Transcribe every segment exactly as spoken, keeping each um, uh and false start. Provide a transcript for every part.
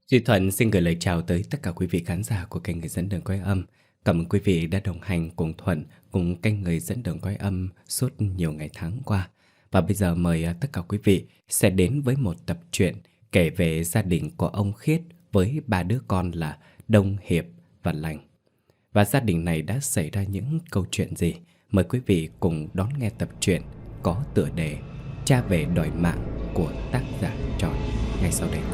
Duy Thuận xin gửi lời chào tới tất cả quý vị khán giả của kênh Người dẫn đường quay âm. Cảm ơn quý vị đã đồng hành cùng Thuận cùng kênh Người dẫn đường quay âm suốt nhiều ngày tháng qua. Và bây giờ mời à, tất cả quý vị sẽ đến với một tập truyện kể về gia đình của ông Khiết với ba đứa con là Đông, Hiệp và Lành. Và gia đình này đã xảy ra những câu chuyện gì? Mời quý vị cùng đón nghe tập truyện có tựa đề Cha về đòi mạng của tác giả Tròn ngay sau đây.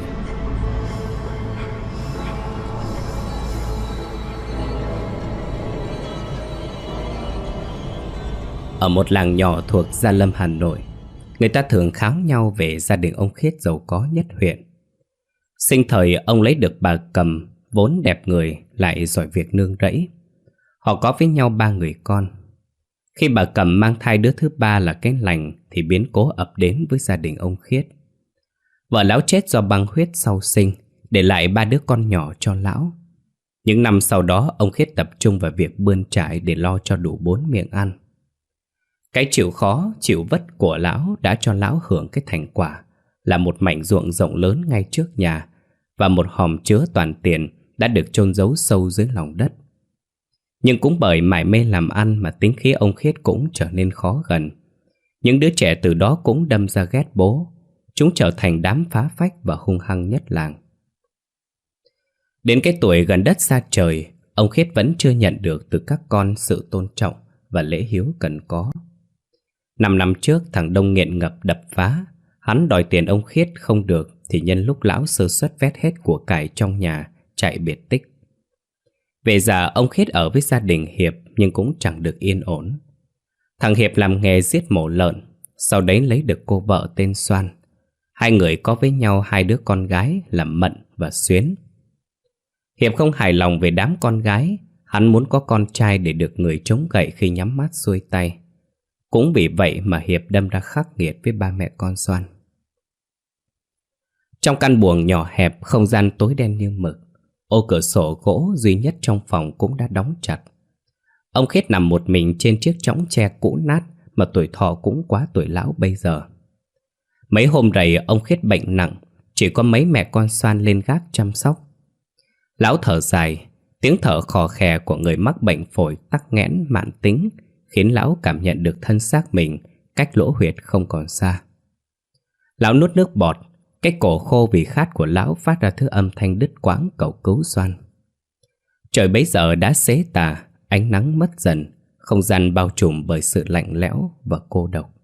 Ở một làng nhỏ thuộc Gia Lâm, Hà Nội, người ta thường kháo nhau về gia đình ông Khiết giàu có nhất huyện. Sinh thời ông lấy được bà Cầm, vốn đẹp người lại giỏi việc nương rẫy. Họ có với nhau ba người con. Khi bà Cầm mang thai đứa thứ ba là cái Lành thì biến cố ập đến với gia đình ông Khiết. Vợ lão chết do băng huyết sau sinh, để lại ba đứa con nhỏ cho lão. Những năm sau đó ông Khiết tập trung vào việc bươn trải để lo cho đủ bốn miệng ăn. Cái chịu khó, chịu vất của lão đã cho lão hưởng cái thành quả là một mảnh ruộng rộng lớn ngay trước nhà và một hòm chứa toàn tiền đã được chôn giấu sâu dưới lòng đất. Nhưng cũng bởi mải mê làm ăn mà tính khí ông Khiết cũng trở nên khó gần. Những đứa trẻ từ đó cũng đâm ra ghét bố. Chúng trở thành đám phá phách và hung hăng nhất làng. Đến cái tuổi gần đất xa trời, ông Khiết vẫn chưa nhận được từ các con sự tôn trọng và lễ hiếu cần có. Năm năm trước thằng Đông nghiện ngập đập phá. Hắn đòi tiền ông Khiết không được thì nhân lúc lão sơ suất vét hết của cải trong nhà, chạy biệt tích. Về già ông Khiết ở với gia đình Hiệp nhưng cũng chẳng được yên ổn. Thằng Hiệp làm nghề giết mổ lợn, sau đấy lấy được cô vợ tên Xoan. Hai người có với nhau hai đứa con gái là Mận và Xuyến. Hiệp không hài lòng về đám con gái. Hắn muốn có con trai để được người chống gậy khi nhắm mắt xuôi tay. Cũng vì vậy mà Hiệp đâm ra khắc nghiệt với ba mẹ con Xoan. Trong căn buồng nhỏ hẹp, không gian tối đen như mực. Ô cửa sổ gỗ duy nhất trong phòng cũng đã đóng chặt. Ông Khiết nằm một mình trên chiếc chõng tre cũ nát mà tuổi thọ cũng quá tuổi lão bây giờ. Mấy hôm rày ông Khiết bệnh nặng, chỉ có mấy mẹ con Xoan lên gác chăm sóc. Lão thở dài, tiếng thở khò khè của người mắc bệnh phổi tắc nghẽn mãn tính khiến lão cảm nhận được thân xác mình cách lỗ huyệt không còn xa. Lão nuốt nước bọt, cái cổ khô vì khát của lão phát ra thứ âm thanh đứt quãng cầu cứu Xoan. Trời bấy giờ đã xế tà, ánh nắng mất dần, không gian bao trùm bởi sự lạnh lẽo và cô độc.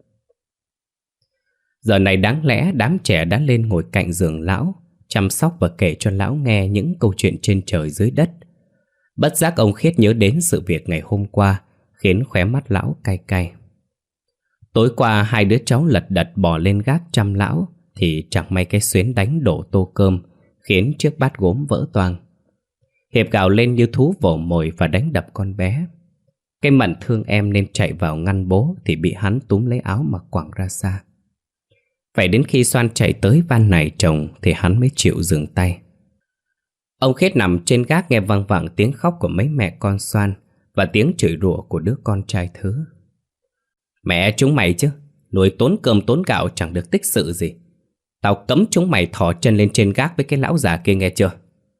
Giờ này đáng lẽ đám trẻ đã lên ngồi cạnh giường lão, chăm sóc và kể cho lão nghe những câu chuyện trên trời dưới đất. Bất giác ông Khiết nhớ đến sự việc ngày hôm qua, khiến khóe mắt lão cay cay. Tối qua hai đứa cháu lật đật bò lên gác chăm lão, thì chẳng may cái Xuyến đánh đổ tô cơm, khiến chiếc bát gốm vỡ toang. Hiệp gào lên như thú vồ mồi và đánh đập con bé. Cái Mận thương em nên chạy vào ngăn bố thì bị hắn túm lấy áo mà quẳng ra xa. Phải đến khi Xoan chạy tới van nài chồng thì hắn mới chịu dừng tay. Ông Khiết nằm trên gác nghe văng vẳng tiếng khóc của mấy mẹ con Xoan và tiếng chửi rủa của đứa con trai thứ. Mẹ chúng mày chứ, nuôi tốn cơm tốn gạo chẳng được tích sự gì. Tao cấm chúng mày thò chân lên trên gác với cái lão già kia nghe chưa?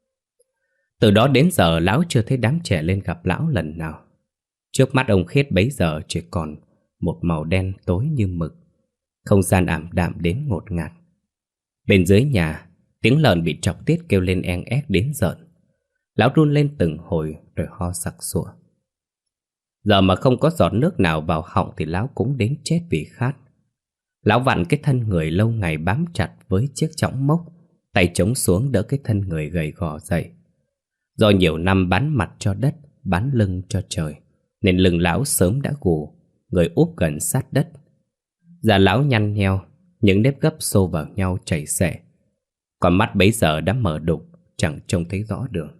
Từ đó đến giờ lão chưa thấy đám trẻ lên gặp lão lần nào. Trước mắt ông Khiết bấy giờ chỉ còn một màu đen tối như mực. Không gian ảm đạm đến ngột ngạt. Bên dưới nhà, tiếng lợn bị chọc tiết kêu lên eng ép đến rợn. Lão run lên từng hồi rồi ho sặc sụa. Giờ mà không có giọt nước nào vào họng thì lão cũng đến chết vì khát. Lão vặn cái thân người lâu ngày bám chặt với chiếc chõng mốc, tay chống xuống đỡ cái thân người gầy gò dậy. Do nhiều năm bán mặt cho đất, bán lưng cho trời, nên lưng lão sớm đã gù, người úp gần sát đất. Da lão nhăn nheo, những nếp gấp xô vào nhau chảy xệ. Còn mắt bấy giờ đã mở đục, chẳng trông thấy rõ đường.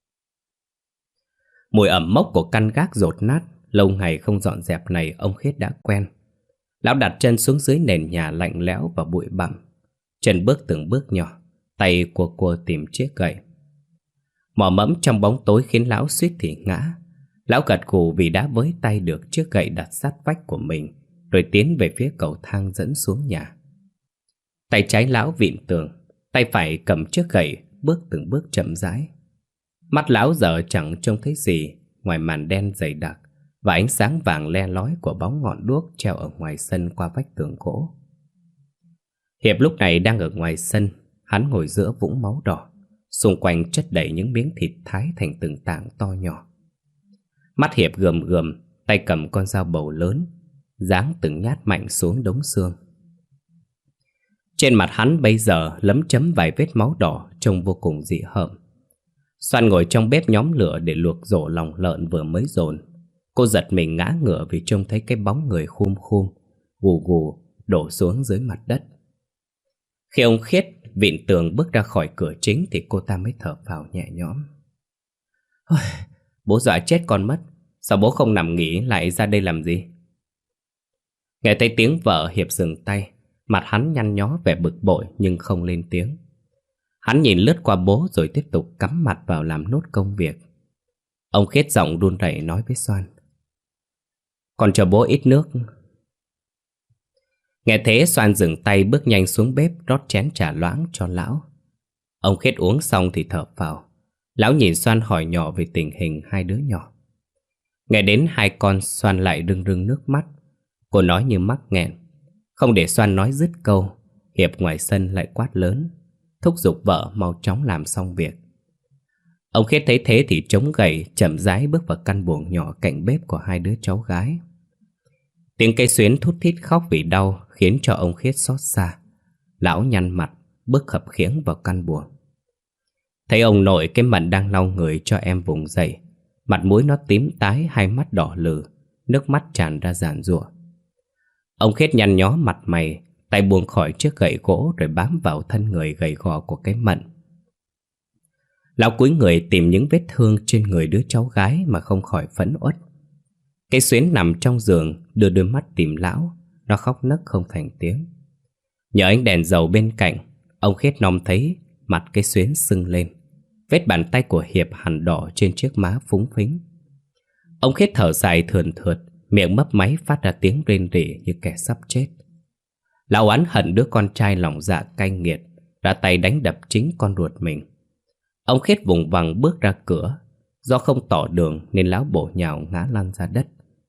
Mùi ẩm mốc của căn gác dột nát, lâu ngày không dọn dẹp này ông Khiết đã quen. Lão đặt chân xuống dưới nền nhà lạnh lẽo và bụi bặm. Chân bước từng bước nhỏ, tay cua cua tìm chiếc gậy. Mò mẫm trong bóng tối khiến lão suýt thì ngã. Lão gật gù vì đã với tay được chiếc gậy đặt sát vách của mình, rồi tiến về phía cầu thang dẫn xuống nhà. Tay trái lão vịn tường, tay phải cầm chiếc gậy bước từng bước chậm rãi. Mắt lão giờ chẳng trông thấy gì ngoài màn đen dày đặc và ánh sáng vàng le lói của bóng ngọn đuốc treo ở ngoài sân qua vách tường gỗ. Hiệp lúc này đang ở ngoài sân. Hắn ngồi giữa vũng máu đỏ, xung quanh chất đầy những miếng thịt thái thành từng tảng to nhỏ. Mắt Hiệp gườm gườm, tay cầm con dao bầu lớn, giáng từng nhát mạnh xuống đống xương. Trên mặt hắn bây giờ lấm chấm vài vết máu đỏ trông vô cùng dị hợm. Xoan ngồi trong bếp nhóm lửa để luộc rổ lòng lợn vừa mới dồn. Cô giật mình ngã ngửa vì trông thấy cái bóng người khum khum, gù gù đổ xuống dưới mặt đất. Khi ông Khiết vịn tường bước ra khỏi cửa chính thì cô ta mới thở phào nhẹ nhõm. Bố dọa chết con mất. Sao bố không nằm nghỉ lại ra đây làm gì? Nghe thấy tiếng vợ, Hiệp dừng tay. Mặt hắn nhăn nhó vẻ bực bội nhưng không lên tiếng. Hắn nhìn lướt qua bố rồi tiếp tục cắm mặt vào làm nốt công việc. Ông Khiết giọng run rẩy nói với Xoan: "Còn cho bố ít nước." Nghe thế Xoan dừng tay bước nhanh xuống bếp rót chén trà loãng cho lão. Ông Khiết uống xong thì thở phào. Lão nhìn Xoan hỏi nhỏ về tình hình hai đứa nhỏ. Nghe đến hai con, Xoan lại rưng rưng nước mắt. Cô nói như mắc nghẹn. Không để Xoan nói dứt câu, Hiệp ngoài sân lại quát lớn, thúc giục vợ mau chóng làm xong việc. Ông Khiết thấy thế thì chống gậy chậm rãi bước vào căn buồng nhỏ cạnh bếp của hai đứa cháu gái. Tiếng cây Xuyến thút thít khóc vì đau khiến cho ông Khiết xót xa. Lão nhăn mặt bước khập khiễng vào căn buồng. Thấy ông nội cái Mận đang lau người cho em vùng dậy. Mặt mũi nó tím tái, hai mắt đỏ lừ, nước mắt tràn ra giàn giụa. Ông Khiết nhăn nhó mặt mày, tay buông khỏi chiếc gậy gỗ rồi bám vào thân người gầy gò của cái Mận. Lão cúi người tìm những vết thương trên người đứa cháu gái mà không khỏi phẫn uất. Cái Xuyến nằm trong giường đưa đôi mắt tìm lão. Nó khóc nấc không thành tiếng. Nhờ ánh đèn dầu bên cạnh, ông Khiết nom thấy mặt cái Xuyến sưng lên. Vết bàn tay của Hiệp hằn đỏ trên chiếc má phúng phính. Ông Khiết thở dài thườn thượt, miệng mấp máy phát ra tiếng rên rỉ như kẻ sắp chết. Lão oán hận đứa con trai lòng dạ cay nghiệt, ra tay đánh đập chính con ruột mình. Ông Khiết vùng vằng bước ra cửa. Do không tỏ đường nên lão bổ nhào ngã lăn ra đất.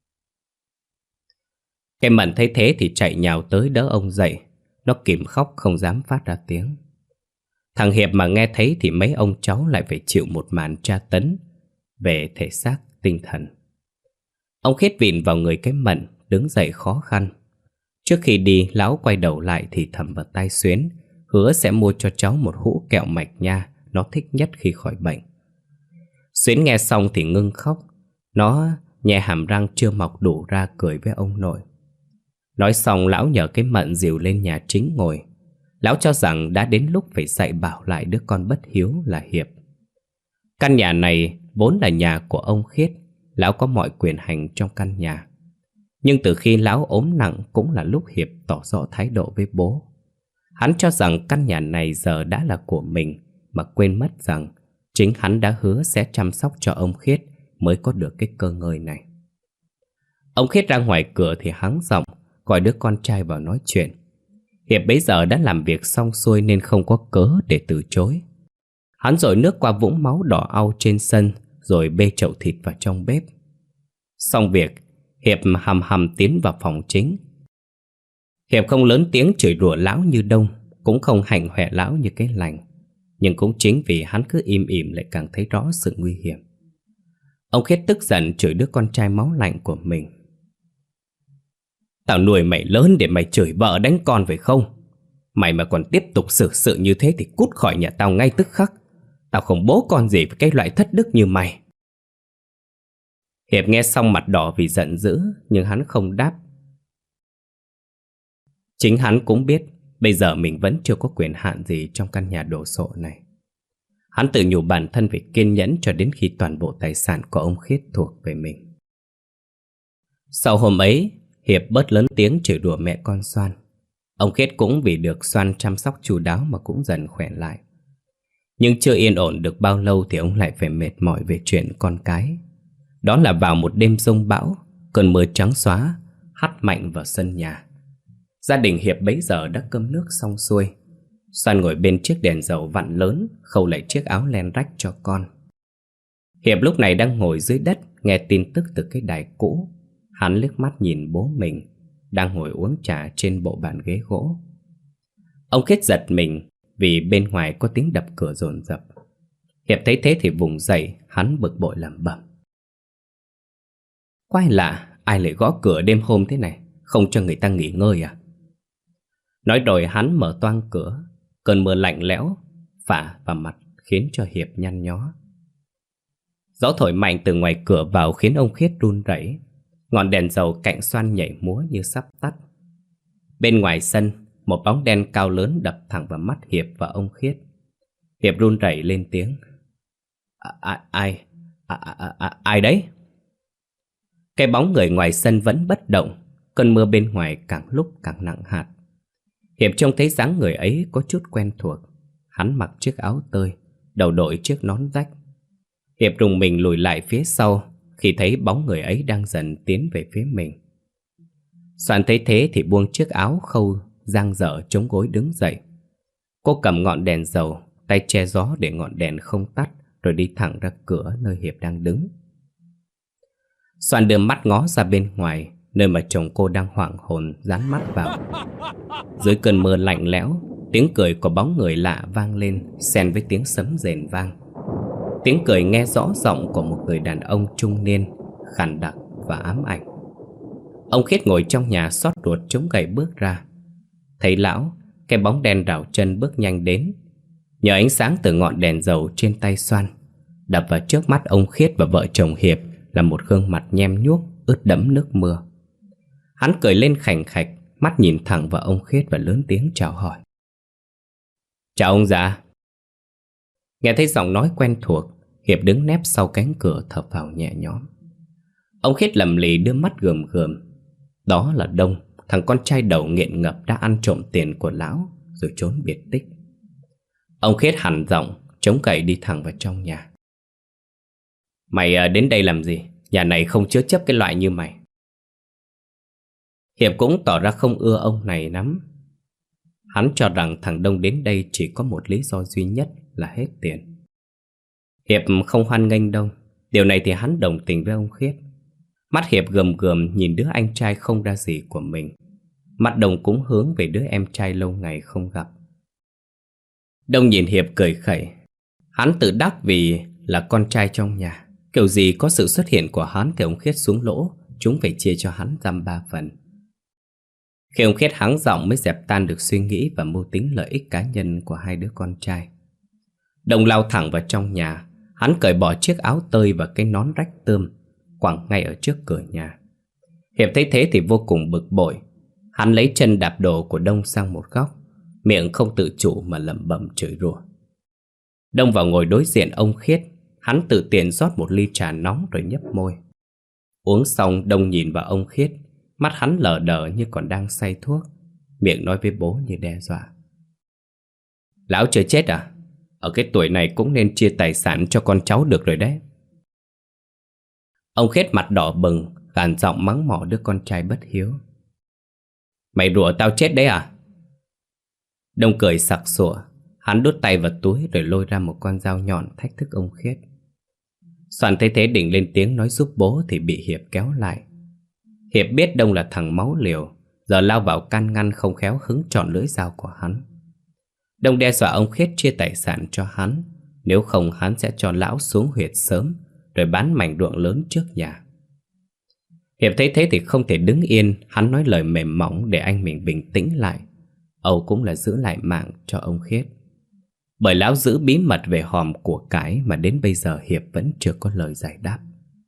Cái Mận thấy thế thì chạy nhào tới đỡ ông dậy. Nó kìm khóc không dám phát ra tiếng. Thằng Hiệp mà nghe thấy thì mấy ông cháu lại phải chịu một màn tra tấn về thể xác tinh thần. Ông Khiết vịn vào người cái Mận, đứng dậy khó khăn. Trước khi đi, lão quay đầu lại thì thầm vào tai Xuyến, hứa sẽ mua cho cháu một hũ kẹo mạch nha nó thích nhất khi khỏi bệnh. Xuyến nghe xong thì ngưng khóc. Nó nhè hàm răng chưa mọc đủ ra cười với ông nội. Nói xong lão nhờ cái Mận dìu lên nhà chính ngồi. Lão cho rằng đã đến lúc phải dạy bảo lại đứa con bất hiếu là Hiệp. Căn nhà này vốn là nhà của ông Khiết. Lão có mọi quyền hành trong căn nhà. Nhưng từ khi lão ốm nặng cũng là lúc Hiệp tỏ rõ thái độ với bố. Hắn cho rằng căn nhà này giờ đã là của mình, mà quên mất rằng chính hắn đã hứa sẽ chăm sóc cho ông Khiết mới có được cái cơ ngơi này. Ông Khiết ra ngoài cửa thì hắng giọng gọi đứa con trai vào nói chuyện. Hiệp bấy giờ đã làm việc xong xuôi nên không có cớ để từ chối. Hắn dội nước qua vũng máu đỏ au trên sân rồi bê chậu thịt vào trong bếp. Xong việc, Hiệp hầm hầm tiến vào phòng chính. Hiệp không lớn tiếng chửi rủa lão như Đông, cũng không hành hoẹ lão như cái Lành. Nhưng cũng chính vì hắn cứ im ỉm lại càng thấy rõ sự nguy hiểm. Ông Khiết tức giận chửi đứa con trai máu lạnh của mình. Tao nuôi mày lớn để mày chửi vợ đánh con phải không? Mày mà còn tiếp tục xử sự như thế thì cút khỏi nhà tao ngay tức khắc. Tao không bố con gì với cái loại thất đức như mày. Hiệp nghe xong mặt đỏ vì giận dữ, nhưng hắn không đáp. Chính hắn cũng biết bây giờ mình vẫn chưa có quyền hạn gì trong căn nhà đồ sộ này. Hắn tự nhủ bản thân phải kiên nhẫn cho đến khi toàn bộ tài sản của ông Khiết thuộc về mình. Sau hôm ấy, Hiệp bớt lớn tiếng chửi đùa mẹ con Xoan. Ông Khiết cũng vì được Xoan chăm sóc chu đáo mà cũng dần khỏe lại. Nhưng chưa yên ổn được bao lâu thì ông lại phải mệt mỏi về chuyện con cái. Đó là vào một đêm giông bão, cơn mưa trắng xóa hắt mạnh vào sân nhà. Gia đình Hiệp bấy giờ đã cơm nước xong xuôi. Soan ngồi bên chiếc đèn dầu vặn lớn, khâu lại chiếc áo len rách cho con. Hiệp lúc này đang ngồi dưới đất nghe tin tức từ cái đài cũ. Hắn liếc mắt nhìn bố mình đang ngồi uống trà trên bộ bàn ghế gỗ. Ông Khiết giật mình vì bên ngoài có tiếng đập cửa dồn dập. Hiệp thấy thế thì vùng dậy. Hắn bực bội lẩm bẩm: quái lạ, ai lại gõ cửa đêm hôm thế này, không cho người ta nghỉ ngơi à? Nói rồi hắn mở toang cửa. Cơn mưa lạnh lẽo phả vào mặt khiến cho Hiệp nhăn nhó. Gió thổi mạnh từ ngoài cửa vào khiến ông Khiết run rẩy. Ngọn đèn dầu cạnh xoan nhảy múa như sắp tắt. Bên ngoài sân, một bóng đen cao lớn đập thẳng vào mắt Hiệp và ông Khiết. Hiệp run rẩy lên tiếng: à, à, ai à, à, à, ai đấy? Cái bóng người ngoài sân vẫn bất động. Cơn mưa bên ngoài càng lúc càng nặng hạt. Hiệp trông thấy dáng người ấy có chút quen thuộc. Hắn mặc chiếc áo tơi, đầu đội chiếc nón rách. Hiệp rùng mình lùi lại phía sau khi thấy bóng người ấy đang dần tiến về phía mình. Soạn thấy thế thì buông chiếc áo khâu dang dở chống gối đứng dậy. Cô cầm ngọn đèn dầu, tay che gió để ngọn đèn không tắt, rồi đi thẳng ra cửa nơi Hiệp đang đứng. Soạn đưa mắt ngó ra bên ngoài, nơi mà chồng cô đang hoảng hồn dán mắt vào. Dưới cơn mưa lạnh lẽo, tiếng cười của bóng người lạ vang lên, xen với tiếng sấm rền vang. Tiếng cười nghe rõ giọng của một người đàn ông trung niên, khàn đặc và ám ảnh. Ông Khiết ngồi trong nhà xót ruột chống gậy bước ra. Thấy lão, cái bóng đen đảo chân bước nhanh đến. Nhờ ánh sáng từ ngọn đèn dầu trên tay xoan, đập vào trước mắt ông Khiết và vợ chồng Hiệp là một gương mặt nhem nhuốc, ướt đẫm nước mưa. Hắn cười lên khành khạch, mắt nhìn thẳng vào ông Khiết và lớn tiếng chào hỏi: chào ông già. Nghe thấy giọng nói quen thuộc, Hiệp đứng nép sau cánh cửa thở phào nhẹ nhõm. Ông Khiết lầm lì đưa mắt gườm gườm. Đó là Đông, thằng con trai đầu nghiện ngập đã ăn trộm tiền của lão rồi trốn biệt tích. Ông Khiết hằn giọng, chống gậy đi thẳng vào trong nhà. Mày đến đây làm gì? Nhà này không chứa chấp cái loại như mày. Hiệp cũng tỏ ra không ưa ông này lắm. Hắn cho rằng thằng Đông đến đây chỉ có một lý do duy nhất là hết tiền. Hiệp không hoan nghênh Đông. Điều này thì hắn đồng tình với ông Khiết. Mắt Hiệp gườm gườm nhìn đứa anh trai không ra gì của mình. Mắt Đông cũng hướng về đứa em trai lâu ngày không gặp. Đông nhìn Hiệp cười khẩy. Hắn tự đắc vì là con trai trong nhà. Kiểu gì có sự xuất hiện của hắn thì ông Khiết xuống lỗ, chúng phải chia cho hắn dăm ba phần. Khi ông Khiết hắng giọng mới dẹp tan được suy nghĩ và mưu tính lợi ích cá nhân của hai đứa con trai. Đông lao thẳng vào trong nhà. Hắn cởi bỏ chiếc áo tơi và cái nón rách tươm, quẳng ngay ở trước cửa nhà. Hiệp thấy thế thì vô cùng bực bội. Hắn lấy chân đạp đồ của Đông sang một góc, miệng không tự chủ mà lẩm bẩm chửi rủa. Đông vào ngồi đối diện ông Khiết. Hắn tự tiện rót một ly trà nóng rồi nhấp môi. Uống xong, Đông nhìn vào ông Khiết. Mắt hắn lờ đờ như còn đang say thuốc, miệng nói với bố như đe dọa: lão chưa chết à? Ở cái tuổi này cũng nên chia tài sản cho con cháu được rồi đấy. Ông Khiết mặt đỏ bừng, gằn giọng mắng mỏ đứa con trai bất hiếu: mày đùa tao chết đấy à? Đông cười sặc sụa. Hắn đút tay vào túi rồi lôi ra một con dao nhọn thách thức ông Khiết. Soạn thấy thế định lên tiếng nói giúp bố thì bị Hiệp kéo lại. Hiệp biết Đông là thằng máu liều, giờ lao vào can ngăn không khéo hứng trọn lưỡi dao của hắn. Đông đe dọa ông Khiết chia tài sản cho hắn, nếu không hắn sẽ cho lão xuống huyệt sớm rồi bán mảnh ruộng lớn trước nhà. Hiệp thấy thế thì không thể đứng yên. Hắn nói lời mềm mỏng để anh mình bình tĩnh lại. Âu cũng là giữ lại mạng cho ông Khiết. Bởi lão giữ bí mật về hòm của cải mà đến bây giờ Hiệp vẫn chưa có lời giải đáp.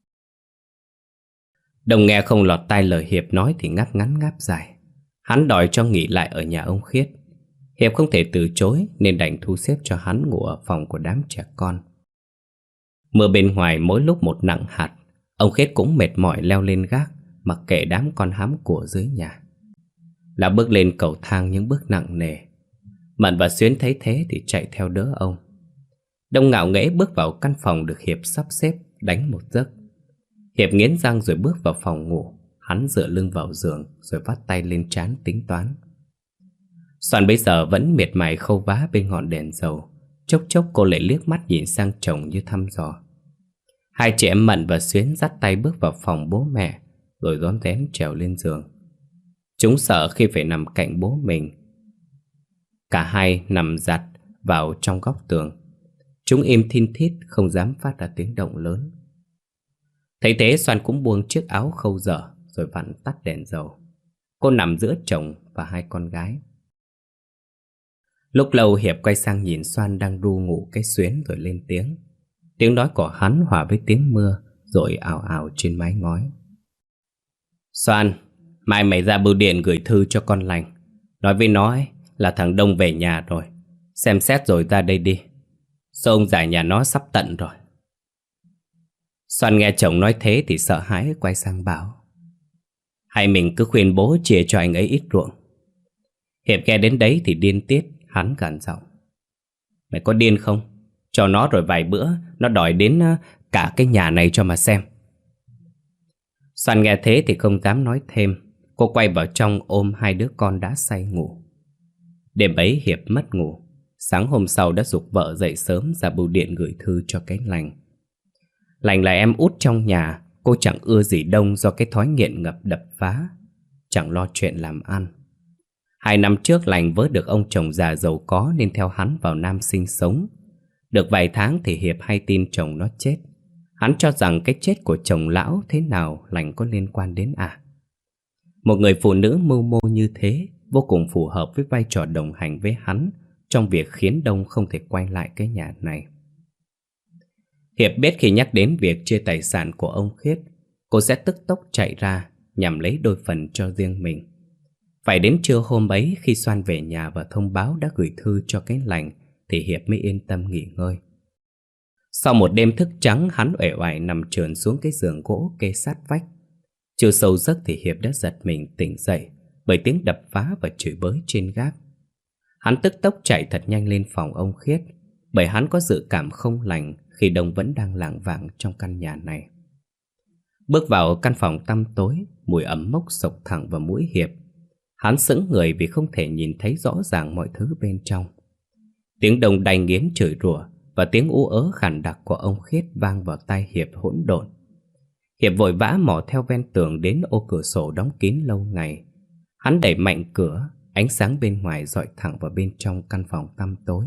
Đồng nghe không lọt tai lời Hiệp nói thì ngáp ngắn ngáp dài. Hắn đòi cho nghỉ lại ở nhà ông Khiết. Hiệp không thể từ chối nên đành thu xếp cho hắn ngủ ở phòng của đám trẻ con. Mưa bên ngoài mỗi lúc một nặng hạt. Ông Khiết cũng mệt mỏi leo lên gác, mặc kệ đám con hám của dưới nhà. Lão bước lên cầu thang những bước nặng nề. Mận và Xuyến thấy thế thì chạy theo đỡ ông. Đông ngạo nghễ bước vào căn phòng được Hiệp sắp xếp đánh một giấc. Hiệp nghiến răng rồi bước vào phòng ngủ. Hắn dựa lưng vào giường rồi vắt tay lên trán tính toán. Soàn bây giờ vẫn miệt mài khâu vá bên ngọn đèn dầu. Chốc chốc cô lại liếc mắt nhìn sang chồng như thăm dò. Hai chị em Mận và Xuyến dắt tay bước vào phòng bố mẹ, rồi rón rén trèo lên giường. Chúng sợ khi phải nằm cạnh bố mình. Cả hai nằm giặt vào trong góc tường. Chúng im thin thít, không dám phát ra tiếng động lớn. Thấy thế, Soàn cũng buông chiếc áo khâu dở rồi vặn tắt đèn dầu. Cô nằm giữa chồng và hai con gái. Lúc lâu Hiệp quay sang nhìn Soàn đang ru ngủ cái Xuyến rồi lên tiếng. Tiếng nói của hắn hòa với tiếng mưa rồi ào ào trên mái ngói. Soàn, mai mày ra bưu điện gửi thư cho con Lành. Nói với nó ấy, là thằng Đông về nhà rồi. Xem xét rồi ra đây đi. Sao ông già nhà nó sắp tận rồi. Soàn nghe chồng nói thế thì sợ hãi quay sang bảo. Hay mình cứ khuyên bố chia cho anh ấy ít ruộng. Hiệp nghe đến đấy thì điên tiết. Hắn gằn giọng. Mày có điên không? Cho nó rồi vài bữa nó đòi đến cả cái nhà này cho mà xem. Soàn nghe thế thì không dám nói thêm. Cô quay vào trong ôm hai đứa con đã say ngủ. Đêm ấy Hiệp mất ngủ. Sáng hôm sau đã giục vợ dậy sớm ra bưu điện gửi thư cho cái Lành. Lành là em út trong nhà. Cô chẳng ưa gì Đông do cái thói nghiện ngập đập phá. Chẳng lo chuyện làm ăn. Hai năm trước Lành vớ được ông chồng già giàu có nên theo hắn vào Nam sinh sống. Được vài tháng thì Hiệp hay tin chồng nó chết. Hắn cho rằng cái chết của chồng lão thế nào Lành có liên quan đến à. Một người phụ nữ mưu mô như thế vô cùng phù hợp với vai trò đồng hành với hắn trong việc khiến Đông không thể quay lại cái nhà này. Hiệp biết khi nhắc đến việc chia tài sản của ông Khiết, cô sẽ tức tốc chạy ra nhằm lấy đôi phần cho riêng mình. Phải đến trưa hôm ấy khi Soàn về nhà và thông báo đã gửi thư cho cái Lành thì Hiệp mới yên tâm nghỉ ngơi. Sau một đêm thức trắng, hắn uể oải nằm trườn xuống cái giường gỗ kê sát vách. Chưa sâu giấc thì Hiệp đã giật mình tỉnh dậy bởi tiếng đập phá và chửi bới trên gác. Hắn tức tốc chạy thật nhanh lên phòng ông Khiết, bởi hắn có dự cảm không lành khi Đông vẫn đang lảng vảng trong căn nhà này. Bước vào căn phòng tăm tối, mùi ẩm mốc xộc thẳng vào mũi Hiệp. Hắn sững người vì không thể nhìn thấy rõ ràng mọi thứ bên trong. Tiếng Đông đay nghiến chửi rủa và tiếng ú ớ khàn đặc của ông Khiết vang vào tai Hiệp hỗn độn. Hiệp vội vã mò theo ven tường đến ô cửa sổ đóng kín lâu ngày. Hắn đẩy mạnh cửa, ánh sáng bên ngoài dọi thẳng vào bên trong căn phòng tăm tối.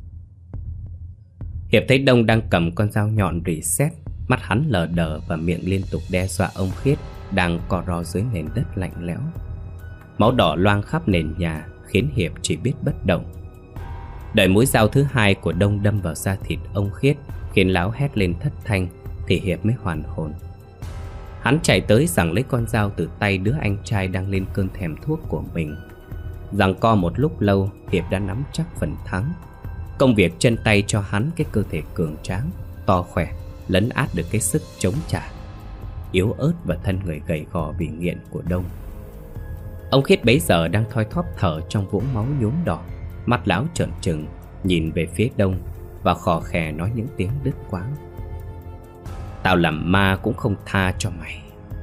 Hiệp thấy Đông đang cầm con dao nhọn rỉ sét, mắt hắn lờ đờ và miệng liên tục đe dọa ông Khiết đang co ro dưới nền đất lạnh lẽo. Máu đỏ loang khắp nền nhà khiến Hiệp chỉ biết bất động. Đợi mũi dao thứ hai của Đông đâm vào da thịt ông Khiết khiến lão hét lên thất thanh thì Hiệp mới hoàn hồn. Hắn chạy tới giằng lấy con dao từ tay đứa anh trai đang lên cơn thèm thuốc của mình. Giằng co một lúc lâu, Hiệp đã nắm chắc phần thắng. Công việc chân tay cho hắn cái cơ thể cường tráng, to khỏe, lấn át được cái sức chống trả yếu ớt và thân người gầy gò vì nghiện của Đông. Ông Khiết bấy giờ đang thoi thóp thở trong vũng máu nhuốm đỏ. Mắt lão trợn trừng nhìn về phía Đông và khò khè nói những tiếng đứt quãng. Tao làm ma cũng không tha cho mày.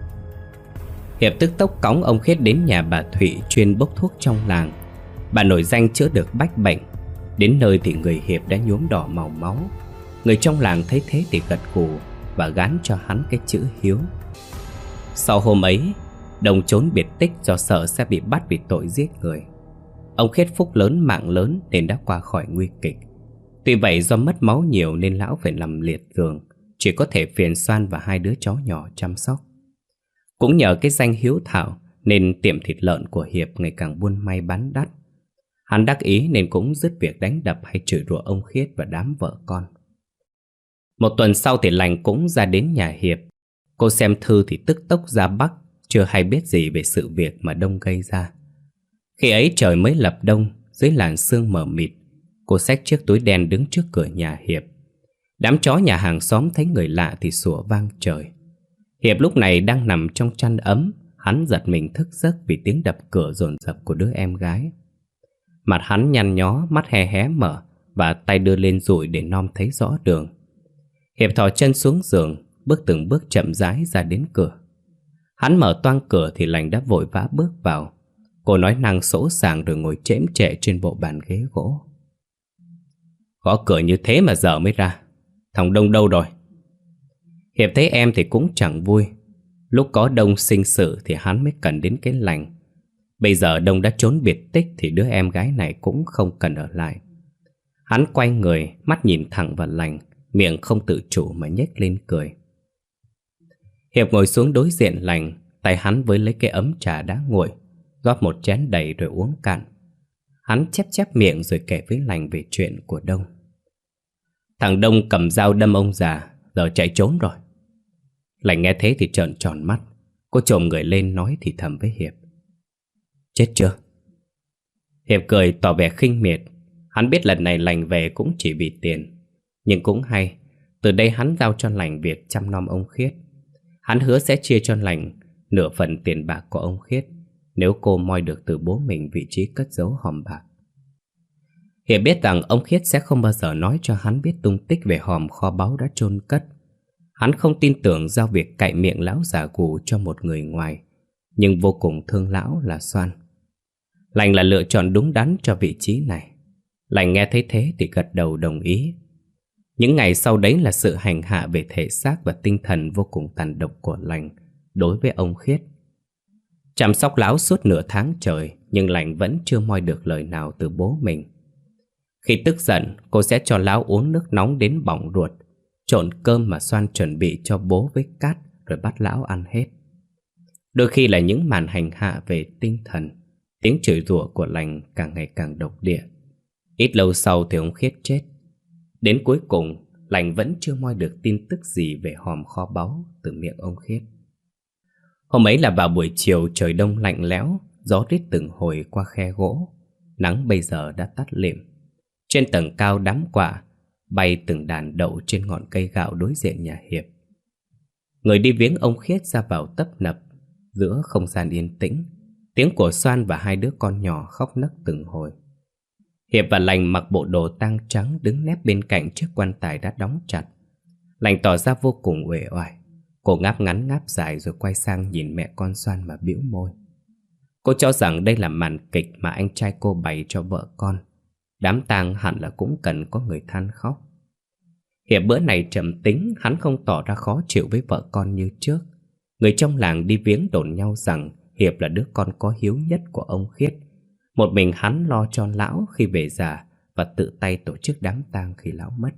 Hiệp tức tốc cõng ông Khiết đến nhà bà Thụy chuyên bốc thuốc trong làng. Bà nổi danh chữa được bách bệnh. Đến nơi thì người Hiệp đã nhuốm đỏ màu máu. Người trong làng thấy thế thì gật gù và gán cho hắn cái chữ hiếu. Sau hôm ấy, Đông trốn biệt tích do sợ sẽ bị bắt vì tội giết người. Ông Khiết phúc lớn mạng lớn nên đã qua khỏi nguy kịch. Tuy vậy do mất máu nhiều nên lão phải nằm liệt giường, chỉ có thể phiền Soan và hai đứa chó nhỏ chăm sóc. Cũng nhờ cái danh hiếu thảo nên tiệm thịt lợn của Hiệp ngày càng buôn may bán đắt. Hắn đắc ý nên cũng dứt việc đánh đập hay chửi rủa ông Khiết và đám vợ con. Một tuần sau thì Lành cũng ra đến nhà Hiệp. Cô xem thư thì tức tốc ra Bắc, chưa hay biết gì về sự việc mà Đông gây ra. Khi ấy trời mới lập đông, dưới làn sương mờ mịt, cô xách chiếc túi đen đứng trước cửa nhà Hiệp. Đám chó nhà hàng xóm thấy người lạ thì sủa vang trời. Hiệp lúc này đang nằm trong chăn ấm. Hắn giật mình thức giấc vì tiếng đập cửa dồn dập của đứa em gái. Mặt hắn nhăn nhó, mắt hé hé mở và tay đưa lên dụi để nom thấy rõ đường. Hiệp thò chân xuống giường, bước từng bước chậm rãi ra đến cửa. Hắn mở toang cửa thì Lành đã vội vã bước vào. Cô nói năng sỗ sàng rồi ngồi chễm chệ trên bộ bàn ghế gỗ. Gõ cửa như thế mà giờ mới ra. Thằng Đông đâu rồi? Hiệp thấy em thì cũng chẳng vui. Lúc có Đông sinh sự thì hắn mới cần đến cái lành. Bây giờ Đông đã trốn biệt tích thì đứa em gái này cũng không cần ở lại. Hắn quay người, mắt nhìn thẳng vào lành, miệng không tự chủ mà nhếch lên cười. Hiệp ngồi xuống đối diện lành, tay hắn với lấy cái ấm trà đã nguội, rót một chén đầy rồi uống cạn. Hắn chép chép miệng rồi kể với lành về chuyện của Đông. Thằng Đông cầm dao đâm ông già, giờ chạy trốn rồi. Lành nghe thế thì trợn tròn mắt. Cô chồm người lên nói thì thầm với Hiệp. Chết chưa? Hiệp cười tỏ vẻ khinh miệt. Hắn biết lần này lành về cũng chỉ vì tiền. Nhưng cũng hay, từ đây hắn giao cho lành việc chăm nom ông Khiết. Hắn hứa sẽ chia cho lành nửa phần tiền bạc của ông Khiết nếu cô moi được từ bố mình vị trí cất giấu hòm bạc. Hiệp biết rằng ông Khiết sẽ không bao giờ nói cho hắn biết tung tích về hòm kho báu đã chôn cất. Hắn không tin tưởng giao việc cạy miệng lão già gù cho một người ngoài, nhưng vô cùng thương lão là Xoan. Lành là lựa chọn đúng đắn cho vị trí này. Lành nghe thấy thế thì gật đầu đồng ý. Những ngày sau đấy là sự hành hạ về thể xác và tinh thần vô cùng tàn độc của lành đối với ông Khiết. Chăm sóc lão suốt nửa tháng trời, nhưng lành vẫn chưa moi được lời nào từ bố mình. Khi tức giận, cô sẽ cho lão uống nước nóng đến bỏng ruột, trộn cơm mà Xoan chuẩn bị cho bố với cát, rồi bắt lão ăn hết. Đôi khi là những màn hành hạ về tinh thần, tiếng chửi rủa của lành càng ngày càng độc địa. Ít lâu sau thì ông Khiết chết. Đến cuối cùng, lành vẫn chưa moi được tin tức gì về hòm kho báu từ miệng ông Khiết. Hôm ấy là vào buổi chiều, trời đông lạnh lẽo, gió rít từng hồi qua khe gỗ. Nắng bây giờ đã tắt lịm. Trên tầng cao đám quả bay từng đàn đậu trên ngọn cây gạo đối diện nhà Hiệp. Người đi viếng ông Khiết ra vào tấp nập. Giữa không gian yên tĩnh, tiếng của Xoan và hai đứa con nhỏ khóc nấc từng hồi. Hiệp và lành mặc bộ đồ tang trắng đứng nép bên cạnh chiếc quan tài đã đóng chặt. Lành tỏ ra vô cùng uể oải. Cô ngáp ngắn ngáp dài rồi quay sang nhìn mẹ con Xoan mà bĩu môi. Cô cho rằng đây là màn kịch mà anh trai cô bày cho vợ con. Đám tang hẳn là cũng cần có người than khóc. Hiệp bữa này trầm tính, hắn không tỏ ra khó chịu với vợ con như trước. Người trong làng đi viếng đồn nhau rằng Hiệp là đứa con có hiếu nhất của ông Khiết. Một mình hắn lo cho lão khi về già và tự tay tổ chức đám tang khi lão mất.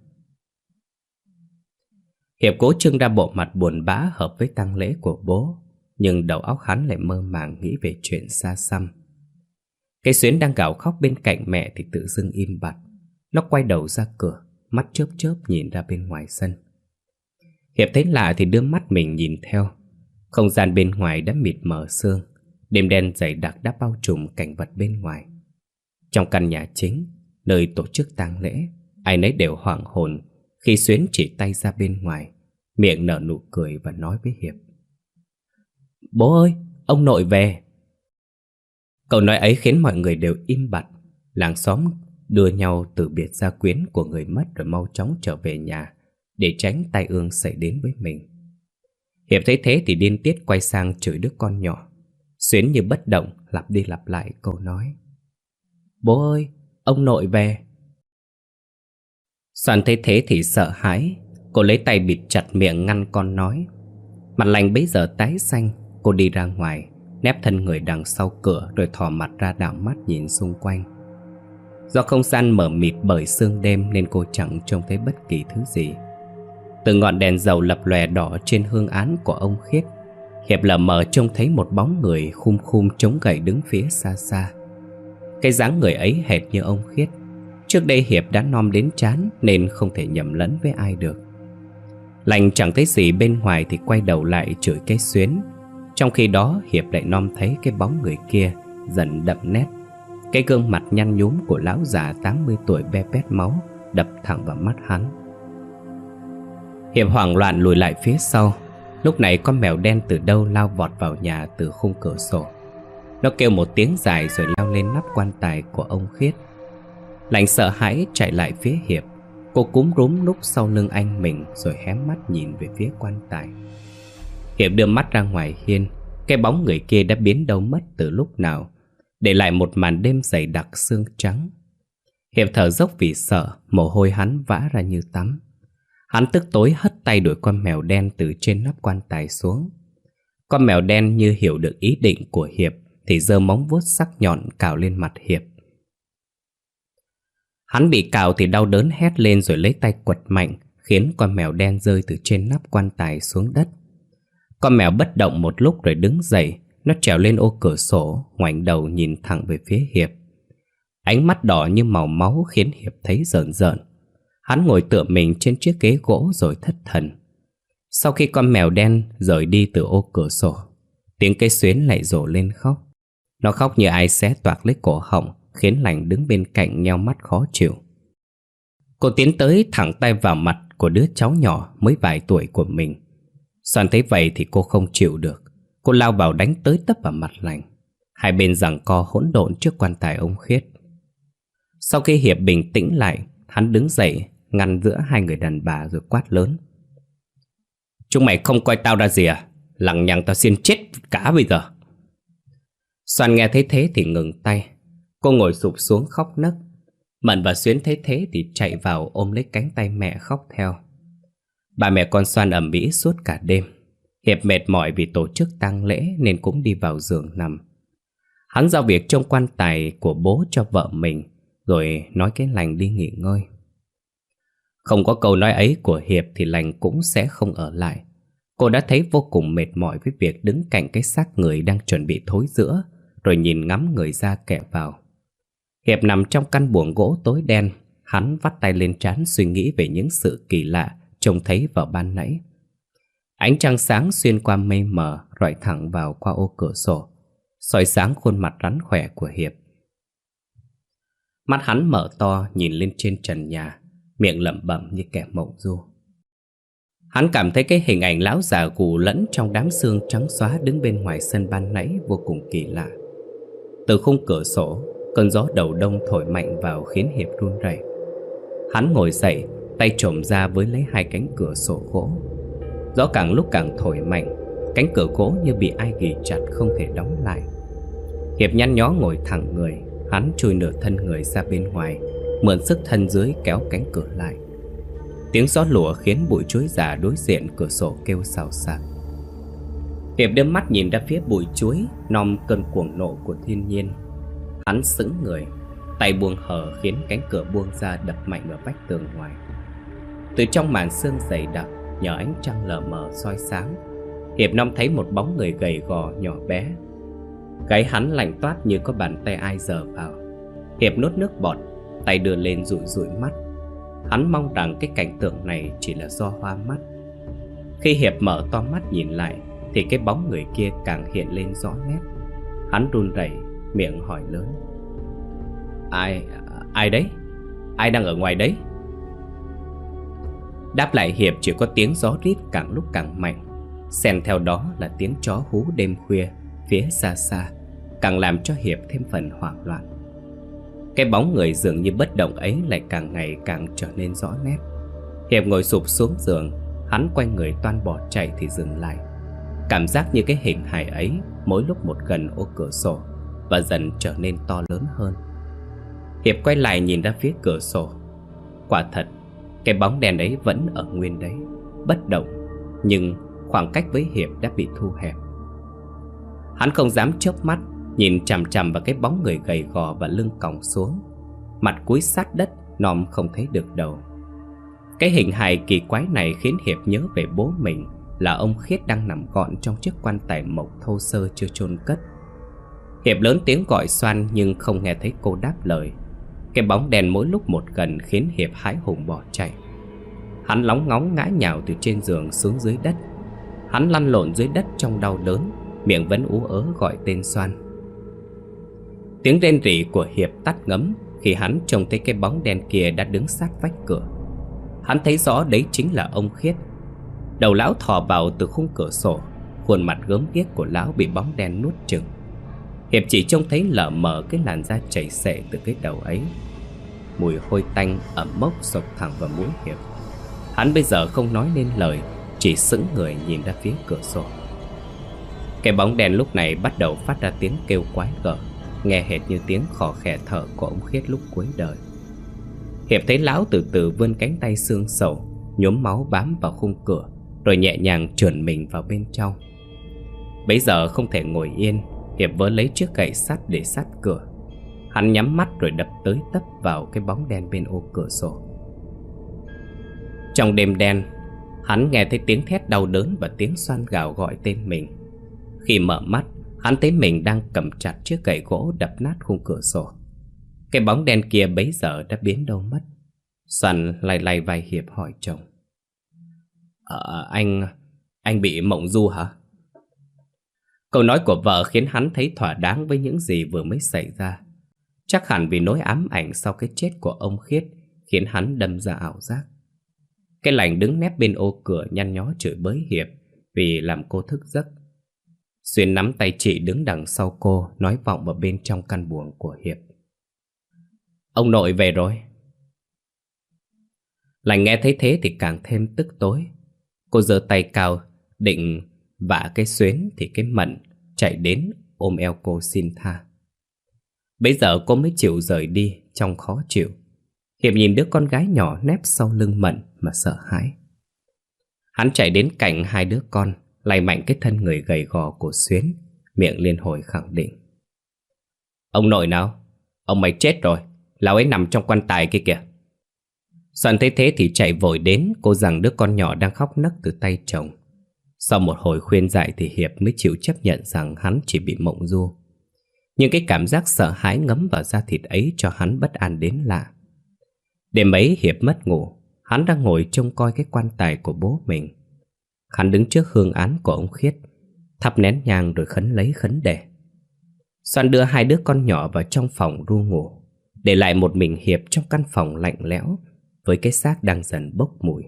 Hiệp cố trưng ra bộ mặt buồn bã hợp với tang lễ của bố, nhưng đầu óc hắn lại mơ màng nghĩ về chuyện xa xăm. Cái Xuyến đang gào khóc bên cạnh mẹ thì tự dưng im bặt. Nó quay đầu ra cửa, mắt chớp chớp nhìn ra bên ngoài sân. Hiệp thấy lạ thì đưa mắt mình nhìn theo. Không gian bên ngoài đã mịt mờ sương, đêm đen dày đặc đã bao trùm cảnh vật bên ngoài. Trong căn nhà chính, nơi tổ chức tang lễ, ai nấy đều hoảng hồn khi Xuyến chỉ tay ra bên ngoài, miệng nở nụ cười và nói với Hiệp. Bố ơi, ông nội về. Câu nói ấy khiến mọi người đều im bặt. Làng xóm đưa nhau từ biệt gia quyến của người mất rồi mau chóng trở về nhà để tránh tai ương xảy đến với mình. Hiệp thấy thế thì điên tiết quay sang chửi đứa con nhỏ. Xuyến như bất động lặp đi lặp lại câu nói. Bố ơi, ông nội về. Xoan thấy thế thì sợ hãi. Cô lấy tay bịt chặt miệng ngăn con nói. Mặt lành bấy giờ tái xanh. Cô đi ra ngoài, nép thân người đằng sau cửa rồi thò mặt ra đảo mắt nhìn xung quanh. Do không gian mờ mịt bởi sương đêm nên cô chẳng trông thấy bất kỳ thứ gì. Từ ngọn đèn dầu lập lòe đỏ trên hương án của ông Khiết, Hiệp lờ mờ trông thấy một bóng người khum khum chống gậy đứng phía xa xa. Cái dáng người ấy hệt như ông Khiết. Trước đây Hiệp đã nom đến chán nên không thể nhầm lẫn với ai được. Lành chẳng thấy gì bên ngoài thì quay đầu lại chửi cái Xuyến. Trong khi đó Hiệp lại nom thấy cái bóng người kia dần đậm nét. Cái gương mặt nhăn nhúm của lão già tám mươi tuổi be bét máu đập thẳng vào mắt hắn. Hiệp hoảng loạn lùi lại phía sau. Lúc này con mèo đen từ đâu lao vọt vào nhà từ khung cửa sổ. Nó kêu một tiếng dài rồi leo lên nắp quan tài của ông Khiết. Lành sợ hãi chạy lại phía Hiệp. Cô cúm rúm núp sau lưng anh mình rồi hé mắt nhìn về phía quan tài. Hiệp đưa mắt ra ngoài hiên. Cái bóng người kia đã biến đâu mất từ lúc nào. để lại một màn đêm dày đặc sương trắng. Hiệp thở dốc vì sợ, mồ hôi hắn vã ra như tắm. Hắn tức tối hất tay đuổi con mèo đen từ trên nắp quan tài xuống. Con mèo đen như hiểu được ý định của Hiệp thì giơ móng vuốt sắc nhọn cào lên mặt Hiệp. Hắn bị cào thì đau đớn hét lên rồi lấy tay quật mạnh, khiến con mèo đen rơi từ trên nắp quan tài xuống đất. Con mèo bất động một lúc rồi đứng dậy. Nó trèo lên ô cửa sổ, ngoảnh đầu nhìn thẳng về phía Hiệp. Ánh mắt đỏ như màu máu khiến Hiệp thấy rợn rợn. Hắn ngồi tựa mình trên chiếc ghế gỗ rồi thất thần. Sau khi con mèo đen rời đi từ ô cửa sổ, tiếng cây xuyến lại rổ lên khóc. Nó khóc như ai xé toạc lấy cổ họng, khiến Lành đứng bên cạnh nheo mắt khó chịu. Cô tiến tới thẳng tay vào mặt của đứa cháu nhỏ mới vài tuổi của mình. Soan thấy vậy thì cô không chịu được. Cô lao vào đánh tới tấp vào mặt Lành. Hai bên giằng co hỗn độn trước quan tài ông Khiết. Sau khi Hiệp bình tĩnh lại, hắn đứng dậy ngăn giữa hai người đàn bà rồi quát lớn: "Chúng mày không coi tao ra gì à? Lằng nhằng tao xin chết cả bây giờ." Soan nghe thấy thế thì ngừng tay. Cô ngồi sụp xuống khóc nấc. Mận và Xuyến thấy thế thì chạy vào ôm lấy cánh tay mẹ khóc theo. Bà mẹ con Soan ầm ĩ suốt cả đêm. Hiệp mệt mỏi vì tổ chức tang lễ nên cũng đi vào giường nằm. Hắn giao việc trông quan tài của bố cho vợ mình, rồi nói cái Lành đi nghỉ ngơi. Không có câu nói ấy của Hiệp thì Lành cũng sẽ không ở lại. Cô đã thấy vô cùng mệt mỏi với việc đứng cạnh cái xác người đang chuẩn bị thối rữa, rồi nhìn ngắm người ra kẻ vào. Hiệp nằm trong căn buồng gỗ tối đen. Hắn vắt tay lên trán suy nghĩ về những sự kỳ lạ trông thấy vào ban nãy. Ánh trăng sáng xuyên qua mây mờ rọi thẳng vào qua ô cửa sổ, soi sáng khuôn mặt rắn khỏe của Hiệp. Mắt hắn mở to nhìn lên trên trần nhà, miệng lẩm bẩm như kẻ mộng du. Hắn cảm thấy cái hình ảnh lão già gù lẫn trong đám sương trắng xóa đứng bên ngoài sân ban nãy vô cùng kỳ lạ. Từ khung cửa sổ, cơn gió đầu đông thổi mạnh vào khiến Hiệp run rẩy. Hắn ngồi dậy, tay chồm ra với lấy hai cánh cửa sổ gỗ. Gió càng lúc càng thổi mạnh, cánh cửa gỗ như bị ai ghì chặt không thể đóng lại. Hiệp nhăn nhó ngồi thẳng người. Hắn chui nửa thân người ra bên ngoài, mượn sức thân dưới kéo cánh cửa lại. Tiếng gió lùa khiến bụi chuối già đối diện cửa sổ kêu xào xạc. Hiệp đưa mắt nhìn ra phía bụi chuối, nom cơn cuồng nộ của thiên nhiên. Hắn sững người, tay buông hở khiến cánh cửa buông ra đập mạnh vào vách tường ngoài. Từ trong màn sương dày đặc, nhờ ánh trăng lờ mờ soi sáng, Hiệp nom thấy một bóng người gầy gò nhỏ bé. Gáy hắn lạnh toát như có bàn tay ai giở vào. Hiệp nuốt nước bọt, tay đưa lên dụi dụi mắt. Hắn mong rằng cái cảnh tượng này chỉ là do hoa mắt. Khi Hiệp mở to mắt nhìn lại thì cái bóng người kia càng hiện lên rõ nét. Hắn run rẩy, miệng hỏi lớn: Ai, ai đấy? Ai đang ở ngoài đấy? Đáp lại Hiệp chỉ có tiếng gió rít càng lúc càng mạnh, xen theo đó là tiếng chó hú đêm khuya phía xa xa, càng làm cho Hiệp thêm phần hoảng loạn. Cái bóng người dường như bất động ấy lại càng ngày càng trở nên rõ nét. Hiệp ngồi sụp xuống giường. Hắn quay người toan bỏ chạy thì dừng lại. Cảm giác như cái hình hài ấy mỗi lúc một gần ô cửa sổ và dần trở nên to lớn hơn. Hiệp quay lại nhìn ra phía cửa sổ. Quả thật, cái bóng đen ấy vẫn ở nguyên đấy, bất động, nhưng khoảng cách với Hiệp đã bị thu hẹp. Hắn không dám chớp mắt, nhìn chằm chằm vào cái bóng người gầy gò và lưng còng xuống, mặt cúi sát đất, nom không thấy được đầu. Cái hình hài kỳ quái này khiến Hiệp nhớ về bố mình, là ông Khiết đang nằm gọn trong chiếc quan tài mộc thô sơ chưa chôn cất. Hiệp lớn tiếng gọi Soan nhưng không nghe thấy cô đáp lời. Cái bóng đèn mỗi lúc một gần khiến Hiệp hãi hùng bỏ chạy. Hắn lóng ngóng ngã nhào từ trên giường xuống dưới đất. Hắn lăn lộn dưới đất trong đau đớn, miệng vẫn ú ớ gọi tên Soan. Tiếng rên rỉ của Hiệp tắt ngấm khi hắn trông thấy cái bóng đen kia đã đứng sát vách cửa. Hắn thấy rõ đấy chính là ông Khiết. Đầu lão thò vào từ khung cửa sổ, khuôn mặt gớm ghiếc của lão bị bóng đen nuốt chửng. Hiệp chỉ trông thấy lờ mờ cái làn da chảy xệ từ cái đầu ấy. Mùi hôi tanh ẩm mốc xộc thẳng vào mũi Hiệp. Hắn bây giờ không nói nên lời, chỉ sững người nhìn ra phía cửa sổ. Cái bóng đen lúc này bắt đầu phát ra tiếng kêu quái gở. nghe hệt như tiếng khò khè thở của ông Khiết lúc cuối đời. Hiệp thấy lão từ từ vươn cánh tay xương sầu, nhuốm máu bám vào khung cửa, rồi nhẹ nhàng trườn mình vào bên trong. Bấy giờ không thể ngồi yên, Hiệp vớ lấy chiếc gậy sắt để sắt cửa. Hắn nhắm mắt rồi đập tới tấp vào cái bóng đen bên ô cửa sổ. Trong đêm đen, hắn nghe thấy tiếng thét đau đớn và tiếng Xoan gào gọi tên mình. Khi mở mắt, hắn thấy mình đang cầm chặt chiếc gậy gỗ đập nát khung cửa sổ. Cái bóng đen kia bấy giờ đã biến đâu mất. Xoan lay lay vai Hiệp hỏi chồng: Ờ, anh... anh bị mộng du hả? Câu nói của vợ khiến hắn thấy thỏa đáng với những gì vừa mới xảy ra. Chắc hẳn vì nỗi ám ảnh sau cái chết của ông Khiết khiến hắn đâm ra ảo giác. Cái lành đứng nép bên ô cửa nhăn nhó chửi bới Hiệp vì làm cô thức giấc. Xuyên nắm tay chị đứng đằng sau cô, nói vọng vào bên trong căn buồng của Hiệp: Ông nội về rồi. Lành nghe thấy thế thì càng thêm tức tối. Cô giơ tay cao định vả cái Xuyến thì cái Mận chạy đến ôm eo cô xin tha. Bây giờ cô mới chịu rời đi trong khó chịu. Hiệp nhìn đứa con gái nhỏ nép sau lưng Mận mà sợ hãi. Hắn chạy đến cạnh hai đứa con, lay mạnh cái thân người gầy gò của Xuyến, miệng liên hồi khẳng định: Ông nội nào, ông mày chết rồi, lão ấy nằm trong quan tài kia kìa. Xoan thấy thế thì chạy vội đến, cô rằng đứa con nhỏ đang khóc nấc từ tay chồng. Sau một hồi khuyên dạy thì Hiệp mới chịu chấp nhận rằng hắn chỉ bị mộng du. Nhưng cái cảm giác sợ hãi ngấm vào da thịt ấy cho hắn bất an đến lạ. Đêm ấy Hiệp mất ngủ, hắn đang ngồi trông coi cái quan tài của bố mình. Hắn đứng trước hương án của ông Khiết, thắp nén nhang rồi khấn lấy khấn để. Xoan đưa hai đứa con nhỏ vào trong phòng ru ngủ, để lại một mình Hiệp trong căn phòng lạnh lẽo với cái xác đang dần bốc mùi.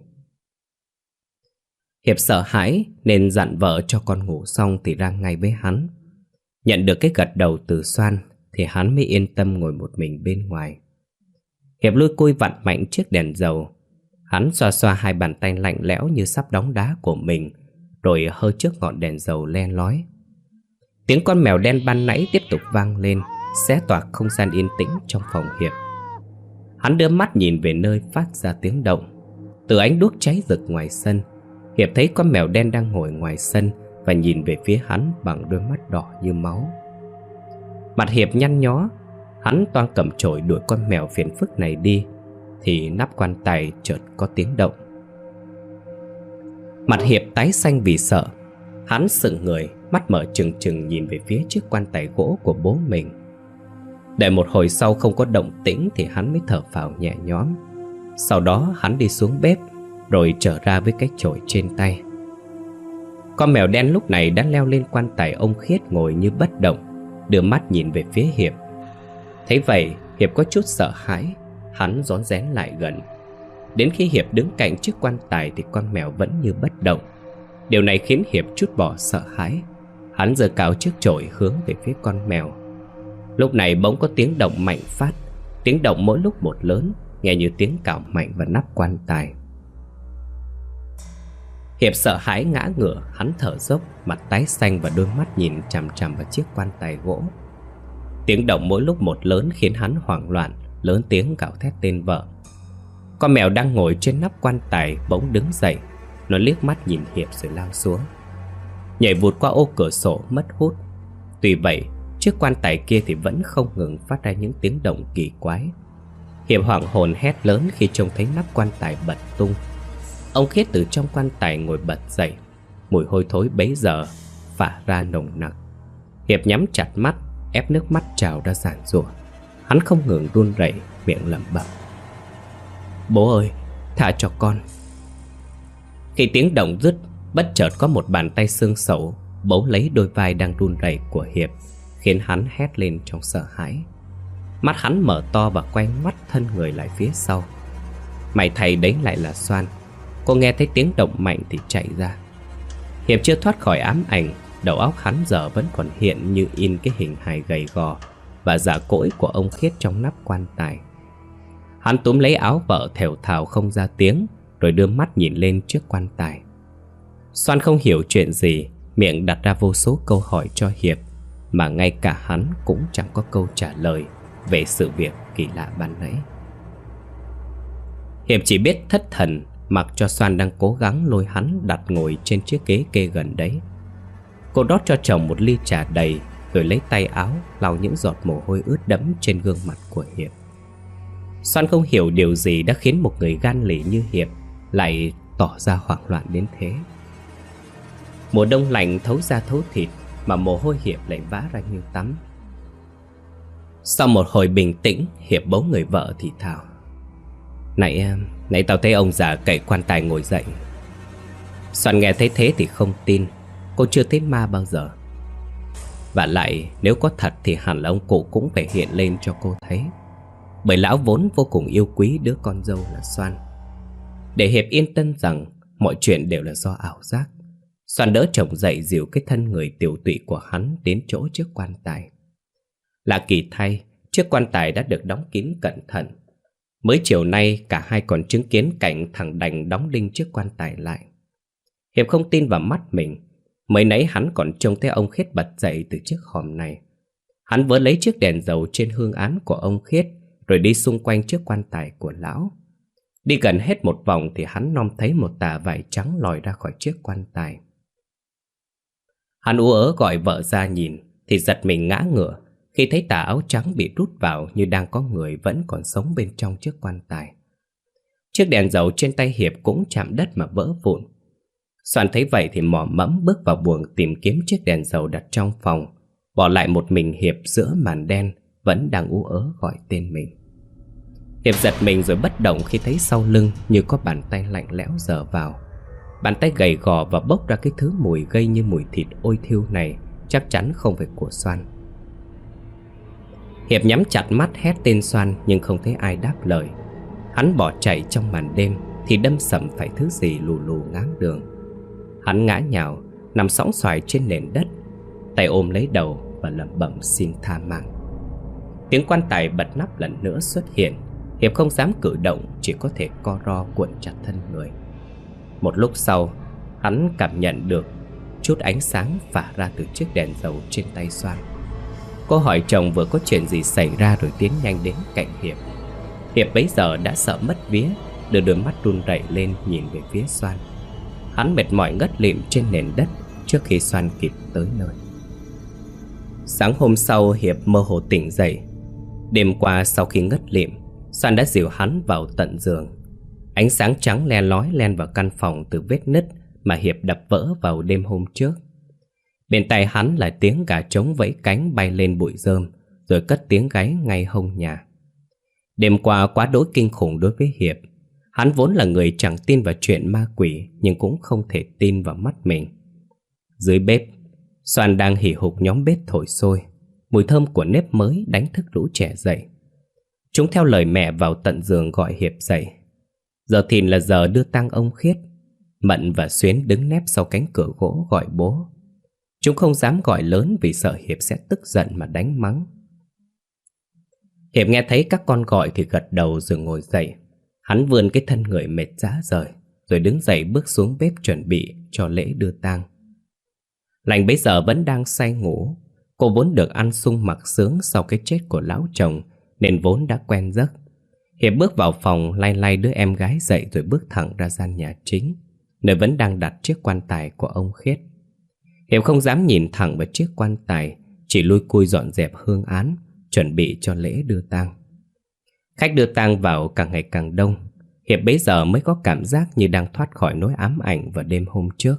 Hiệp sợ hãi nên dặn vợ cho con ngủ xong thì ra ngay với hắn. Nhận được cái gật đầu từ Xoan thì hắn mới yên tâm ngồi một mình bên ngoài. Hiệp lôi côi vặn mạnh chiếc đèn dầu. Hắn xoa xoa hai bàn tay lạnh lẽo như sắp đóng đá của mình, rồi hơ trước ngọn đèn dầu len lói. Tiếng con mèo đen ban nãy tiếp tục vang lên, xé toạc không gian yên tĩnh trong phòng Hiệp. Hắn đưa mắt nhìn về nơi phát ra tiếng động. Từ ánh đuốc cháy rực ngoài sân, Hiệp thấy con mèo đen đang ngồi ngoài sân và nhìn về phía hắn bằng đôi mắt đỏ như máu. Mặt Hiệp nhăn nhó. Hắn toang cầm chổi đuổi con mèo phiền phức này đi thì nắp quan tài chợt có tiếng động. Mặt Hiệp tái xanh vì sợ. Hắn sững người, mắt mở trừng trừng nhìn về phía chiếc quan tài gỗ của bố mình. Đợi một hồi sau không có động tĩnh thì hắn mới thở phào nhẹ nhõm. Sau đó hắn đi xuống bếp, rồi trở ra với cái chổi trên tay. Con mèo đen lúc này đã leo lên quan tài ông Khiết ngồi như bất động, đưa mắt nhìn về phía Hiệp. Thấy vậy, Hiệp có chút sợ hãi. Hắn rón rén lại gần. Đến khi Hiệp đứng cạnh chiếc quan tài thì con mèo vẫn như bất động. Điều này khiến Hiệp chút bỏ sợ hãi. Hắn giơ cao chiếc chổi hướng về phía con mèo. Lúc này bỗng có tiếng động mạnh phát. Tiếng động mỗi lúc một lớn, nghe như tiếng cào mạnh vào nắp quan tài. Hiệp sợ hãi ngã ngửa. Hắn thở dốc, mặt tái xanh và đôi mắt nhìn chằm chằm vào chiếc quan tài gỗ. Tiếng động mỗi lúc một lớn khiến hắn hoảng loạn, lớn tiếng gào thét tên vợ. Con mèo đang ngồi trên nắp quan tài bỗng đứng dậy. Nó liếc mắt nhìn Hiệp rồi lao xuống, nhảy vụt qua ô cửa sổ mất hút. Tuy vậy, chiếc quan tài kia thì vẫn không ngừng phát ra những tiếng động kỳ quái. Hiệp hoảng hồn hét lớn khi trông thấy nắp quan tài bật tung. Ông Khiết từ trong quan tài ngồi bật dậy. Mùi hôi thối bấy giờ phả ra nồng nặc. Hiệp nhắm chặt mắt, ép nước mắt trào ra giàn giụa. Hắn không ngừng run rẩy, miệng lẩm bẩm: Bố ơi, tha cho con. Khi tiếng động dứt, bất chợt có một bàn tay xương xẩu bấu lấy đôi vai đang run rẩy của Hiệp, khiến hắn hét lên trong sợ hãi. Mắt hắn mở to và quay ngoắt thân người lại phía sau. May thay đấy lại là Xoan. Cô nghe thấy tiếng động mạnh thì chạy ra. Hiệp chưa thoát khỏi ám ảnh. Đầu óc hắn giờ vẫn còn hiện như in cái hình hài gầy gò và giả cỗi của ông Khiết trong nắp quan tài. Hắn túm lấy áo vợ thều thào không ra tiếng, rồi đưa mắt nhìn lên trước quan tài. Xoan không hiểu chuyện gì, miệng đặt ra vô số câu hỏi cho Hiệp. mà ngay cả hắn cũng chẳng có câu trả lời về sự việc kỳ lạ ban nãy. Hiệp chỉ biết thất thần, mặc cho Xoan đang cố gắng lôi hắn đặt ngồi trên chiếc ghế kê gần đấy. Cô đót cho chồng một ly trà đầy, rồi lấy tay áo lau những giọt mồ hôi ướt đẫm trên gương mặt của Hiệp. Xoan không hiểu điều gì đã khiến một người gan lì như Hiệp lại tỏ ra hoảng loạn đến thế. Mùa đông lạnh thấu da thấu thịt, mà mồ hôi Hiệp lại vã ra như tắm. Sau một hồi bình tĩnh, Hiệp bấu người vợ thì thào: Nãy, nãy tao thấy ông già cậy quan tài ngồi dậy. Xoan nghe thấy thế thì không tin. Cô chưa thấy ma bao giờ. Và lại nếu có thật thì hẳn là ông cụ cũng phải hiện lên cho cô thấy, bởi lão vốn vô cùng yêu quý đứa con dâu là Xoan. Để Hiệp yên tâm rằng mọi chuyện đều là do ảo giác, Xoan đỡ chồng dậy dìu cái thân người tiều tụy của hắn đến chỗ chiếc quan tài. Lạ kỳ thay, chiếc quan tài đã được đóng kín cẩn thận. Mới chiều nay cả hai còn chứng kiến cảnh thằng Đành đóng đinh chiếc quan tài lại. Hiệp không tin vào mắt mình. Mới nãy hắn còn trông thấy ông Khiết bật dậy từ chiếc hòm này. Hắn vớ lấy chiếc đèn dầu trên hương án của ông Khiết, rồi đi xung quanh chiếc quan tài của lão. Đi gần hết một vòng thì hắn nom thấy một tà vải trắng lòi ra khỏi chiếc quan tài. Hắn ú ớ gọi vợ ra nhìn thì giật mình ngã ngửa khi thấy tà áo trắng bị rút vào, như đang có người vẫn còn sống bên trong chiếc quan tài. Chiếc đèn dầu trên tay Hiệp cũng chạm đất mà vỡ vụn. Xoan thấy vậy thì mò mẫm bước vào buồng tìm kiếm chiếc đèn dầu đặt trong phòng, bỏ lại một mình Hiệp giữa màn đen vẫn đang ú ớ gọi tên mình. Hiệp giật mình rồi bất động khi thấy sau lưng như có bàn tay lạnh lẽo giở vào. Bàn tay gầy gò và bốc ra cái thứ mùi gây như mùi thịt ôi thiêu này chắc chắn không phải của Xoan. Hiệp nhắm chặt mắt hét tên Xoan nhưng không thấy ai đáp lời. Hắn bỏ chạy trong màn đêm thì đâm sầm phải thứ gì lù lù ngáng đường. Hắn ngã nhào, nằm sõng xoài trên nền đất, tay ôm lấy đầu và lẩm bẩm xin tha mạng. Tiếng quan tài bật nắp lần nữa xuất hiện. Hiệp không dám cử động, chỉ có thể co ro cuộn chặt thân người. Một lúc sau, hắn cảm nhận được chút ánh sáng phả ra từ chiếc đèn dầu trên tay Xoan. Cô hỏi chồng vừa có chuyện gì xảy ra rồi tiến nhanh đến cạnh Hiệp. Hiệp bấy giờ đã sợ mất vía, đưa đôi mắt run rẩy lên nhìn về phía Xoan. Hắn mệt mỏi ngất lịm trên nền đất trước khi Xoan kịp tới nơi. Sáng hôm sau, Hiệp mơ hồ tỉnh dậy. Đêm qua sau khi ngất lịm, Xoan đã dìu hắn vào tận giường. Ánh sáng trắng le lói len vào căn phòng từ vết nứt mà Hiệp đập vỡ vào đêm hôm trước. Bên tai hắn là tiếng gà trống vẫy cánh bay lên bụi rơm, rồi cất tiếng gáy ngay hông nhà. Đêm qua quá đỗi kinh khủng đối với Hiệp. Hắn vốn là người chẳng tin vào chuyện ma quỷ, nhưng cũng không thể tin vào mắt mình. Dưới bếp, Xoan đang hì hục nhóm bếp thổi sôi. Mùi thơm của nếp mới đánh thức lũ trẻ dậy. Chúng theo lời mẹ vào tận giường gọi Hiệp dậy. Giờ thìn là giờ đưa tang ông Khiết. Mận và Xuyến đứng nép sau cánh cửa gỗ gọi bố. Chúng không dám gọi lớn vì sợ Hiệp sẽ tức giận mà đánh mắng. Hiệp nghe thấy các con gọi thì gật đầu rồi ngồi dậy. Hắn vươn cái thân người mệt rã rời, rồi đứng dậy bước xuống bếp chuẩn bị cho lễ đưa tang. Lành bấy giờ vẫn đang say ngủ. Cô vốn được ăn sung mặc sướng sau cái chết của lão chồng, nên vốn đã quen giấc. Hiệp bước vào phòng lay lay đứa em gái dậy rồi bước thẳng ra gian nhà chính, nơi vẫn đang đặt chiếc quan tài của ông Khiết. Hiệp không dám nhìn thẳng vào chiếc quan tài, chỉ lui cui dọn dẹp hương án, chuẩn bị cho lễ đưa tang. Khách đưa tang vào càng ngày càng đông. Hiệp bấy giờ mới có cảm giác như đang thoát khỏi nỗi ám ảnh vào đêm hôm trước.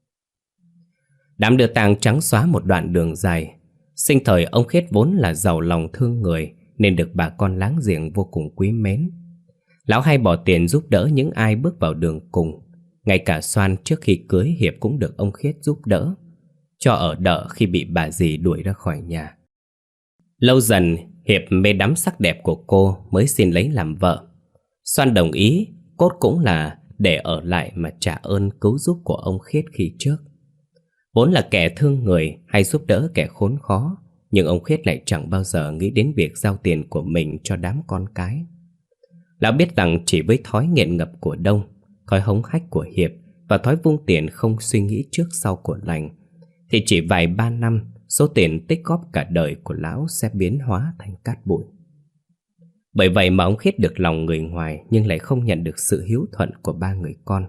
Đám đưa tang trắng xóa một đoạn đường dài. Sinh thời ông Khiết vốn là giàu lòng thương người, nên được bà con láng giềng vô cùng quý mến. Lão hay bỏ tiền giúp đỡ những ai bước vào đường cùng. Ngay cả Xoan trước khi cưới Hiệp cũng được ông Khiết giúp đỡ, cho ở đợ khi bị bà dì đuổi ra khỏi nhà. Lâu dần Hiệp mê đắm sắc đẹp của cô mới xin lấy làm vợ. Xoan đồng ý, cốt cũng là để ở lại mà trả ơn cứu giúp của ông Khiết khi trước. Vốn là kẻ thương người hay giúp đỡ kẻ khốn khó, nhưng ông Khiết lại chẳng bao giờ nghĩ đến việc giao tiền của mình cho đám con cái. Lão biết rằng chỉ với thói nghiện ngập của Đông, thói hống hách của Hiệp và thói vung tiền không suy nghĩ trước sau của Lành, thì chỉ vài ba năm số tiền tích góp cả đời của lão sẽ biến hóa thành cát bụi. Bởi vậy mà ông Khiết được lòng người ngoài nhưng lại không nhận được sự hiếu thuận của ba người con.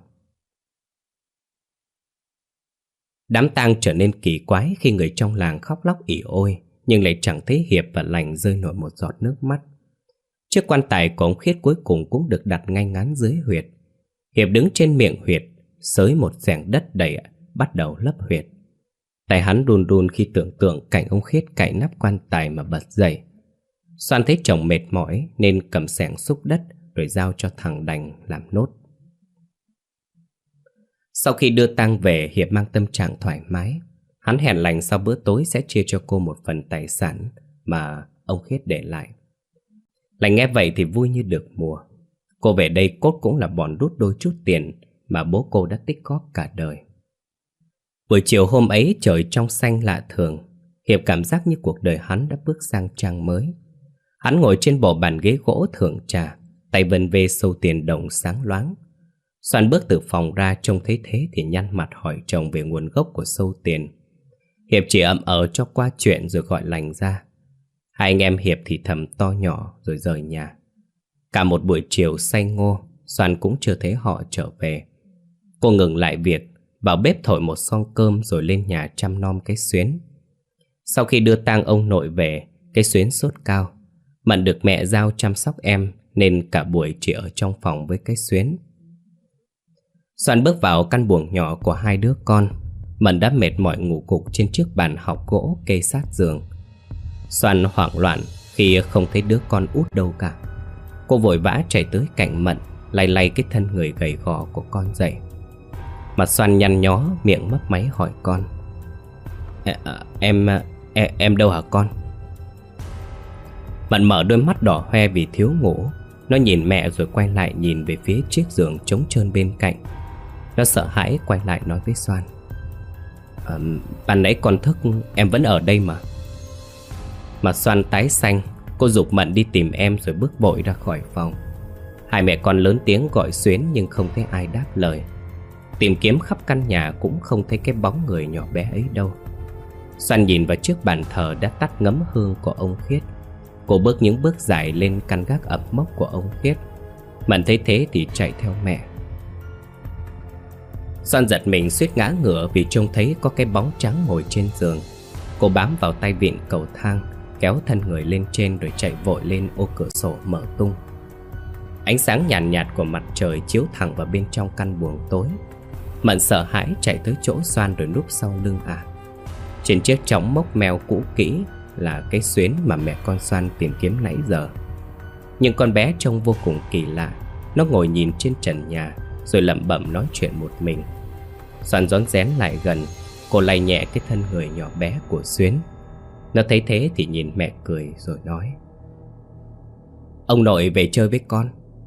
Đám tang trở nên kỳ quái khi người trong làng khóc lóc ỉ ôi, nhưng lại chẳng thấy Hiệp và Lành rơi nổi một giọt nước mắt. Chiếc quan tài của ông Khiết cuối cùng cũng được đặt ngay ngắn dưới huyệt. Hiệp đứng trên miệng huyệt, xới một xẻng đất đầy, bắt đầu lấp huyệt. Tay hắn run run khi tưởng tượng cảnh ông Khiết cạy nắp quan tài mà bật dậy. Xoan thấy chồng mệt mỏi nên cầm xẻng xúc đất rồi giao cho thằng Đành làm nốt. Sau khi đưa tang về, Hiệp mang tâm trạng thoải mái. Hắn hẹn Lành sau bữa tối sẽ chia cho cô một phần tài sản mà ông Khiết để lại. Lành nghe vậy thì vui như được mùa. Cô về đây cốt cũng là bòn rút đôi chút tiền mà bố cô đã tích góp cả đời. Buổi chiều hôm ấy trời trong xanh lạ thường. Hiệp cảm giác như cuộc đời hắn đã bước sang trang mới. Hắn ngồi trên bộ bàn ghế gỗ thưởng trà, tay vân vê sâu tiền đồng sáng loáng. Xoan bước từ phòng ra, trông thấy thế thì nhăn mặt hỏi chồng về nguồn gốc của sâu tiền. Hiệp chỉ ậm ờ cho qua chuyện rồi gọi Lành ra. Hai anh em Hiệp thì thầm to nhỏ rồi rời nhà. Cả một buổi chiều say ngô, Xoan cũng chưa thấy họ trở về. Cô ngừng lại việc, vào bếp thổi một xong cơm rồi lên nhà chăm nom cái Xuyến. Sau khi đưa tang ông nội về, cái Xuyến sốt cao. Mận được mẹ giao chăm sóc em nên cả buổi chỉ ở trong phòng với cái Xuyến. Xoan bước vào căn buồng nhỏ của hai đứa con. Mận đã mệt mỏi ngủ gục trên chiếc bàn học gỗ kê sát giường. Xoan hoảng loạn khi không thấy đứa con út đâu cả. Cô vội vã chạy tới cạnh Mận, lay lay cái thân người gầy gò của con dậy. Mặt Xoan nhăn nhó, miệng mấp máy hỏi con: à, à, Em, em, em đâu hả con? Mận mở đôi mắt đỏ hoe vì thiếu ngủ. Nó nhìn mẹ rồi quay lại nhìn về phía chiếc giường trống trơn bên cạnh. Nó sợ hãi quay lại nói với Xoan: à, Ban nãy con thức em vẫn ở đây mà. Mặt Xoan tái xanh. Cô giục Mận đi tìm em rồi bước vội ra khỏi phòng. Hai mẹ con lớn tiếng gọi Xuyến nhưng không thấy ai đáp lời. Tìm kiếm khắp căn nhà cũng không thấy cái bóng người nhỏ bé ấy đâu. Xoan nhìn vào chiếc bàn thờ đã tắt ngấm hương của ông Khiết. Cô bước những bước dài lên căn gác ẩm mốc của ông Khiết. Mận thấy thế thì chạy theo mẹ. Xoan giật mình suýt ngã ngửa vì trông thấy có cái bóng trắng ngồi trên giường. Cô bám vào tay vịn cầu thang, kéo thân người lên trên rồi chạy vội lên ô cửa sổ mở tung. Ánh sáng nhàn nhạt, nhạt của mặt trời chiếu thẳng vào bên trong căn buồng tối. Mận sợ hãi chạy tới chỗ Xoan rồi núp sau lưng ả. À. Trên chiếc chõng mốc meo cũ kỹ là cái Xuyến mà mẹ con Xoan tìm kiếm nãy giờ. Nhưng con bé trông vô cùng kỳ lạ. Nó ngồi nhìn trên trần nhà rồi lẩm bẩm nói chuyện một mình. Xoan rón rén lại gần. Cô lay nhẹ cái thân người nhỏ bé của Xuyến. Nó thấy thế thì nhìn mẹ cười rồi nói: Ông nội về chơi với con.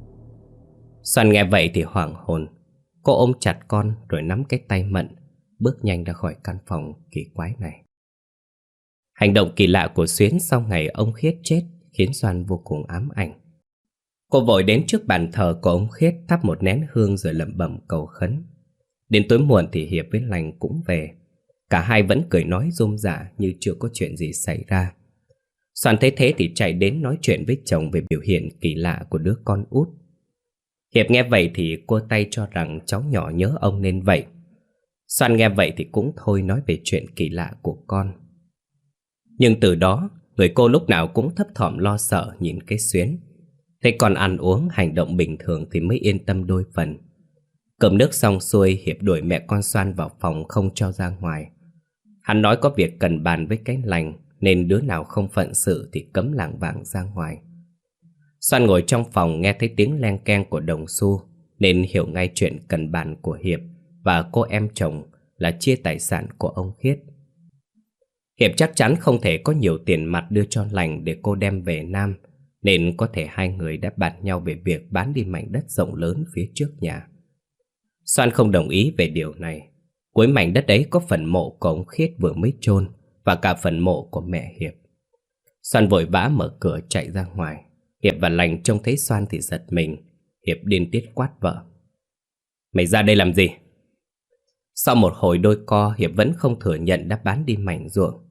Xoan nghe vậy thì hoảng hồn. Cô ôm chặt con rồi nắm cái tay Mận, bước nhanh ra khỏi căn phòng kỳ quái này. Hành động kỳ lạ của Xuyến sau ngày ông Khiết chết khiến Xoan vô cùng ám ảnh. Cô vội đến trước bàn thờ của ông Khiết thắp một nén hương rồi lẩm bẩm cầu khấn. Đến tối muộn thì Hiệp với Lành cũng về. Cả hai vẫn cười nói rôm rả như chưa có chuyện gì xảy ra. Xoan thấy thế thì chạy đến nói chuyện với chồng về biểu hiện kỳ lạ của đứa con út. Hiệp nghe vậy thì cua tay cho rằng cháu nhỏ nhớ ông nên vậy. Xoan nghe vậy thì cũng thôi nói về chuyện kỳ lạ của con. Nhưng từ đó, người cô lúc nào cũng thấp thỏm lo sợ nhìn cái Xuyến. Thấy con ăn uống, hành động bình thường thì mới yên tâm đôi phần. Cơm nước xong xuôi, Hiệp đuổi mẹ con Xoan vào phòng không cho ra ngoài. Hắn nói có việc cần bàn với cái Lành, nên đứa nào không phận sự thì cấm lảng vảng ra ngoài. Xoan ngồi trong phòng nghe thấy tiếng len keng của đồng xu, nên hiểu ngay chuyện cần bàn của Hiệp và cô em chồng là chia tài sản của ông Khiết. Hiệp chắc chắn không thể có nhiều tiền mặt đưa cho Lành để cô đem về Nam, nên có thể hai người đã bàn nhau về việc bán đi mảnh đất rộng lớn phía trước nhà. Xoan không đồng ý về điều này. Cuối mảnh đất ấy có phần mộ của ông Khiết vừa mới chôn và cả phần mộ của mẹ Hiệp. Xoan vội vã mở cửa chạy ra ngoài. Hiệp và Lành trông thấy Xoan thì giật mình. Hiệp điên tiết quát vợ: Mày ra đây làm gì? Sau một hồi đôi co, Hiệp vẫn không thừa nhận đã bán đi mảnh ruộng.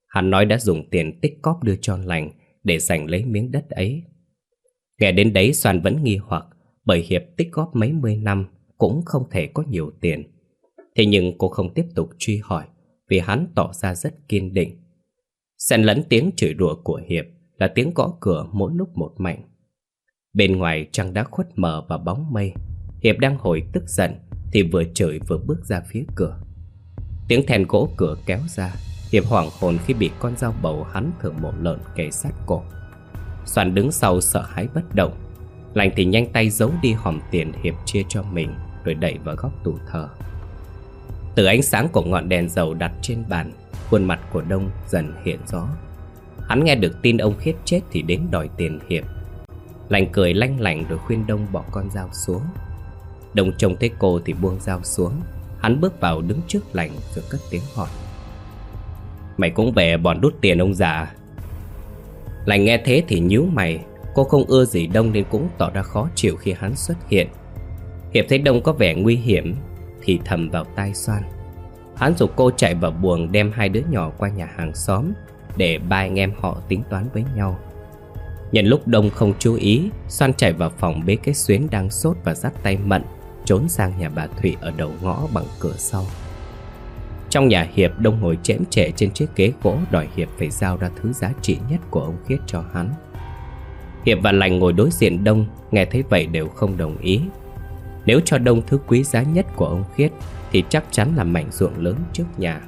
Hắn nói đã dùng tiền tích cóp đưa cho Lành để giành lấy miếng đất ấy. Nghe đến đấy Soan vẫn nghi hoặc, bởi Hiệp tích góp mấy mươi năm cũng không thể có nhiều tiền. Thế nhưng cô không tiếp tục truy hỏi, vì hắn tỏ ra rất kiên định. Xen lẫn tiếng chửi đùa của Hiệp là tiếng gõ cửa mỗi lúc một mạnh. Bên ngoài trăng đã khuất mờ vào bóng mây. Hiệp đang hồi tức giận thì vừa chửi vừa bước ra phía cửa. Tiếng then gỗ cửa kéo ra. Hiệp hoảng hồn khi bị con dao bầu hắn thường mổ lợn kề sát cổ. Soan đứng sau sợ hãi bất động. Lành thì nhanh tay giấu đi hòm tiền Hiệp chia cho mình, rồi đẩy vào góc tủ thờ. Từ ánh sáng của ngọn đèn dầu đặt trên bàn, khuôn mặt của Đông dần hiện rõ. Hắn nghe được tin ông Khiết chết thì đến đòi tiền Hiệp. Lành cười lanh lảnh rồi khuyên Đông bỏ con dao xuống. Đông trông thấy cô thì buông dao xuống. Hắn bước vào đứng trước Lành rồi cất tiếng hỏi: "Mày cũng về bọn đút tiền ông già?" Lành nghe thế thì nhíu mày. Cô không ưa gì Đông nên cũng tỏ ra khó chịu khi hắn xuất hiện. Hiệp thấy Đông có vẻ nguy hiểm thì thầm vào tai Soan. Hắn giục cô chạy vào buồng đem hai đứa nhỏ qua nhà hàng xóm để ba anh em họ tính toán với nhau. Nhân lúc Đông không chú ý, Soan chạy vào phòng bế cái Xuyến đang sốt và dắt tay Mận trốn sang nhà bà Thụy ở đầu ngõ bằng cửa sau. Trong nhà Hiệp, Đông ngồi chễm chệ trên chiếc ghế gỗ đòi Hiệp phải giao ra thứ giá trị nhất của ông Khiết cho hắn. Hiệp và Lành ngồi đối diện Đông, nghe thấy vậy đều không đồng ý. Nếu cho Đông thứ quý giá nhất của ông Khiết thì chắc chắn là mảnh ruộng lớn trước nhà.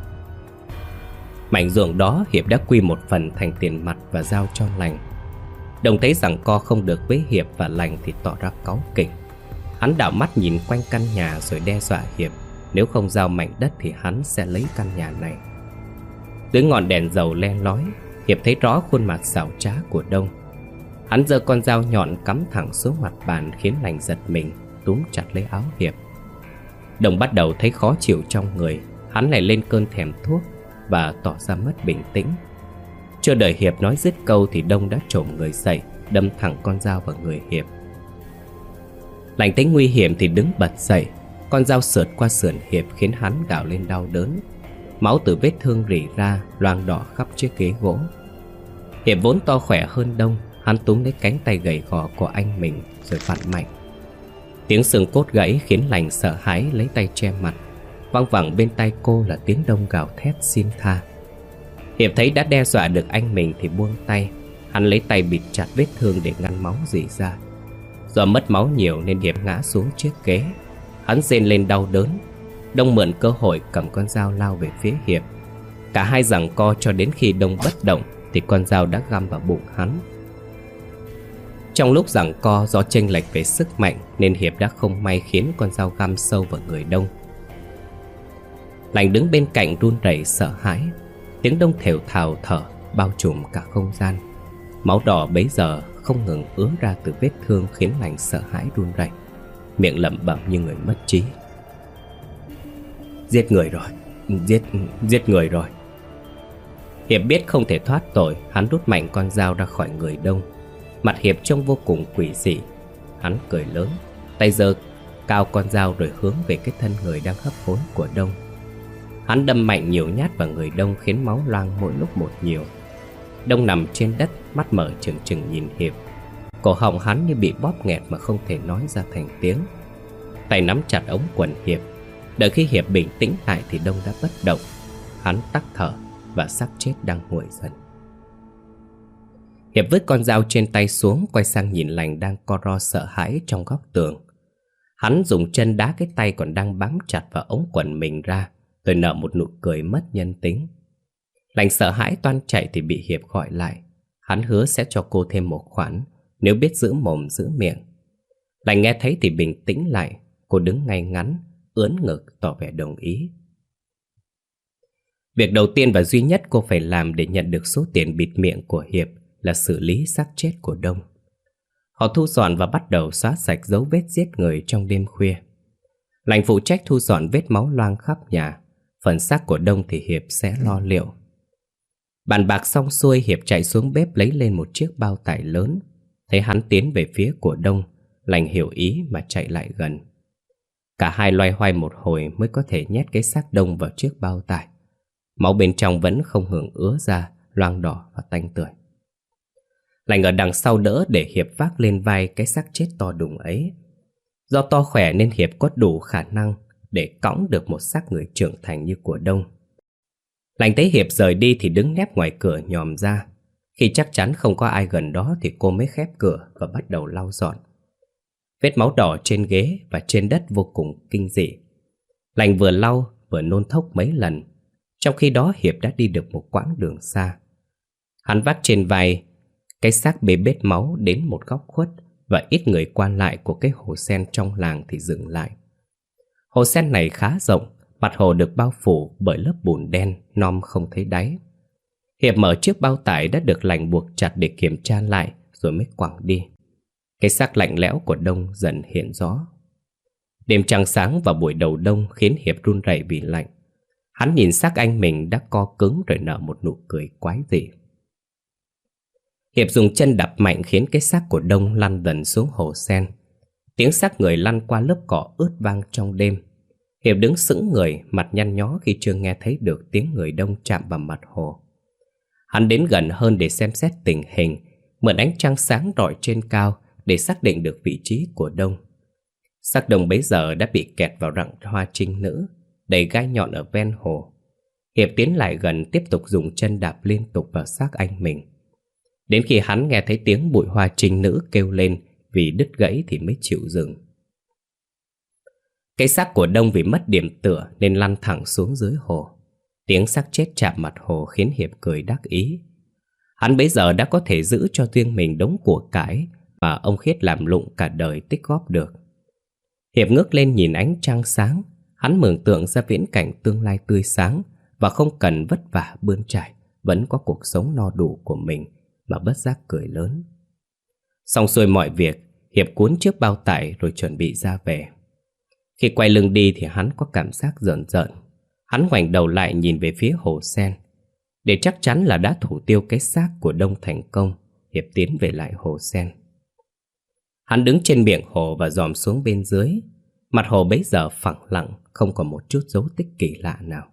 Mảnh ruộng đó Hiệp đã quy một phần thành tiền mặt và giao cho Lành. Đông thấy rằng co không được với Hiệp và Lành thì tỏ ra cáu kỉnh. Hắn đảo mắt nhìn quanh căn nhà rồi đe dọa Hiệp, nếu không giao mảnh đất thì hắn sẽ lấy căn nhà này. Dưới ngọn đèn dầu le lói, Hiệp thấy rõ khuôn mặt xảo trá của Đông. Hắn giơ con dao nhọn cắm thẳng xuống mặt bàn khiến Lành giật mình, túm chặt lấy áo Hiệp. Đông bắt đầu thấy khó chịu trong người. Hắn lại lên cơn thèm thuốc và tỏ ra mất bình tĩnh. Chưa đợi Hiệp nói dứt câu thì Đông đã trồm người dậy, đâm thẳng con dao vào người Hiệp. Lành thấy nguy hiểm thì đứng bật dậy. Con dao sượt qua sườn Hiệp khiến hắn gào lên đau đớn. Máu từ vết thương rỉ ra loang đỏ khắp chiếc ghế gỗ. Hiệp vốn to khỏe hơn Đông. Hắn túm lấy cánh tay gầy gò của anh mình rồi vặn mạnh. Tiếng xương cốt gãy khiến Lành sợ hãi lấy tay che mặt. Văng vẳng bên tai cô là tiếng Đông gào thét xin tha. Hiệp thấy đã đe dọa được anh mình thì buông tay. Hắn lấy tay bịt chặt vết thương để ngăn máu rỉ ra. Do mất máu nhiều nên Hiệp ngã xuống chiếc ghế. Hắn rên lên đau đớn. Đông mượn cơ hội cầm con dao lao về phía Hiệp. Cả hai giằng co cho đến khi Đông bất động thì con dao đã găm vào bụng hắn. Trong lúc giằng co, do chênh lệch về sức mạnh nên Hiệp đã không may khiến con dao găm sâu vào người Đông. Lành đứng bên cạnh run rẩy sợ hãi. Tiếng Đông thều thào thở bao trùm cả không gian. Máu đỏ bấy giờ không ngừng ứa ra từ vết thương khiến Lành sợ hãi run rẩy, miệng lẩm bẩm như người mất trí: "Giết người rồi, giết, giết người rồi." Hiệp biết không thể thoát tội. Hắn rút mạnh con dao ra khỏi người Đông. Mặt Hiệp trông vô cùng quỷ dị. Hắn cười lớn, tay giơ cao con dao rồi hướng về cái thân người đang hấp hối của Đông. Hắn đâm mạnh nhiều nhát vào người Đông khiến máu loang mỗi lúc một nhiều. Đông nằm trên đất, mắt mở trừng trừng nhìn Hiệp. Cổ họng hắn như bị bóp nghẹt mà không thể nói ra thành tiếng. Tay nắm chặt ống quần Hiệp. Đợi khi Hiệp bình tĩnh lại thì Đông đã bất động. Hắn tắc thở và xác chết đang nguội dần. Hiệp vứt con dao trên tay xuống, quay sang nhìn Lành đang co ro sợ hãi trong góc tường. Hắn dùng chân đá cái tay còn đang bám chặt vào ống quần mình ra, rồi nở một nụ cười mất nhân tính. Lành sợ hãi toan chạy thì bị Hiệp gọi lại. Hắn hứa sẽ cho cô thêm một khoản nếu biết giữ mồm giữ miệng. Lành nghe thấy thì bình tĩnh lại. Cô đứng ngay ngắn, ưỡn ngực tỏ vẻ đồng ý. Việc đầu tiên và duy nhất cô phải làm để nhận được số tiền bịt miệng của Hiệp là xử lý xác chết của Đông. Họ thu dọn và bắt đầu xóa sạch dấu vết giết người trong đêm khuya. Lành phụ trách thu dọn vết máu loang khắp nhà. Phần xác của Đông thì Hiệp sẽ lo liệu. Bàn bạc xong xuôi, Hiệp chạy xuống bếp lấy lên một chiếc bao tải lớn. Thấy hắn tiến về phía của Đông, Lành hiểu ý mà chạy lại gần. Cả hai loay hoay một hồi mới có thể nhét cái xác Đông vào chiếc bao tải. máu bên trong vẫn không ngừng ứa ra, loang đỏ và tanh tưởi. Lành ở đằng sau đỡ để Hiệp vác lên vai cái xác chết to đùng ấy. Do to khỏe nên Hiệp có đủ khả năng để cõng được một xác người trưởng thành như của Đông. Lành thấy Hiệp rời đi thì đứng nép ngoài cửa nhòm ra. Khi chắc chắn không có ai gần đó thì cô mới khép cửa và bắt đầu lau dọn. Vết máu đỏ trên ghế và trên đất vô cùng kinh dị. Lành vừa lau vừa nôn thốc mấy lần. Trong khi đó Hiệp đã đi được một quãng đường xa. Hắn vác trên vai cái xác bê bết máu đến một góc khuất, và ít người quan lại của cái hồ sen trong làng thì dừng lại. Hồ sen này khá rộng, mặt hồ được bao phủ bởi lớp bùn đen nom không thấy đáy. Hiệp mở chiếc bao tải đã được Lành buộc chặt để kiểm tra lại rồi mới quẳng đi. Cái xác lạnh lẽo của Đông dần hiện rõ. Đêm trăng sáng vào buổi đầu đông khiến Hiệp run rẩy vì lạnh. Hắn nhìn xác anh mình đã co cứng rồi nở một nụ cười quái dị. Hiệp dùng chân đập mạnh khiến cái xác của Đông lăn dần xuống hồ sen. Tiếng xác người lăn qua lớp cỏ ướt vang trong đêm. Hiệp đứng sững người, mặt nhăn nhó khi chưa nghe thấy được tiếng người Đông chạm vào mặt hồ. Hắn đến gần hơn để xem xét tình hình, mượn ánh trăng sáng rọi trên cao để xác định được vị trí của Đông. Xác Đông bấy giờ đã bị kẹt vào rặng hoa trinh nữ, đầy gai nhọn ở ven hồ. Hiệp tiến lại gần, tiếp tục dùng chân đạp liên tục vào xác anh mình. Đến khi hắn nghe thấy tiếng bụi hoa trinh nữ kêu lên vì đứt gãy thì mới chịu dừng. Cái xác của Đông vì mất điểm tựa nên lăn thẳng xuống dưới hồ. Tiếng xác chết chạm mặt hồ khiến Hiệp cười đắc ý. Hắn bấy giờ đã có thể giữ cho riêng mình đống của cải mà ông Khiết làm lụng cả đời tích góp được. Hiệp ngước lên nhìn ánh trăng sáng. Hắn mường tượng ra viễn cảnh tương lai tươi sáng và không cần vất vả bươn trải, vẫn có cuộc sống no đủ của mình mà bất giác cười lớn. Xong xuôi mọi việc, Hiệp cuốn chiếc bao tải rồi chuẩn bị ra về. Khi quay lưng đi thì hắn có cảm giác rợn rợn. Hắn ngoảnh đầu lại nhìn về phía hồ sen. Để chắc chắn là đã thủ tiêu cái xác của Đông thành công, Hiệp tiến về lại hồ sen. Hắn đứng trên miệng hồ và dòm xuống bên dưới. Mặt hồ bấy giờ phẳng lặng, không có một chút dấu tích kỳ lạ nào.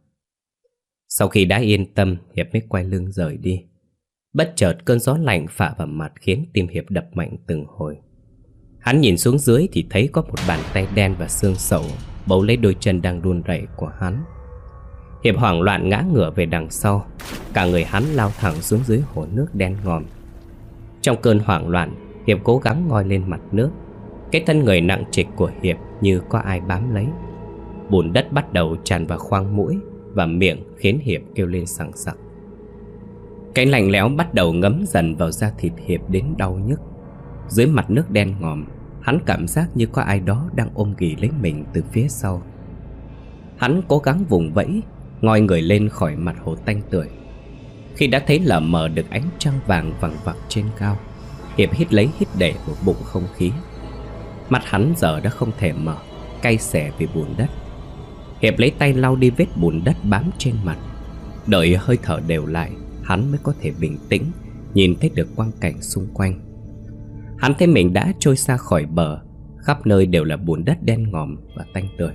Sau khi đã yên tâm, Hiệp mới quay lưng rời đi. Bất chợt cơn gió lạnh phả vào mặt khiến tim Hiệp đập mạnh từng hồi. Hắn nhìn xuống dưới thì thấy có một bàn tay đen và xương sẩu bấu lấy đôi chân đang run rẩy của hắn. Hiệp hoảng loạn ngã ngửa về đằng sau. Cả người hắn lao thẳng xuống dưới hồ nước đen ngòm. Trong cơn hoảng loạn, Hiệp cố gắng ngoi lên mặt nước. Cái thân người nặng trịch của Hiệp như có ai bám lấy. Bùn đất bắt đầu tràn vào khoang mũi và miệng khiến Hiệp kêu lên sằng sặc. Cái lạnh lẽo bắt đầu ngấm dần vào da thịt Hiệp đến đau nhức. Dưới mặt nước đen ngòm, hắn cảm giác như có ai đó đang ôm ghì lấy mình từ phía sau. Hắn cố gắng vùng vẫy, ngoi người lên khỏi mặt hồ tanh tưởi. Khi đã thấy lờ mờ được ánh trăng vàng vằng vặc trên cao, Hiệp hít lấy hít để một bụng không khí. Mắt hắn giờ đã không thể mở, cay xè vì bùn đất. Hiệp lấy tay lau đi vết bùn đất bám trên mặt. Đợi hơi thở đều lại, hắn mới có thể bình tĩnh nhìn thấy được quang cảnh xung quanh. Hắn thấy mình đã trôi xa khỏi bờ, khắp nơi đều là bùn đất đen ngòm và tanh tưởi.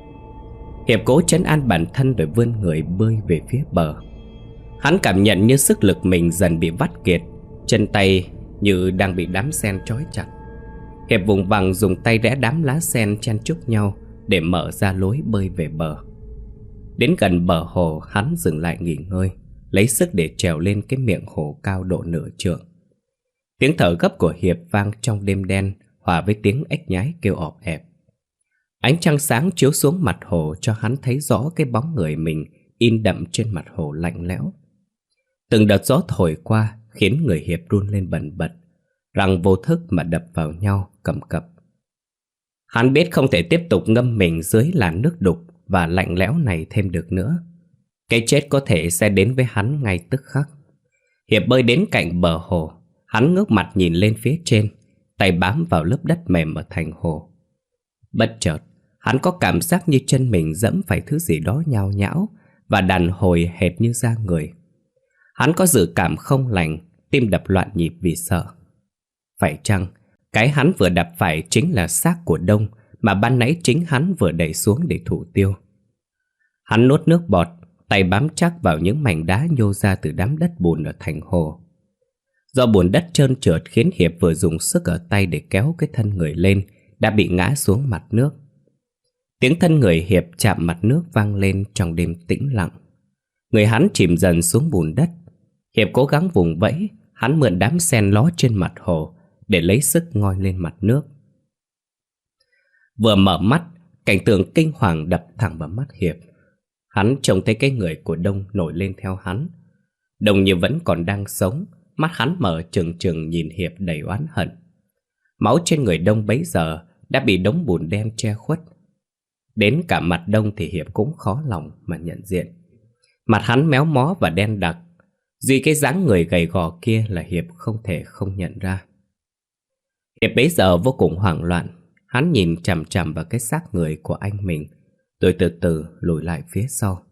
Hiệp cố trấn an bản thân rồi vươn người bơi về phía bờ. Hắn cảm nhận như sức lực mình dần bị vắt kiệt, chân tay như đang bị đám sen trói chặt. Hiệp vùng vằng dùng tay rẽ đám lá sen chen chúc nhau để mở ra lối bơi về bờ. Đến gần bờ hồ, hắn dừng lại nghỉ ngơi, lấy sức để trèo lên cái miệng hồ cao độ nửa trượng. Tiếng thở gấp của Hiệp vang trong đêm đen, hòa với tiếng ếch nhái kêu ọp ẹp. Ánh trăng sáng chiếu xuống mặt hồ cho hắn thấy rõ cái bóng người mình in đậm trên mặt hồ lạnh lẽo. Từng đợt gió thổi qua khiến người Hiệp run lên bần bật, răng vô thức mà đập vào nhau cầm cập. Hắn biết không thể tiếp tục ngâm mình dưới làn nước đục và lạnh lẽo này thêm được nữa. Cái chết có thể sẽ đến với hắn ngay tức khắc. Hiệp bơi đến cạnh bờ hồ. Hắn ngước mặt nhìn lên phía trên, tay bám vào lớp đất mềm ở thành hồ. Bất chợt, hắn có cảm giác như chân mình dẫm phải thứ gì đó nhao nhão và đàn hồi hệt như da người. Hắn có dự cảm không lành, tim đập loạn nhịp vì sợ. Phải chăng cái hắn vừa đập phải chính là xác của Đông mà ban nãy chính hắn vừa đẩy xuống để thủ tiêu? Hắn nuốt nước bọt, tay bám chắc vào những mảnh đá nhô ra từ đám đất bùn ở thành hồ. Do bùn đất trơn trượt khiến Hiệp vừa dùng sức ở tay để kéo cái thân người lên đã bị ngã xuống mặt nước. Tiếng thân người Hiệp chạm mặt nước vang lên trong đêm tĩnh lặng. Người hắn chìm dần xuống bùn đất. Hiệp cố gắng vùng vẫy. Hắn mượn đám sen ló trên mặt hồ để lấy sức ngoi lên mặt nước. Vừa mở mắt, cảnh tượng kinh hoàng đập thẳng vào mắt Hiệp. Hắn trông thấy cái người của Đông nổi lên theo hắn. Đông như vẫn còn đang sống. Mắt hắn mở trừng trừng nhìn Hiệp đầy oán hận. Máu trên người Đông bấy giờ đã bị đống bùn đen che khuất. Đến cả mặt Đông thì Hiệp cũng khó lòng mà nhận diện. Mặt hắn méo mó và đen đặc. Duy cái dáng người gầy gò kia là Hiệp không thể không nhận ra. Hiệp bấy giờ vô cùng hoảng loạn. Hắn nhìn chằm chằm vào cái xác người của anh mình, rồi từ từ lùi lại phía sau.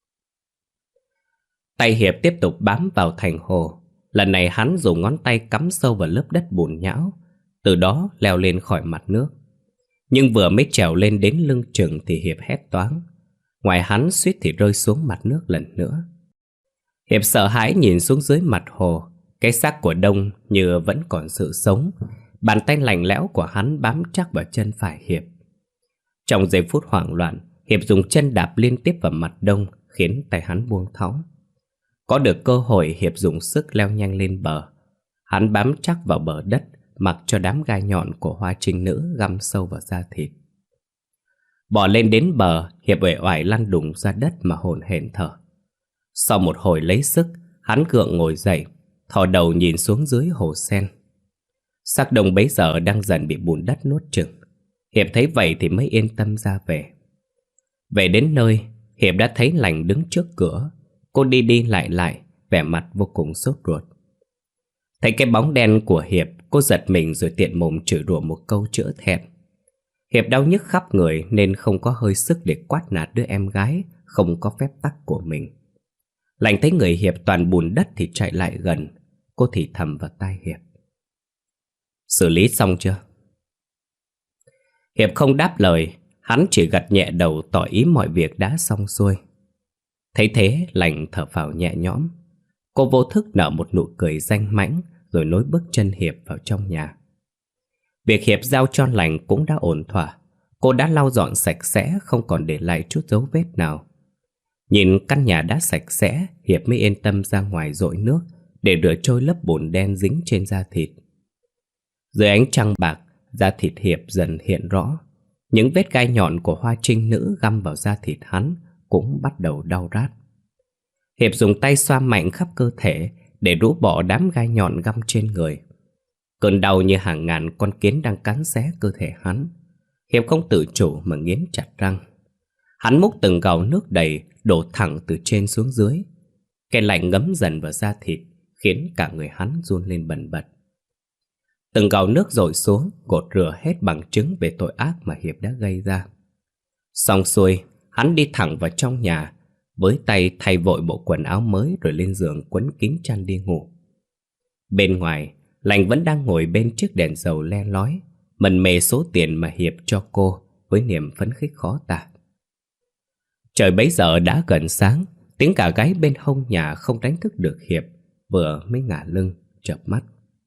Tay Hiệp tiếp tục bám vào thành hồ. Lần này hắn dùng ngón tay cắm sâu vào lớp đất bùn nhão, từ đó leo lên khỏi mặt nước. Nhưng vừa mới trèo lên đến lưng chừng thì Hiệp hét toáng. Ngoài hắn suýt thì rơi xuống mặt nước lần nữa. Hiệp sợ hãi nhìn xuống dưới mặt hồ. Cái xác của Đông như vẫn còn sự sống. Bàn tay lạnh lẽo của hắn bám chắc vào chân phải Hiệp. Trong giây phút hoảng loạn, Hiệp dùng chân đạp liên tiếp vào mặt Đông, khiến tay hắn buông thõng. Có được cơ hội, Hiệp dùng sức leo nhanh lên bờ. Hắn bám chắc vào bờ đất, mặc cho đám gai nhọn của hoa trinh nữ găm sâu vào da thịt. Bò lên đến bờ, Hiệp uể oải lăn đùng ra đất mà hổn hển thở. Sau một hồi lấy sức, hắn gượng ngồi dậy, thò đầu nhìn xuống dưới hồ sen. Xác Đông bấy giờ đang dần bị bùn đất nuốt chửng. Hiệp thấy vậy thì mới yên tâm ra về. Về đến nơi, Hiệp đã thấy Lành đứng trước cửa. Cô đi đi lại lại, vẻ mặt vô cùng sốt ruột. Thấy cái bóng đen của Hiệp, cô giật mình rồi tiện mồm chửi rủa một câu chữa thẹn. Hiệp đau nhức khắp người nên không có hơi sức để quát nạt đứa em gái không có phép tắc của mình. Lành thấy người Hiệp toàn bùn đất thì chạy lại gần. Cô thì thầm vào tai Hiệp: xử lý xong chưa? Hiệp không đáp lời. Hắn chỉ gật nhẹ đầu tỏ ý mọi việc đã xong xuôi. Thấy thế, Lành thở phào nhẹ nhõm. Cô vô thức nở một nụ cười danh mãnh, rồi nối bước chân Hiệp vào trong nhà. Việc Hiệp giao cho Lành cũng đã ổn thỏa. Cô đã lau dọn sạch sẽ, không còn để lại chút dấu vết nào. Nhìn căn nhà đã sạch sẽ, Hiệp mới yên tâm ra ngoài dội nước để rửa trôi lớp bùn đen dính trên da thịt. Dưới ánh trăng bạc, da thịt Hiệp dần hiện rõ. Những vết gai nhọn của hoa trinh nữ găm vào da thịt hắn cũng bắt đầu đau rát. Hiệp dùng tay xoa mạnh khắp cơ thể để rũ bỏ đám gai nhọn găm trên người. Cơn đau như hàng ngàn con kiến đang cắn xé cơ thể hắn. Hiệp không tự chủ mà nghiến chặt răng. Hắn múc từng gáo nước đầy đổ thẳng từ trên xuống dưới. Cái lạnh ngấm dần vào da thịt khiến cả người hắn run lên bần bật. Từng gáo nước dội xuống gột rửa hết bằng chứng về tội ác mà Hiệp đã gây ra. Xong xuôi, hắn đi thẳng vào trong nhà, với tay thay vội bộ quần áo mới rồi lên giường quấn kín chăn đi ngủ. Bên ngoài, Lành vẫn đang ngồi bên chiếc đèn dầu le lói, mần mê số tiền mà Hiệp cho cô với niềm phấn khích khó tả. Trời bấy giờ đã gần sáng, tiếng gà gáy bên hông nhà không đánh thức được Hiệp, vừa mới ngả lưng, chợp mắt.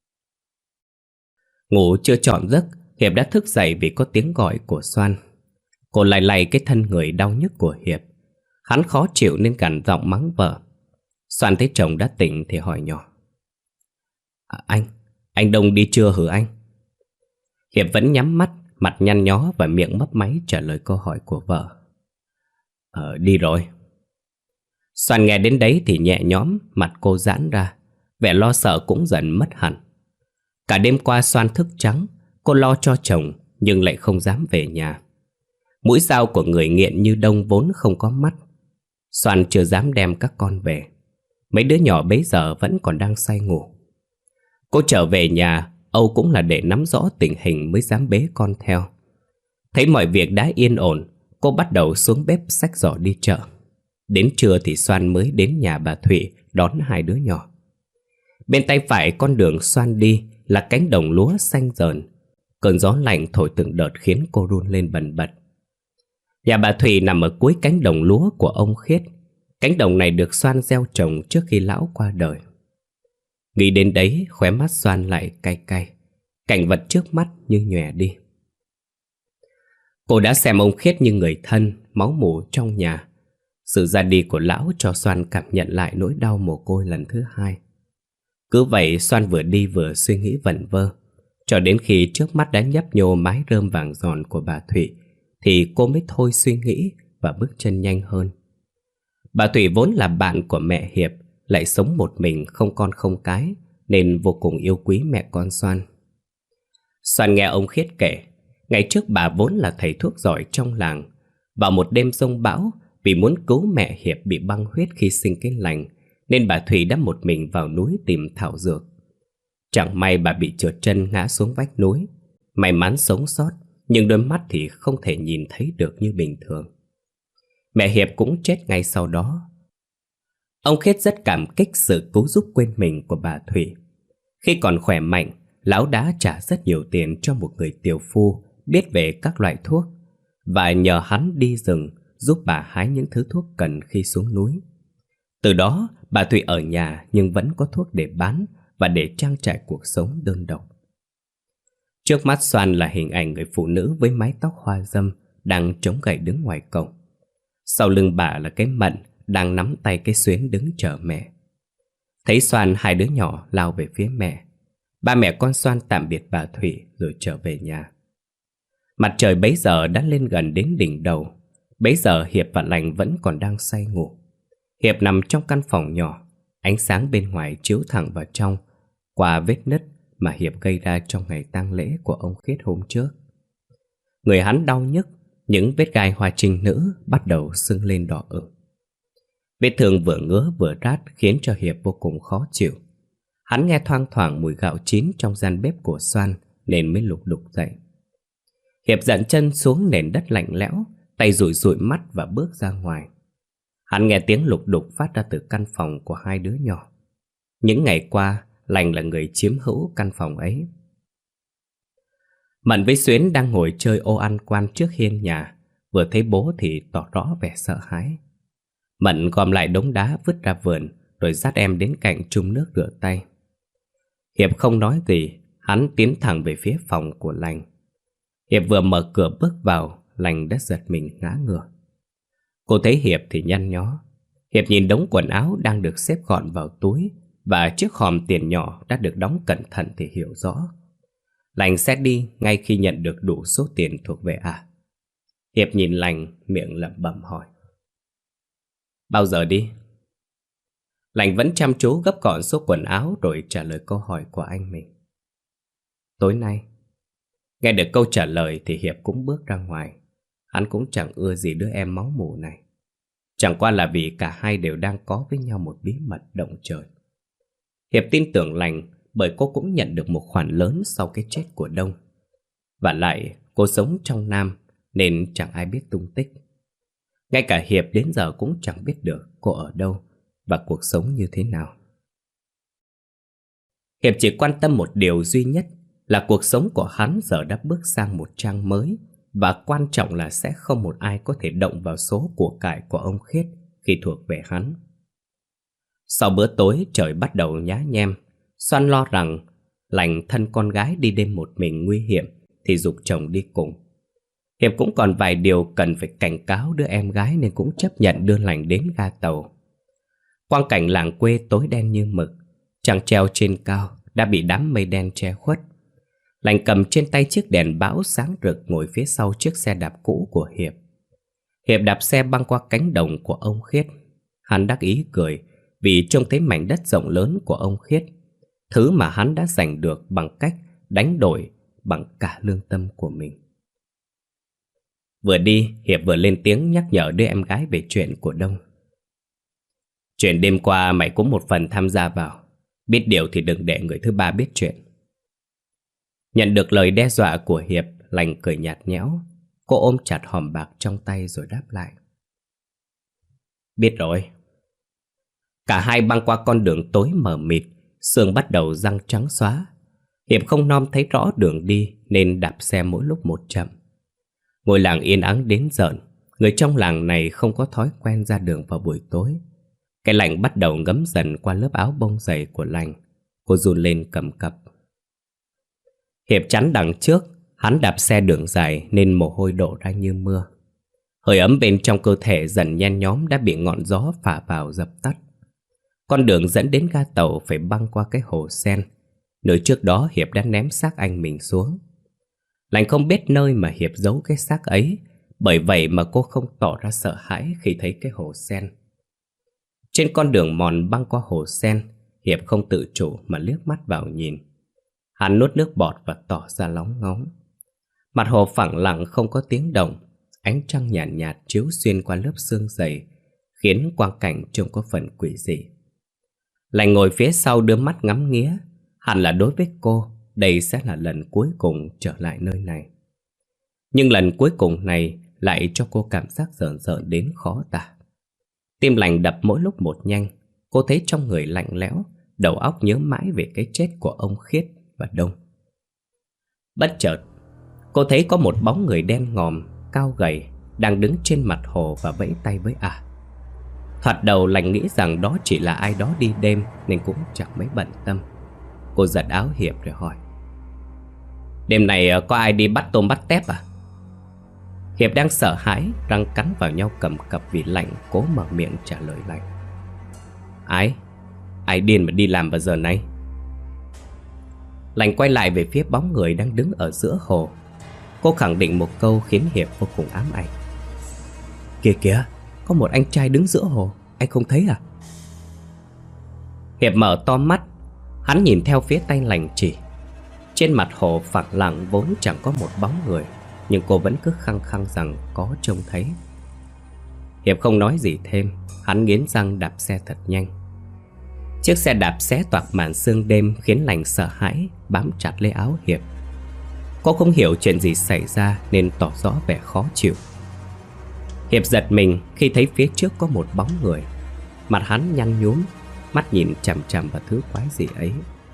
Ngủ chưa trọn giấc, Hiệp đã thức dậy vì có tiếng gọi của Xoan. Cô lay lay cái thân người đau nhức của Hiệp. Hắn khó chịu nên gằn giọng mắng vợ. Xoan thấy chồng đã tỉnh thì hỏi nhỏ: à, Anh, anh Đông đi chưa hử anh? Hiệp vẫn nhắm mắt, mặt nhăn nhó và miệng mấp máy trả lời câu hỏi của vợ. Ờ, đi rồi. Xoan nghe đến đấy thì nhẹ nhõm, mặt cô giãn ra, vẻ lo sợ cũng dần mất hẳn. Cả đêm qua Xoan thức trắng, cô lo cho chồng nhưng lại không dám về nhà. Mũi dao của người nghiện như Đông vốn không có mắt. Xoan chưa dám đem các con về. Mấy đứa nhỏ bấy giờ vẫn còn đang say ngủ. Cô trở về nhà, Âu cũng là để nắm rõ tình hình mới dám bế con theo. Thấy mọi việc đã yên ổn, cô bắt đầu xuống bếp xách giỏ đi chợ. Đến trưa thì Xoan mới đến nhà bà Thụy đón hai đứa nhỏ. Bên tay phải con đường Xoan đi là cánh đồng lúa xanh rờn. Cơn gió lạnh thổi từng đợt khiến cô run lên bần bật. Nhà bà Thụy nằm ở cuối cánh đồng lúa của ông Khiết. Cánh đồng này được Xoan gieo trồng trước khi lão qua đời. Nghĩ đến đấy, khóe mắt Xoan lại cay cay. Cảnh vật trước mắt như nhòe đi. Cô đã xem ông Khiết như người thân, máu mủ trong nhà. Sự ra đi của lão cho Xoan cảm nhận lại nỗi đau mồ côi lần thứ hai. Cứ vậy Xoan vừa đi vừa suy nghĩ vẩn vơ, cho đến khi trước mắt đã nhấp nhô mái rơm vàng giòn của bà Thụy, thì cô mới thôi suy nghĩ và bước chân nhanh hơn. Bà Thụy vốn là bạn của mẹ Hiệp, lại sống một mình không con không cái, nên vô cùng yêu quý mẹ con Xoan. Xoan nghe ông Khiết kể, ngày trước bà vốn là thầy thuốc giỏi trong làng. Vào một đêm giông bão, vì muốn cứu mẹ Hiệp bị băng huyết khi sinh cái lành, nên bà Thủy đã một mình vào núi tìm thảo dược. Chẳng may bà bị trượt chân ngã xuống vách núi. May mắn sống sót, nhưng đôi mắt thì không thể nhìn thấy được như bình thường. Mẹ Hiệp cũng chết ngay sau đó. Ông Khiết rất cảm kích sự cứu giúp quên mình của bà Thủy. Khi còn khỏe mạnh, lão đã trả rất nhiều tiền cho một người tiều phu biết về các loại thuốc, và nhờ hắn đi rừng giúp bà hái những thứ thuốc cần khi xuống núi. Từ đó, bà Thủy ở nhà nhưng vẫn có thuốc để bán và để trang trải cuộc sống đơn độc. Trước mắt Xoan là hình ảnh người phụ nữ với mái tóc hoa râm đang chống gậy đứng ngoài cổng. Sau lưng bà là cái Mận đang nắm tay cái Xuyến đứng chờ mẹ. Thấy Xoan, hai đứa nhỏ lao về phía mẹ. Ba mẹ con Xoan tạm biệt bà Thủy rồi trở về nhà. Mặt trời bấy giờ đã lên gần đến đỉnh đầu. Bấy giờ Hiệp và Lành vẫn còn đang say ngủ. Hiệp nằm trong căn phòng nhỏ, ánh sáng bên ngoài chiếu thẳng vào trong qua vết nứt mà Hiệp gây ra trong ngày tang lễ của ông Khiết hôm trước. Người hắn đau nhức, những vết gai hoa trinh nữ bắt đầu sưng lên đỏ ửng. Vết thương vừa ngứa vừa rát khiến cho Hiệp vô cùng khó chịu. Hắn nghe thoang thoảng mùi gạo chín trong gian bếp của Xoan nên mới lục đục dậy. Hiệp dậm chân xuống nền đất lạnh lẽo, tay dụi dụi mắt và bước ra ngoài. Hắn nghe tiếng lục đục phát ra từ căn phòng của hai đứa nhỏ. Những ngày qua, Lành là người chiếm hữu căn phòng ấy. Mận với Xuyến đang ngồi chơi ô ăn quan trước hiên nhà, vừa thấy bố thì tỏ rõ vẻ sợ hãi. Mận gom lại đống đá vứt ra vườn, rồi dắt em đến cạnh chum nước rửa tay. Hiệp không nói gì, hắn tiến thẳng về phía phòng của Lành. Hiệp vừa mở cửa bước vào, Lành đã giật mình ngã ngửa. Cô thấy Hiệp thì nhăn nhó. Hiệp nhìn đống quần áo đang được xếp gọn vào túi và chiếc hòm tiền nhỏ đã được đóng cẩn thận thì hiểu rõ. Lành xét đi ngay khi nhận được đủ số tiền thuộc về à. Hiệp nhìn Lành, miệng lẩm bẩm hỏi: Bao giờ đi? Lành vẫn chăm chú gấp gọn số quần áo rồi trả lời câu hỏi của anh mình. Tối nay. Nghe được câu trả lời thì Hiệp cũng bước ra ngoài. Hắn cũng chẳng ưa gì đứa em máu mủ này. Chẳng qua là vì cả hai đều đang có với nhau một bí mật động trời. Hiệp tin tưởng Lành bởi cô cũng nhận được một khoản lớn sau cái chết của Đông. Và lại cô sống trong Nam nên chẳng ai biết tung tích. Ngay cả Hiệp đến giờ cũng chẳng biết được cô ở đâu và cuộc sống như thế nào. Hiệp chỉ quan tâm một điều duy nhất là cuộc sống của hắn giờ đã bước sang một trang mới, và quan trọng là sẽ không một ai có thể động vào số của cải của ông Khiết khi thuộc về hắn. Sau bữa tối trời bắt đầu nhá nhem. Xoan lo rằng Lành thân con gái đi đêm một mình nguy hiểm thì giục chồng đi cùng. Hiệp cũng còn vài điều cần phải cảnh cáo đứa em gái nên cũng chấp nhận đưa Lành đến ga tàu. Quang cảnh làng quê tối đen như mực, trăng treo trên cao đã bị đám mây đen che khuất. Lành cầm trên tay chiếc đèn bão sáng rực ngồi phía sau chiếc xe đạp cũ của Hiệp. Hiệp đạp xe băng qua cánh đồng của ông Khiết. Hắn đắc ý cười vì trông thấy mảnh đất rộng lớn của ông Khiết, thứ mà hắn đã giành được bằng cách đánh đổi bằng cả lương tâm của mình. Vừa đi, Hiệp vừa lên tiếng nhắc nhở đứa em gái về chuyện của Đông. Chuyện đêm qua mày cũng một phần tham gia vào. Biết điều thì đừng để người thứ ba biết chuyện. Nhận được lời đe dọa của Hiệp, Lành cười nhạt nhẽo. Cô ôm chặt hòm bạc trong tay rồi đáp lại: Biết rồi. Cả hai băng qua con đường tối mờ mịt, sương bắt đầu giăng trắng xóa. Hiệp không nom thấy rõ đường đi nên đạp xe mỗi lúc một chậm. Ngôi làng yên ắng đến rợn, người trong làng này không có thói quen ra đường vào buổi tối. Cái lạnh bắt đầu ngấm dần qua lớp áo bông dày của lành. Cô run lên cầm cập. Hiệp chắn đằng trước, hắn đạp xe đường dài nên mồ hôi đổ ra như mưa. Hơi ấm bên trong cơ thể dần nhen nhóm đã bị ngọn gió phả vào dập tắt. Con đường dẫn đến ga tàu phải băng qua cái hồ sen, nơi trước đó Hiệp đã ném xác anh mình xuống. Lành không biết nơi mà Hiệp giấu cái xác ấy, bởi vậy mà cô không tỏ ra sợ hãi khi thấy cái hồ sen. Trên con đường mòn băng qua hồ sen, Hiệp không tự chủ mà liếc mắt vào nhìn. Hắn nuốt nước bọt và tỏ ra lóng ngóng. Mặt hồ phẳng lặng không có tiếng động. Ánh trăng nhạt nhạt chiếu xuyên qua lớp sương dày, khiến quang cảnh trông có phần quỷ dị. Lành ngồi phía sau đưa mắt ngắm nghía. Hẳn là đối với cô, đây sẽ là lần cuối cùng trở lại nơi này. Nhưng lần cuối cùng này lại cho cô cảm giác rợn rợn đến khó tả. Tim Lành đập mỗi lúc một nhanh. Cô thấy trong người lạnh lẽo, đầu óc nhớ mãi về cái chết của ông Khiết và Đông. Bất chợt, cô thấy có một bóng người đen ngòm, cao gầy, đang đứng trên mặt hồ và vẫy tay với ả. Thoạt đầu Lành nghĩ rằng đó chỉ là ai đó đi đêm nên cũng chẳng mấy bận tâm. Cô giật áo Hiệp rồi hỏi: "Đêm này có ai đi bắt tôm bắt tép à?" Hiệp đang sợ hãi, răng cắn vào nhau cầm cập vì lạnh, cố mở miệng trả lời Lành: Ai? Ai điên mà đi làm vào giờ này?" Lành quay lại về phía bóng người đang đứng ở giữa hồ. Cô khẳng định một câu khiến Hiệp vô cùng ám ảnh: "Kìa kìa, có một anh trai đứng giữa hồ, anh không thấy à?" Hiệp mở to mắt. Hắn nhìn theo phía tay Lành chỉ. Trên mặt hồ phẳng lặng vốn chẳng có một bóng người, nhưng cô vẫn cứ khăng khăng rằng có trông thấy. Hiệp không nói gì thêm. Hắn nghiến răng đạp xe thật nhanh. Chiếc xe đạp xé toạc màn sương đêm khiến Lành sợ hãi, bám chặt lấy áo Hiệp. Cô không hiểu chuyện gì xảy ra nên tỏ rõ vẻ khó chịu. Hiệp giật mình khi thấy phía trước có một bóng người. Mặt hắn nhăn nhúm, mắt nhìn chằm chằm vào thứ quái gì ấy.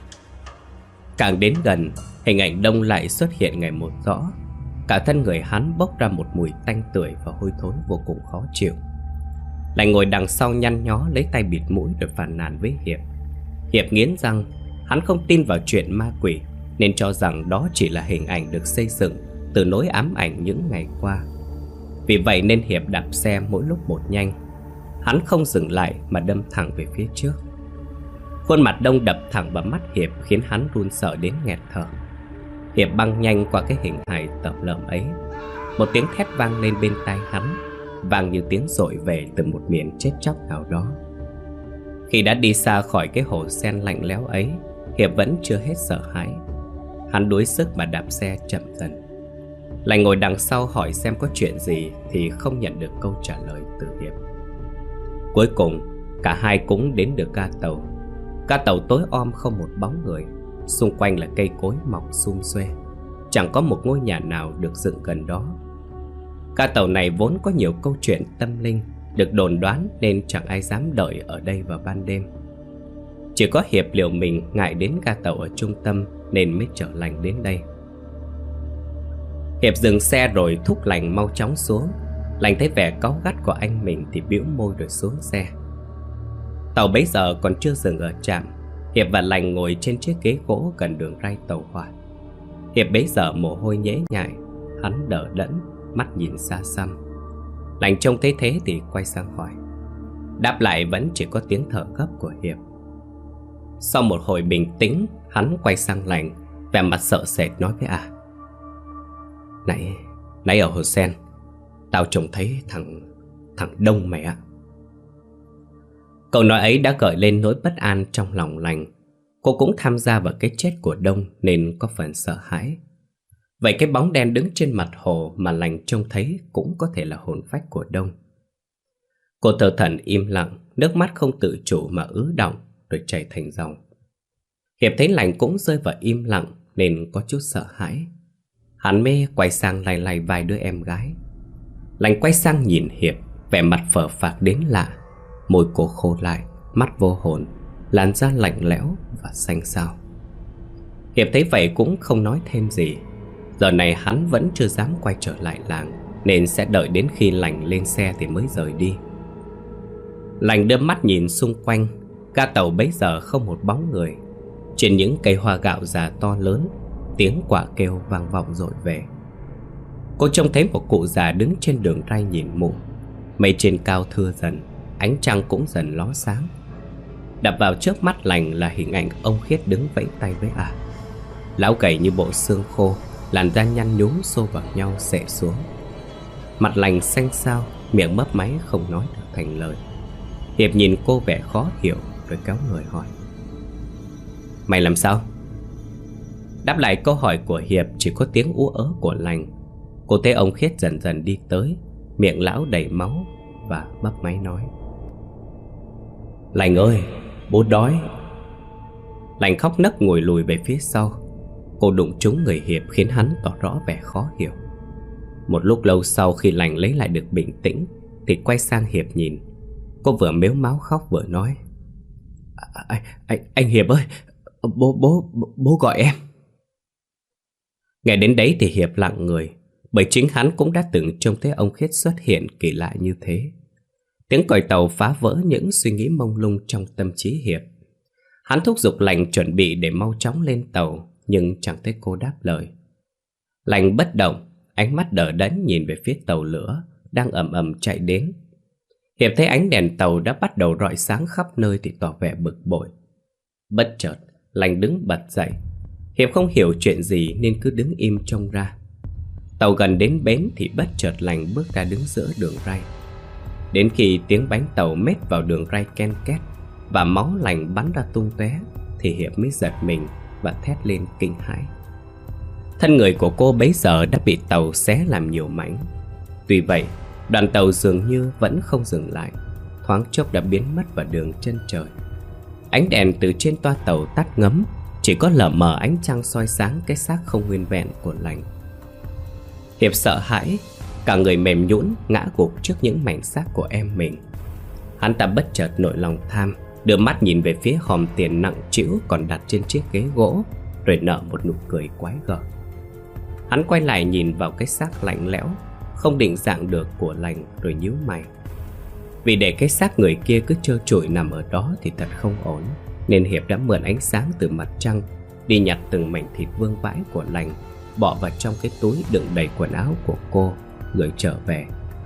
Càng đến gần, hình ảnh Đông lại xuất hiện ngày một rõ. Cả thân người hắn bốc ra một mùi tanh tưởi và hôi thối vô cùng khó chịu. Lành ngồi đằng sau nhăn nhó lấy tay bịt mũi rồi phàn nàn với Hiệp. Hiệp nghiến răng. Hắn không tin vào chuyện ma quỷ nên cho rằng đó chỉ là hình ảnh được xây dựng từ nỗi ám ảnh những ngày qua. Vì vậy nên Hiệp đạp xe mỗi lúc một nhanh. Hắn không dừng lại mà đâm thẳng về phía trước. Khuôn mặt Đông đập thẳng vào mắt Hiệp khiến hắn run sợ đến nghẹt thở. Hiệp băng nhanh qua cái hình hài tởm lợm ấy. Một tiếng thét vang lên bên tai hắn, vang như tiếng dội về từ một miền chết chóc nào đó. Khi đã đi xa khỏi cái hồ sen lạnh lẽo ấy, Hiệp vẫn chưa hết sợ hãi. Hắn đuối sức mà đạp xe chậm dần. Lành ngồi đằng sau hỏi xem có chuyện gì thì không nhận được câu trả lời từ Hiệp. Cuối cùng cả hai cũng đến được ga tàu. Ga tàu tối om không một bóng người. Xung quanh là cây cối mọc sum xuê. Chẳng có một ngôi nhà nào được dựng gần đó. Ga tàu này vốn có nhiều câu chuyện tâm linh được đồn đoán nên chẳng ai dám đợi ở đây vào ban đêm. Chỉ có Hiệp liều mình ngại đến ga tàu ở trung tâm nên mới chở Lành đến đây. Hiệp dừng xe rồi thúc Lành mau chóng xuống. Lành thấy vẻ cáu gắt của anh mình thì bĩu môi rồi xuống xe. Tàu bấy giờ còn chưa dừng ở trạm. Hiệp và Lành ngồi trên chiếc ghế gỗ gần đường ray tàu hỏa. Hiệp bấy giờ mồ hôi nhễ nhại, hắn đờ đẫn, mắt nhìn xa xăm. Lành trông thấy thế thì quay sang hỏi. Đáp lại vẫn chỉ có tiếng thở gấp của Hiệp. Sau một hồi bình tĩnh, hắn quay sang Lành, vẻ mặt sợ sệt nói với à: Nãy, nãy ở hồ sen, tao trông thấy thằng, thằng Đông mày ạ. Câu nói ấy đã gợi lên nỗi bất an trong lòng Lành. Cô cũng tham gia vào cái chết của Đông nên có phần sợ hãi. Vậy cái bóng đen đứng trên mặt hồ mà Lành trông thấy cũng có thể là hồn phách của Đông. Cô thờ thẫn im lặng, nước mắt không tự chủ mà ứ đọng rồi chảy thành dòng. Hiệp thấy Lành cũng rơi vào im lặng nên có chút sợ hãi. Hắn mê quay sang lay lay vai đứa em gái. Lành quay sang nhìn Hiệp, vẻ mặt phờ phạc đến lạ. Môi cô khô lại, mắt vô hồn, làn da lạnh lẽo và xanh xao. Hiệp thấy vậy cũng không nói thêm gì. Giờ này hắn vẫn chưa dám quay trở lại làng nên sẽ đợi đến khi Lành lên xe thì mới rời đi. Lành đưa mắt nhìn xung quanh. Ga tàu bấy giờ không một bóng người. Trên những cây hoa gạo già to lớn, tiếng quạ kêu vang vọng dội về. Cô trông thấy một cụ già đứng trên đường ray nhìn mụ. Mây trên cao thưa dần, ánh trăng cũng dần ló sáng. Đập vào trước mắt Lành là hình ảnh ông Khiết đứng vẫy tay với ả. Lão gầy như bộ xương khô, làn da nhăn nhúm xô vào nhau xệ xuống. Mặt Lành xanh xao, miệng mấp máy không nói được thành lời. Hiệp nhìn cô vẻ khó hiểu rồi kéo người hỏi: "Mày làm sao?" Đáp lại câu hỏi của Hiệp chỉ có tiếng ú ớ của Lành. Cô thấy ông Khiết dần dần đi tới, miệng lão đầy máu và mấp máy nói: "Lành ơi, bố đói." Lành khóc nấc ngồi lùi về phía sau. Cô đụng trúng người Hiệp khiến hắn tỏ rõ vẻ khó hiểu. Một lúc lâu sau, khi Lành lấy lại được bình tĩnh thì quay sang Hiệp nhìn. Cô vừa mếu máo khóc vừa nói: Anh, anh, anh Hiệp ơi, bố, bố, bố gọi em. Nghe đến đấy thì Hiệp lặng người, bởi chính hắn cũng đã từng trông thấy ông Khiết xuất hiện kỳ lạ như thế. Tiếng còi tàu phá vỡ những suy nghĩ mông lung trong tâm trí Hiệp. Hắn thúc giục Lành chuẩn bị để mau chóng lên tàu, nhưng chẳng thấy cô đáp lời. Lành bất động, ánh mắt đờ đẫn nhìn về phía tàu lửa đang ầm ầm chạy đến. Hiệp thấy ánh đèn tàu đã bắt đầu rọi sáng khắp nơi thì tỏ vẻ bực bội. Bất chợt, Lành đứng bật dậy. Hiệp không hiểu chuyện gì nên cứ đứng im trông ra. Tàu gần đến bến thì bất chợt Lành bước ra đứng giữa đường ray. Đến khi tiếng bánh tàu mết vào đường ray ken két và máu Lành bắn ra tung tóe thì Hiệp mới giật mình và thét lên kinh hãi. Thân người của cô bấy giờ đã bị tàu xé làm nhiều mảnh. Tuy vậy, đoàn tàu dường như vẫn không dừng lại, thoáng chốc đã biến mất vào đường chân trời. Ánh đèn từ trên toa tàu tắt ngấm, chỉ có lờ mờ ánh trăng soi sáng cái xác không nguyên vẹn của Lành. Hiệp sợ hãi, cả người mềm nhũn ngã gục trước những mảnh xác của em mình. Hắn ta bất chợt nổi lòng tham, đưa mắt nhìn về phía hòm tiền nặng trĩu còn đặt trên chiếc ghế gỗ, rồi nở một nụ cười quái gở. Hắn quay lại nhìn vào cái xác lạnh lẽo, không định dạng được của Lành rồi nhíu mày. Vì để cái xác người kia cứ trơ trụi nằm ở đó thì thật không ổn, nên Hiệp đã mượn ánh sáng từ mặt trăng đi nhặt từng mảnh thịt vương vãi của Lành, bỏ vào trong cái túi đựng đầy quần áo của cô, gửi trở về.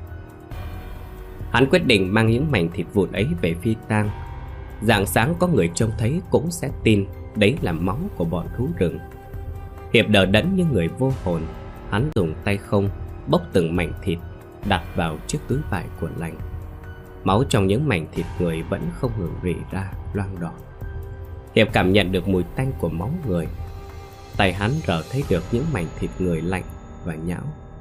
Hắn quyết định mang những mảnh thịt vụn ấy về phi tang. Rạng sáng có người trông thấy cũng sẽ tin đấy là máu của bọn thú rừng. Hiệp đờ đẫn như người vô hồn. Hắn dùng tay không bốc từng mảnh thịt đặt vào chiếc túi vải của Lành. Máu trong những mảnh thịt người vẫn không ngừng rỉ ra loang đỏ. Hiệp cảm nhận được mùi tanh của máu người. Tay hắn rờ thấy được những mảnh thịt người lạnh và nhão.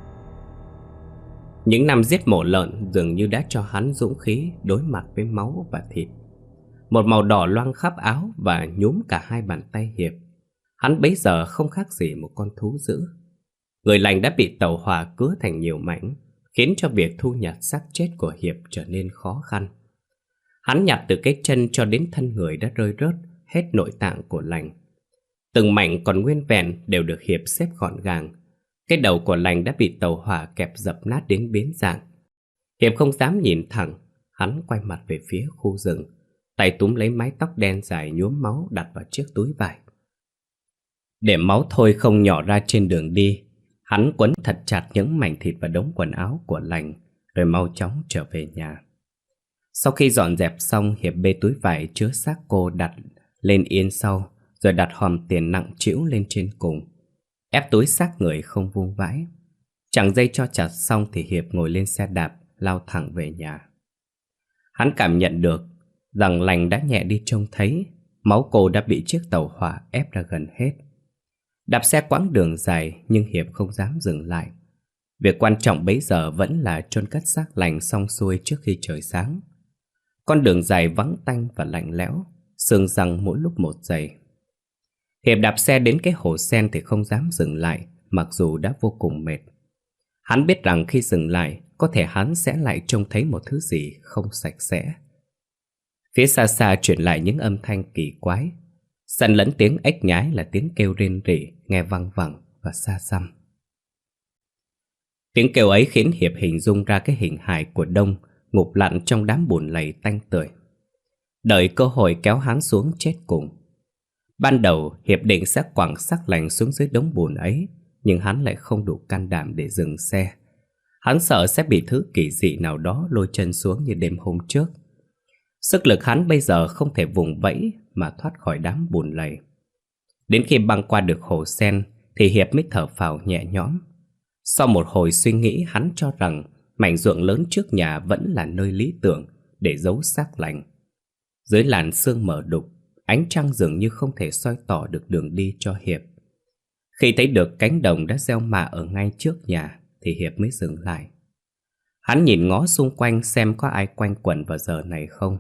Những năm giết mổ lợn dường như đã cho hắn dũng khí đối mặt với máu và thịt. Một màu đỏ loang khắp áo và nhuốm cả hai bàn tay Hiệp. Hắn bấy giờ không khác gì một con thú dữ. Người Lành đã bị tàu hỏa cứa thành nhiều mảnh, khiến cho việc thu nhặt xác chết của Hiệp trở nên khó khăn. Hắn nhặt từ cái chân cho đến thân người đã rơi rớt hết nội tạng của Lành. Từng mảnh còn nguyên vẹn đều được Hiệp xếp gọn gàng. Cái đầu của Lành đã bị tàu hỏa kẹp dập nát đến biến dạng. Hiệp không dám nhìn thẳng, hắn quay mặt về phía khu rừng, tay túm lấy mái tóc đen dài nhuốm máu đặt vào chiếc túi vải. Để máu thôi không nhỏ ra trên đường đi, hắn quấn thật chặt những mảnh thịt và đống quần áo của Lành, rồi mau chóng trở về nhà. Sau khi dọn dẹp xong, Hiệp bê túi vải chứa xác cô đặt lên yên sau, rồi đặt hòm tiền nặng trĩu lên trên cùng, ép túi xác người không vung vãi. Chẳng dây cho chặt xong thì Hiệp ngồi lên xe đạp lao thẳng về nhà. Hắn cảm nhận được rằng Lành đã nhẹ đi trông thấy, máu cô đã bị chiếc tàu hỏa ép ra gần hết. Đạp xe quãng đường dài nhưng Hiệp không dám dừng lại. Việc quan trọng bấy giờ vẫn là chôn cất xác Lành xong xuôi trước khi trời sáng. Con đường dài vắng tanh và lạnh lẽo, sương giăng mỗi lúc một dày. Hiệp đạp xe đến cái hồ sen thì không dám dừng lại, mặc dù đã vô cùng mệt. Hắn biết rằng khi dừng lại, có thể hắn sẽ lại trông thấy một thứ gì không sạch sẽ. Phía xa xa truyền lại những âm thanh kỳ quái. Xen lẫn tiếng ếch nhái là tiếng kêu rên rỉ, nghe văng vẳng và xa xăm. Tiếng kêu ấy khiến Hiệp hình dung ra cái hình hài của Đông ngụp lặn trong đám bùn lầy tanh tưởi, đợi cơ hội kéo hắn xuống chết cùng. Ban đầu Hiệp định sẽ quẳng xác lành xuống dưới đống bùn ấy, nhưng hắn lại không đủ can đảm để dừng xe. Hắn sợ sẽ bị thứ kỳ dị nào đó lôi chân xuống như đêm hôm trước. Sức lực hắn bây giờ không thể vùng vẫy mà thoát khỏi đám bùn lầy. Đến khi băng qua được hồ sen thì Hiệp mới thở phào nhẹ nhõm. Sau một hồi suy nghĩ, hắn cho rằng mảnh ruộng lớn trước nhà vẫn là nơi lý tưởng để giấu xác lành. Dưới làn sương mờ đục, ánh trăng dường như không thể soi tỏ được đường đi cho Hiệp. Khi thấy được cánh đồng đã gieo mạ ở ngay trước nhà thì Hiệp mới dừng lại. Hắn nhìn ngó xung quanh xem có ai quanh quẩn vào giờ này không.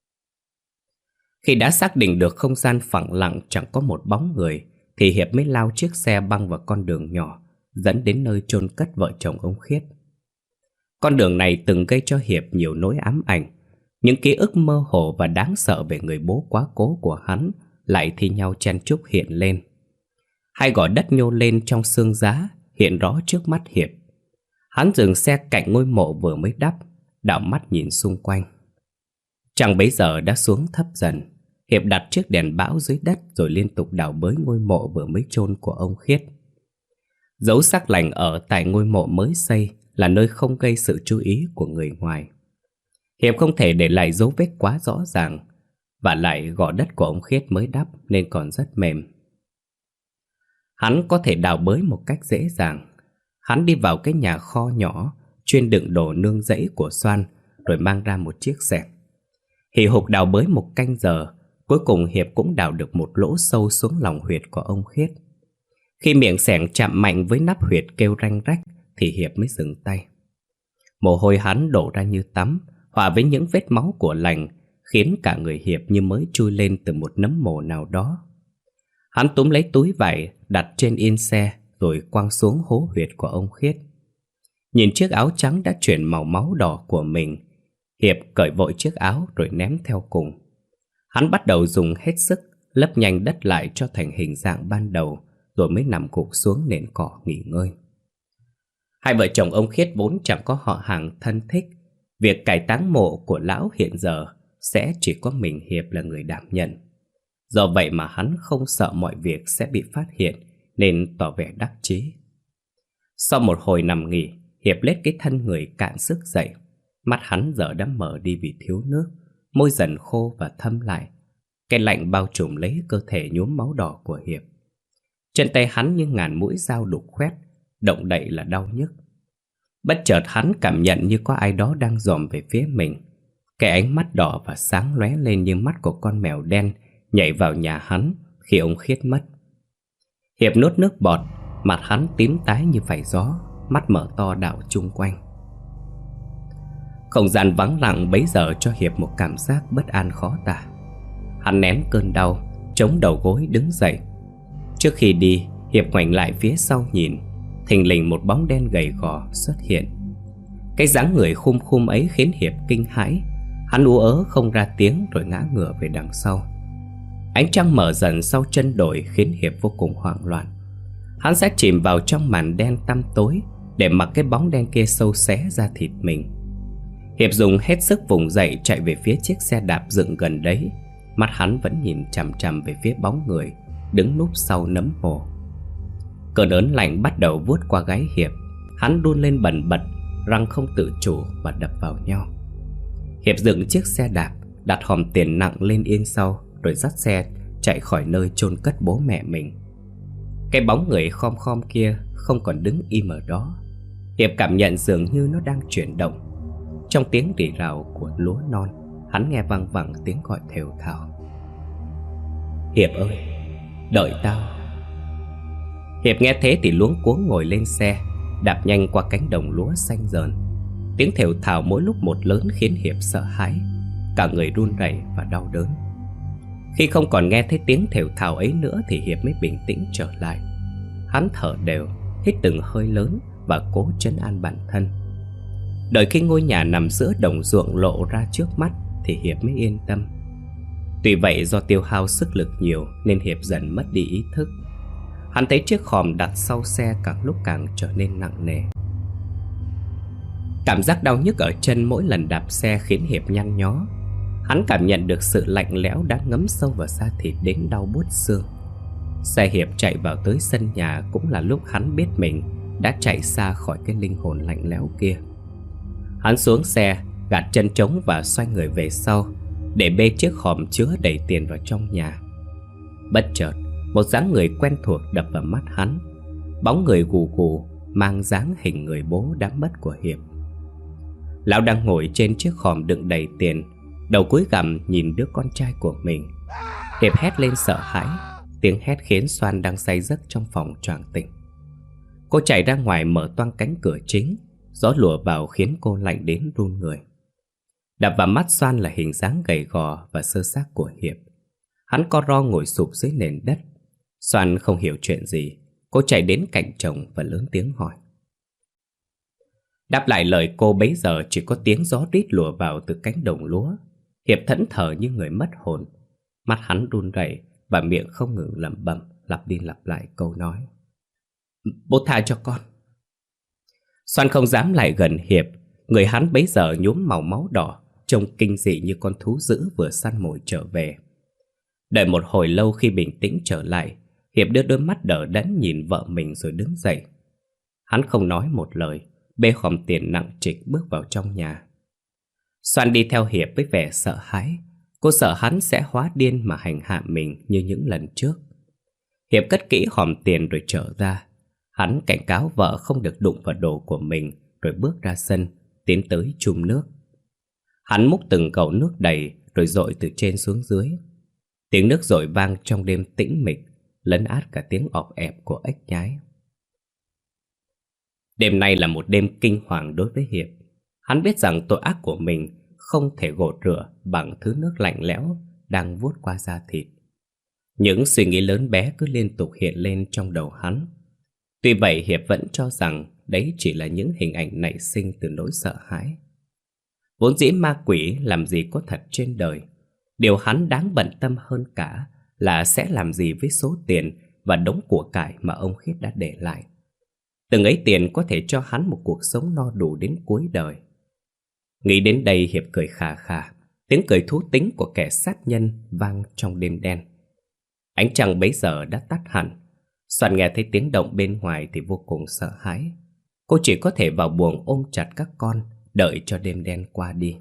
Khi đã xác định được không gian phẳng lặng chẳng có một bóng người thì Hiệp mới lao chiếc xe băng vào con đường nhỏ dẫn đến nơi chôn cất vợ chồng ông Khiết. Con đường này từng gây cho Hiệp nhiều nỗi ám ảnh. Những ký ức mơ hồ và đáng sợ về người bố quá cố của hắn lại thi nhau chen chúc hiện lên. Hai gò đất nhô lên trong sương giá hiện rõ trước mắt Hiệp. Hắn dừng xe cạnh ngôi mộ vừa mới đắp, đảo mắt nhìn xung quanh. Trăng bấy giờ đã xuống thấp dần. Hiệp đặt chiếc đèn bão dưới đất rồi liên tục đào bới ngôi mộ vừa mới chôn của ông Khiết. Dấu xác lành ở tại ngôi mộ mới xây là nơi không gây sự chú ý của người ngoài. Hiệp không thể để lại dấu vết quá rõ ràng, và lại gò đất của ông Khiết mới đắp nên còn rất mềm. Hắn có thể đào bới một cách dễ dàng. Hắn đi vào cái nhà kho nhỏ chuyên đựng đồ nương rẫy của Xoan, rồi mang ra một chiếc xẻng. Hì hục đào bới một canh giờ, cuối cùng Hiệp cũng đào được một lỗ sâu xuống lòng huyệt của ông Khiết. Khi miệng xẻng chạm mạnh với nắp huyệt kêu ranh rách thì Hiệp mới dừng tay. Mồ hôi hắn đổ ra như tắm, hòa với những vết máu của lành, khiến cả người Hiệp như mới chui lên từ một nấm mồ nào đó. Hắn túm lấy túi vải đặt trên yên xe rồi quăng xuống hố huyệt của ông Khiết. Nhìn chiếc áo trắng đã chuyển màu máu đỏ của mình, Hiệp cởi vội chiếc áo rồi ném theo cùng. Hắn bắt đầu dùng hết sức lấp nhanh đất lại cho thành hình dạng ban đầu, rồi mới nằm gục xuống nền cỏ nghỉ ngơi. Hai vợ chồng ông Khiết vốn chẳng có họ hàng thân thích. Việc cải táng mộ của lão hiện giờ sẽ chỉ có mình Hiệp là người đảm nhận. Do vậy mà hắn không sợ mọi việc sẽ bị phát hiện, nên tỏ vẻ đắc chí. Sau một hồi nằm nghỉ, Hiệp lết cái thân người cạn sức dậy. Mắt hắn giờ đã mở đi vì thiếu nước, môi dần khô và thâm lại. Cái lạnh bao trùm lấy cơ thể nhuốm máu đỏ của Hiệp. Chân tay hắn như ngàn mũi dao đục khoét, động đậy là đau nhức. Bất chợt hắn cảm nhận như có ai đó đang dòm về phía mình. Cái ánh mắt đỏ và sáng lóe lên như mắt của con mèo đen nhảy vào nhà hắn khi ông Khiết mất. Hiệp nuốt nước bọt, mặt hắn tím tái như phải gió, mắt mở to đảo chung quanh. Không gian vắng lặng bấy giờ cho Hiệp một cảm giác bất an khó tả. Hắn nén cơn đau, chống đầu gối đứng dậy. Trước khi đi, Hiệp ngoảnh lại phía sau nhìn, thình lình một bóng đen gầy gò xuất hiện. Cái dáng người khum khum ấy khiến Hiệp kinh hãi. Hắn ú ớ không ra tiếng rồi ngã ngửa về đằng sau. Ánh trăng mở dần sau chân đồi khiến Hiệp vô cùng hoảng loạn. Hắn sẽ chìm vào trong màn đen tăm tối để mặc cái bóng đen kia sâu xé ra thịt mình. Hiệp dùng hết sức vùng dậy chạy về phía chiếc xe đạp dựng gần đấy. Mắt hắn vẫn nhìn chằm chằm về phía bóng người đứng núp sau nấm mồ. Cơn ớn lạnh bắt đầu vuốt qua gáy Hiệp. Hắn đun lên bần bật, răng không tự chủ và đập vào nhau. Hiệp dựng chiếc xe đạp, đặt hòm tiền nặng lên yên sau, rồi dắt xe chạy khỏi nơi chôn cất bố mẹ mình. Cái bóng người khom khom kia không còn đứng im ở đó. Hiệp cảm nhận dường như nó đang chuyển động. Trong tiếng rì rào của lúa non, hắn nghe văng vẳng tiếng gọi thều thào: "Hiệp ơi, đợi tao." Hiệp nghe thế thì luống cuống ngồi lên xe, đạp nhanh qua cánh đồng lúa xanh rờn. Tiếng thều thào mỗi lúc một lớn khiến Hiệp sợ hãi, cả người run rẩy và đau đớn. Khi không còn nghe thấy tiếng thều thào ấy nữa thì Hiệp mới bình tĩnh trở lại. Hắn thở đều, hít từng hơi lớn và cố trấn an bản thân. Đợi khi ngôi nhà nằm giữa đồng ruộng lộ ra trước mắt thì Hiệp mới yên tâm. Tuy vậy, do tiêu hao sức lực nhiều nên Hiệp dần mất đi ý thức. Hắn thấy chiếc hòm đặt sau xe càng lúc càng trở nên nặng nề. Cảm giác đau nhức ở chân mỗi lần đạp xe khiến Hiệp nhăn nhó. Hắn cảm nhận được sự lạnh lẽo đã ngấm sâu vào da thịt đến đau buốt xương. Xe Hiệp chạy vào tới sân nhà cũng là lúc hắn biết mình đã chạy xa khỏi cái linh hồn lạnh lẽo kia. Hắn xuống xe, gạt chân trống và xoay người về sau để bê chiếc hòm chứa đầy tiền vào trong nhà. Bất chợt, một dáng người quen thuộc đập vào mắt hắn. Bóng người gù gù mang dáng hình người bố đã mất của Hiệp. Lão đang ngồi trên chiếc hòm đựng đầy tiền, đầu cúi gằm nhìn đứa con trai của mình. Hiệp hét lên sợ hãi. Tiếng hét khiến Soan đang say giấc trong phòng choàng tỉnh. Cô chạy ra ngoài mở toang cánh cửa chính. Gió lùa vào khiến cô lạnh đến run người. Đập vào mắt Soan là hình dáng gầy gò và xơ xác của Hiệp. Hắn co ro ngồi sụp dưới nền đất. Soan không hiểu chuyện gì. Cô chạy đến cạnh chồng và lớn tiếng hỏi. Đáp lại lời cô bấy giờ chỉ có tiếng gió rít lùa vào từ cánh đồng lúa. Hiệp thẫn thờ như người mất hồn. Mắt hắn run rẩy và miệng không ngừng lẩm bẩm, lặp đi lặp lại câu nói: "Bố tha cho con." Soan không dám lại gần Hiệp. Người hắn bấy giờ nhuốm màu máu đỏ, trông kinh dị như con thú dữ vừa săn mồi trở về. Đợi một hồi lâu khi bình tĩnh trở lại, Hiệp đưa đôi mắt đờ đẫn nhìn vợ mình rồi đứng dậy. Hắn không nói một lời, bê hòm tiền nặng trịch bước vào trong nhà. Soan đi theo Hiệp với vẻ sợ hãi. Cô sợ hắn sẽ hóa điên mà hành hạ mình như những lần trước. Hiệp cất kỹ hòm tiền rồi trở ra. Hắn cảnh cáo vợ không được đụng vào đồ của mình rồi bước ra sân, tiến tới chum nước. Hắn múc từng gầu nước đầy rồi dội từ trên xuống dưới. Tiếng nước dội vang trong đêm tĩnh mịch, lấn át cả tiếng ọp ẹp của ếch nhái. Đêm nay là một đêm kinh hoàng đối với Hiệp. Hắn biết rằng tội ác của mình không thể gột rửa bằng thứ nước lạnh lẽo đang vuốt qua da thịt. Những suy nghĩ lớn bé cứ liên tục hiện lên trong đầu hắn. Tuy vậy Hiệp vẫn cho rằng đấy chỉ là những hình ảnh nảy sinh từ nỗi sợ hãi. Vốn dĩ ma quỷ làm gì có thật trên đời. Điều hắn đáng bận tâm hơn cả là sẽ làm gì với số tiền và đống của cải mà ông Khiết đã để lại. Từng ấy tiền có thể cho hắn một cuộc sống no đủ đến cuối đời. Nghĩ đến đây Hiệp cười khà khà. Tiếng cười thú tính của kẻ sát nhân vang trong đêm đen. Ánh trăng bấy giờ đã tắt hẳn. Soan nghe thấy tiếng động bên ngoài thì vô cùng sợ hãi. Cô chỉ có thể vào buồng ôm chặt các con, đợi cho đêm đen qua đi.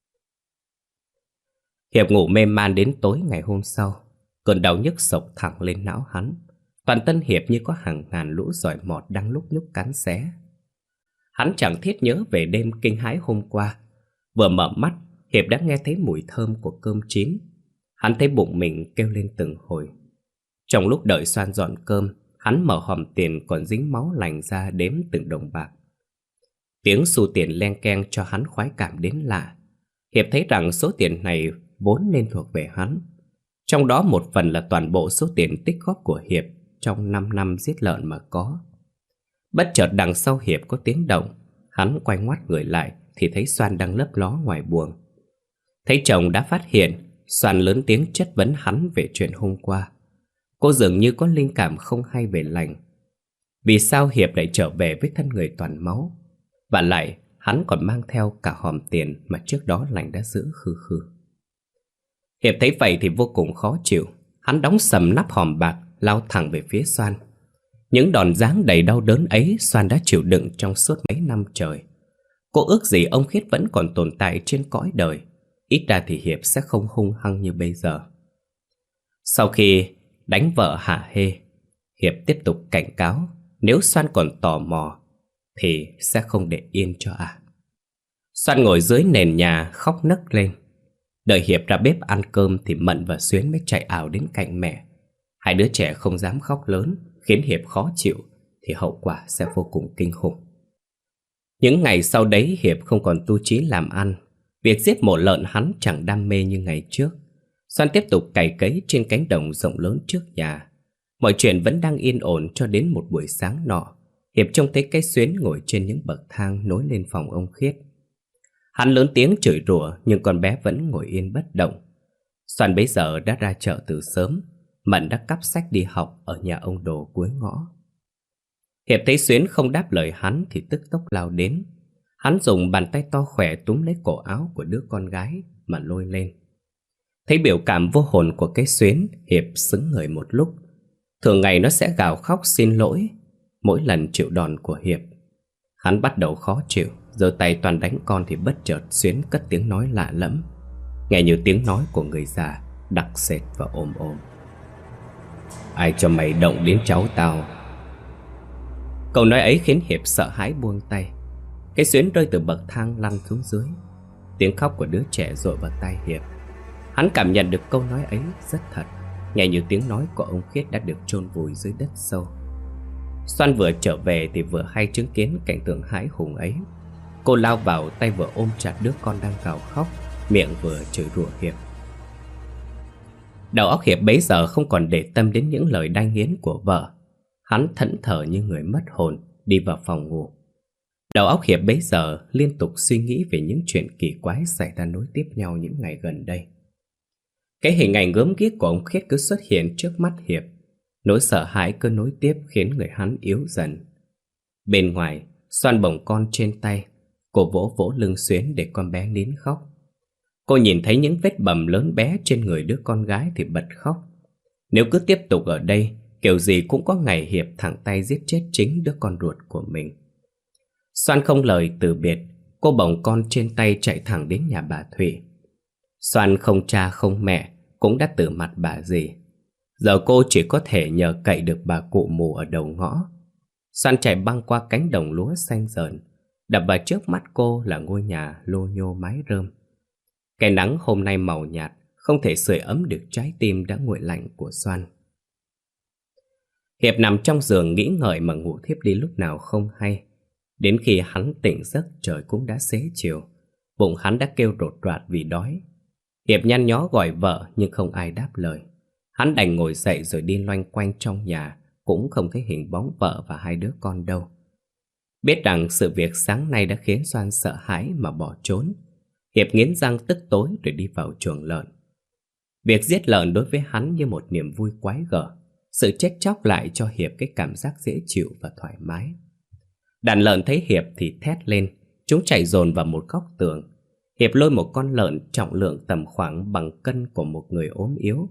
Hiệp ngủ mê man đến tối ngày hôm sau. Cơn đau nhức sộc thẳng lên não hắn. Toàn thân Hiệp như có hàng ngàn lũ giỏi mọt đang lúc nhúc cắn xé. Hắn chẳng thiết nhớ về đêm kinh hãi hôm qua. Vừa mở mắt, Hiệp đã nghe thấy mùi thơm của cơm chín. Hắn thấy bụng mình kêu lên từng hồi. Trong lúc đợi Soan dọn cơm, hắn mở hòm tiền còn dính máu lành ra đếm từng đồng bạc. Tiếng xu tiền len keng cho hắn khoái cảm đến lạ. Hiệp thấy rằng số tiền này vốn nên thuộc về hắn. Trong đó một phần là toàn bộ số tiền tích góp của Hiệp trong năm năm giết lợn mà có. Bất chợt đằng sau Hiệp có tiếng động. Hắn quay ngoắt người lại thì thấy Soan đang lấp ló ngoài buồng. Thấy chồng đã phát hiện, Soan lớn tiếng chất vấn hắn về chuyện hôm qua. Cô dường như có linh cảm không hay về lành. Vì sao Hiệp lại trở về với thân người toàn máu? Và lại hắn còn mang theo cả hòm tiền mà trước đó lành đã giữ khư khư. Hiệp thấy vậy thì vô cùng khó chịu. Hắn đóng sầm nắp hòm bạc, lao thẳng về phía Soan. Những đòn giáng đầy đau đớn ấy Soan đã chịu đựng trong suốt mấy năm trời. Cô ước gì ông Khiết vẫn còn tồn tại trên cõi đời. Ít ra thì Hiệp sẽ không hung hăng như bây giờ. Sau khi đánh vợ hả hê, Hiệp tiếp tục cảnh cáo nếu Soan còn tò mò thì sẽ không để yên cho à. Soan ngồi dưới nền nhà khóc nấc lên. Đợi Hiệp ra bếp ăn cơm thì Mận và Xuyến mới chạy ảo đến cạnh mẹ. Hai đứa trẻ không dám khóc lớn, khiến Hiệp khó chịu thì hậu quả sẽ vô cùng kinh khủng. Những ngày sau đấy Hiệp không còn tu chí làm ăn. Việc giết mổ lợn hắn chẳng đam mê như ngày trước. Soan tiếp tục cày cấy trên cánh đồng rộng lớn trước nhà. Mọi chuyện vẫn đang yên ổn cho đến một buổi sáng nọ. Hiệp trông thấy cái Xuyến ngồi trên những bậc thang nối lên phòng ông Khiết. Hắn lớn tiếng chửi rủa nhưng con bé vẫn ngồi yên bất động. Soan bấy giờ đã ra chợ từ sớm. Mận đã cắp sách đi học ở nhà ông Đồ cuối ngõ. Hiệp thấy Xuyến không đáp lời hắn thì tức tốc lao đến. Hắn dùng bàn tay to khỏe túm lấy cổ áo của đứa con gái mà lôi lên. Thấy biểu cảm vô hồn của cái Xuyến, Hiệp sững người một lúc. Thường ngày nó sẽ gào khóc xin lỗi mỗi lần chịu đòn của Hiệp. Hắn bắt đầu khó chịu, giơ tay toàn đánh con thì bất chợt Xuyến cất tiếng nói lạ lẫm, nghe như tiếng nói của người già, đặc sệt và ôm ôm. Ai cho mày động đến cháu tao? Câu nói ấy khiến Hiệp sợ hãi buông tay. Cái Xuyến rơi từ bậc thang lăn xuống dưới. Tiếng khóc của đứa trẻ dội vào tai Hiệp. Hắn cảm nhận được câu nói ấy rất thật, nghe như tiếng nói của ông Khiết đã được chôn vùi dưới đất sâu. Xoan vừa trở về thì vừa hay chứng kiến cảnh tượng hãi hùng ấy. Cô lao vào, tay vừa ôm chặt đứa con đang gào khóc, miệng vừa chửi rủa Hiệp. Đầu óc Hiệp bấy giờ không còn để tâm đến những lời đay nghiến của vợ. Hắn thẫn thờ như người mất hồn, đi vào phòng ngủ. Đầu óc Hiệp bấy giờ liên tục suy nghĩ về những chuyện kỳ quái xảy ra nối tiếp nhau những ngày gần đây. Cái hình ảnh gớm ghiếc của ông Khiết cứ xuất hiện trước mắt Hiệp. Nỗi sợ hãi cứ nối tiếp khiến người hắn yếu dần. Bên ngoài, Xoan bồng con trên tay. Cô vỗ vỗ lưng Xuyến để con bé nín khóc. Cô nhìn thấy những vết bầm lớn bé trên người đứa con gái thì bật khóc. Nếu cứ tiếp tục ở đây, kiểu gì cũng có ngày Hiệp thẳng tay giết chết chính đứa con ruột của mình. Xoan không lời từ biệt, cô bồng con trên tay chạy thẳng đến nhà bà Thủy. Xoan không cha không mẹ, cũng đã từ mặt bà dì. Giờ cô chỉ có thể nhờ cậy được bà cụ mù ở đầu ngõ. Xoan chạy băng qua cánh đồng lúa xanh rờn, đập vào trước mắt cô là ngôi nhà lô nhô mái rơm. Cái nắng hôm nay màu nhạt, không thể sưởi ấm được trái tim đã nguội lạnh của Xoan. Hiệp nằm trong giường nghĩ ngợi mà ngủ thiếp đi lúc nào không hay. Đến khi hắn tỉnh giấc trời cũng đã xế chiều. Bụng hắn đã kêu rột rạt vì đói. Hiệp nhăn nhó gọi vợ nhưng không ai đáp lời. Hắn đành ngồi dậy rồi đi loanh quanh trong nhà, cũng không thấy hình bóng vợ và hai đứa con đâu. Biết rằng sự việc sáng nay đã khiến Xoan sợ hãi mà bỏ trốn, Hiệp nghiến răng tức tối rồi đi vào chuồng lợn. Việc giết lợn đối với hắn như một niềm vui quái gở. Sự chết chóc lại cho Hiệp cái cảm giác dễ chịu và thoải mái. Đàn lợn thấy Hiệp thì thét lên, chúng chạy dồn vào một góc tường. Hiệp lôi một con lợn trọng lượng tầm khoảng bằng cân của một người ốm yếu.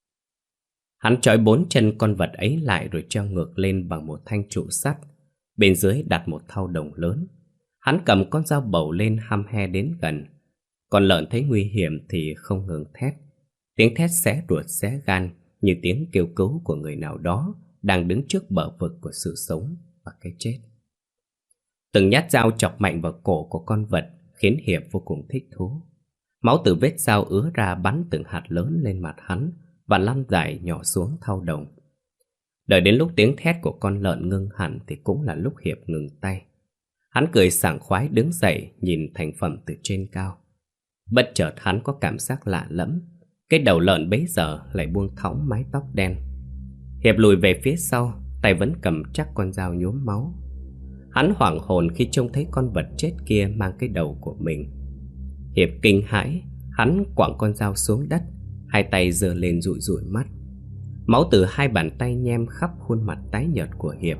Hắn trói bốn chân con vật ấy lại rồi treo ngược lên bằng một thanh trụ sắt. Bên dưới đặt một thau đồng lớn. Hắn cầm con dao bầu lên hăm he đến gần. Con lợn thấy nguy hiểm thì không ngừng thét. Tiếng thét xé ruột xé gan như tiếng kêu cứu của người nào đó đang đứng trước bờ vực của sự sống và cái chết. Từng nhát dao chọc mạnh vào cổ của con vật khiến Hiệp vô cùng thích thú. Máu từ vết dao ứa ra bắn từng hạt lớn lên mặt hắn và lăn dài nhỏ xuống thau đồng. Đợi đến lúc tiếng thét của con lợn ngưng hẳn thì cũng là lúc Hiệp ngừng tay. Hắn cười sảng khoái đứng dậy nhìn thành phẩm từ trên cao. Bất chợt hắn có cảm giác lạ lẫm. Cái đầu lợn bấy giờ lại buông thõng mái tóc đen. Hiệp lùi về phía sau, tay vẫn cầm chắc con dao nhuốm máu. Hắn hoảng hồn khi trông thấy con vật chết kia mang cái đầu của mình. Hiệp kinh hãi, hắn quẳng con dao xuống đất, hai tay giơ lên dụi dụi mắt. Máu từ hai bàn tay nhem khắp khuôn mặt tái nhợt của Hiệp.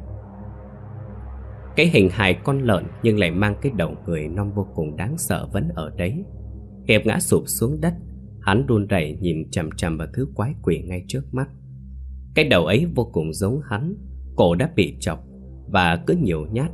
Cái hình hài con lợn nhưng lại mang cái đầu người non vô cùng đáng sợ vẫn ở đấy. Hiệp ngã sụp xuống đất. Hắn run rẩy nhìn chằm chằm vào thứ quái quỷ ngay trước mắt. Cái đầu ấy vô cùng giống hắn. Cổ đã bị chọc và cứ nhiều nhát.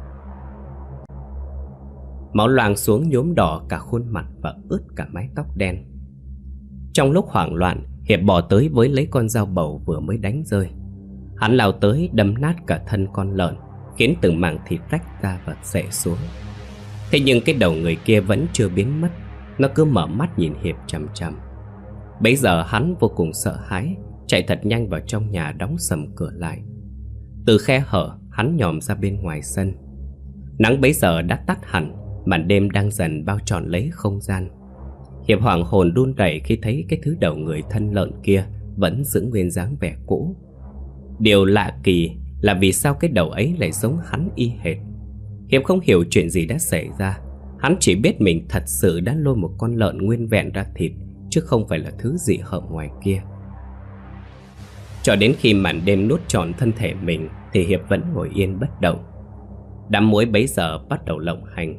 Máu loang xuống nhuốm đỏ cả khuôn mặt và ướt cả mái tóc đen. Trong lúc hoảng loạn, Hiệp bỏ tới với lấy con dao bầu vừa mới đánh rơi. Hắn lao tới đâm nát cả thân con lợn, khiến từng mảng thịt rách ra và rẽ xuống. Thế nhưng cái đầu người kia vẫn chưa biến mất. Nó cứ mở mắt nhìn Hiệp chằm chằm. Bấy giờ hắn vô cùng sợ hãi, chạy thật nhanh vào trong nhà đóng sầm cửa lại. Từ khe hở hắn nhòm ra bên ngoài sân. Nắng bấy giờ đã tắt hẳn, màn đêm đang dần bao trọn lấy không gian. Hiệp hoảng hồn run rẩy khi thấy cái thứ đầu người thân lợn kia vẫn giữ nguyên dáng vẻ cũ. Điều lạ kỳ là vì sao cái đầu ấy lại giống hắn y hệt. Hiệp không hiểu chuyện gì đã xảy ra. Hắn chỉ biết mình thật sự đã lôi một con lợn nguyên vẹn ra thịt, chứ không phải là thứ dị hợm ngoài kia. Cho đến khi màn đêm nuốt trọn thân thể mình thì Hiệp vẫn ngồi yên bất động. Đám muối bấy giờ bắt đầu lộng hành.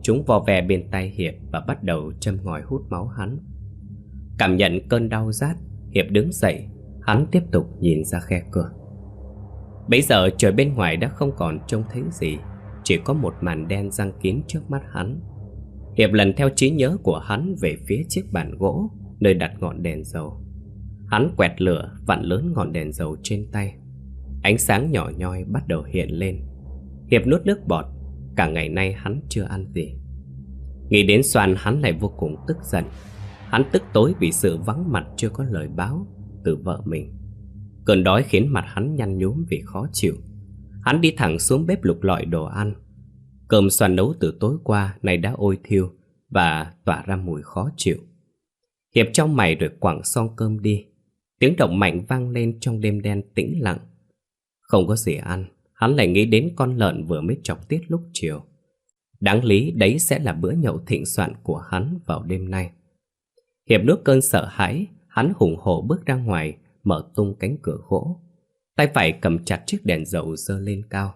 Chúng vo ve bên tay Hiệp và bắt đầu châm ngòi hút máu hắn. Cảm nhận cơn đau rát, Hiệp đứng dậy. Hắn tiếp tục nhìn ra khe cửa. Bấy giờ trời bên ngoài đã không còn trông thấy gì, chỉ có một màn đen giăng kín trước mắt hắn. Hiệp lần theo trí nhớ của hắn về phía chiếc bàn gỗ nơi đặt ngọn đèn dầu. Hắn quẹt lửa vặn lớn ngọn đèn dầu trên tay. Ánh sáng nhỏ nhoi bắt đầu hiện lên. Hiệp nuốt nước bọt. Cả ngày nay hắn chưa ăn gì. Nghĩ đến Soan, hắn lại vô cùng tức giận. Hắn tức tối vì sự vắng mặt chưa có lời báo từ vợ mình. Cơn đói khiến mặt hắn nhăn nhúm vì khó chịu. Hắn đi thẳng xuống bếp lục lọi đồ ăn. Cơm Soan nấu từ tối qua nay đã ôi thiêu và tỏa ra mùi khó chịu. Hiệp trong mày rồi quẳng xong cơm đi. Tiếng động mạnh vang lên trong đêm đen tĩnh lặng. Không có gì ăn, hắn lại nghĩ đến con lợn vừa mới chọc tiết lúc chiều. Đáng lý đấy sẽ là bữa nhậu thịnh soạn của hắn vào đêm nay. Hiệp nuốt cơn sợ hãi, hắn hùng hổ bước ra ngoài, mở tung cánh cửa gỗ. Tay phải cầm chặt chiếc đèn dầu giơ lên cao.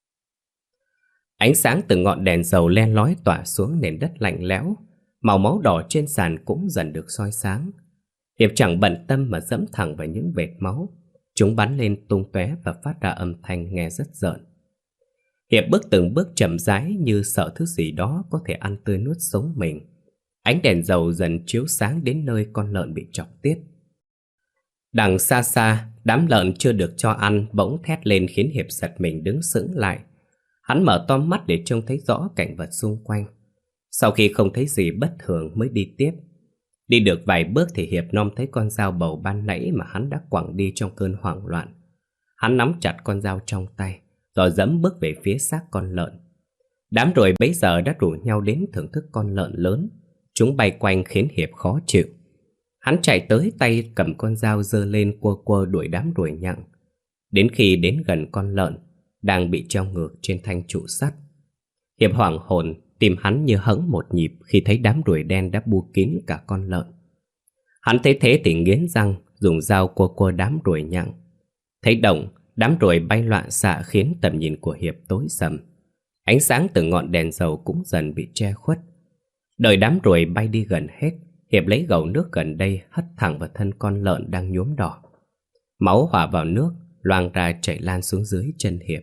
Ánh sáng từ ngọn đèn dầu len lói tỏa xuống nền đất lạnh lẽo. Màu máu đỏ trên sàn cũng dần được soi sáng. Hiệp chẳng bận tâm mà dẫm thẳng vào những vệt máu. Chúng bắn lên tung tóe và phát ra âm thanh nghe rất rợn. Hiệp bước từng bước chậm rãi như sợ thứ gì đó có thể ăn tươi nuốt sống mình. Ánh đèn dầu dần chiếu sáng đến nơi con lợn bị chọc tiết. Đằng xa xa, đám lợn chưa được cho ăn bỗng thét lên khiến Hiệp giật mình đứng sững lại. Hắn mở to mắt để trông thấy rõ cảnh vật xung quanh. Sau khi không thấy gì bất thường mới đi tiếp. Đi được vài bước thì Hiệp nom thấy con dao bầu ban nãy mà hắn đã quẳng đi trong cơn hoảng loạn. Hắn nắm chặt con dao trong tay, rồi dẫm bước về phía xác con lợn. Đám ruồi bấy giờ đã rủ nhau đến thưởng thức con lợn lớn. Chúng bay quanh khiến Hiệp khó chịu. Hắn chạy tới, tay cầm con dao giơ lên quơ quơ đuổi đám ruồi nhặng. Đến khi đến gần con lợn đang bị treo ngược trên thanh trụ sắt, Hiệp hoảng hồn, tim hắn như hẫng một nhịp khi thấy đám ruồi đen đã bu kín cả con lợn. Hắn thấy thế thì nghiến răng, dùng dao quơ quơ đám ruồi nhặng. Thấy động, đám ruồi bay loạn xạ khiến tầm nhìn của Hiệp tối sầm. Ánh sáng từ ngọn đèn dầu cũng dần bị che khuất. Đợi đám ruồi bay đi gần hết, Hiệp lấy gầu nước gần đây hất thẳng vào thân con lợn đang nhuốm đỏ. Máu hòa vào nước, loang ra chảy lan xuống dưới chân Hiệp.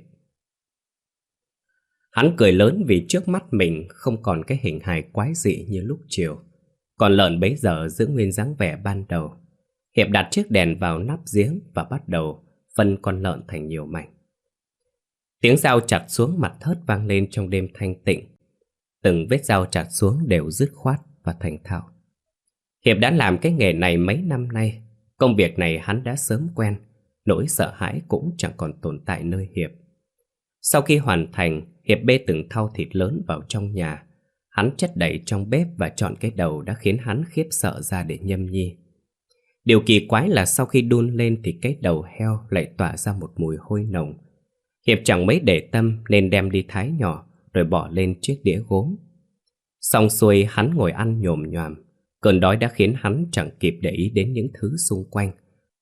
Hắn cười lớn vì trước mắt mình không còn cái hình hài quái dị như lúc chiều. Con lợn bấy giờ giữ nguyên dáng vẻ ban đầu. Hiệp đặt chiếc đèn vào nắp giếng và bắt đầu phân con lợn thành nhiều mảnh. Tiếng dao chặt xuống mặt thớt vang lên trong đêm thanh tịnh. Từng vết dao chặt xuống đều dứt khoát và thành thạo. Hiệp đã làm cái nghề này mấy năm nay. Công việc này hắn đã sớm quen. Nỗi sợ hãi cũng chẳng còn tồn tại nơi Hiệp. Sau khi hoàn thành, Hiệp bê từng thau thịt lớn vào trong nhà. Hắn chất đầy trong bếp và chọn cái đầu đã khiến hắn khiếp sợ ra để nhâm nhi. Điều kỳ quái là sau khi đun lên thì cái đầu heo lại tỏa ra một mùi hôi nồng. Hiệp chẳng mấy để tâm nên đem đi thái nhỏ rồi bỏ lên chiếc đĩa gốm. Xong xuôi hắn ngồi ăn nhồm nhoàm. Cơn đói đã khiến hắn chẳng kịp để ý đến những thứ xung quanh.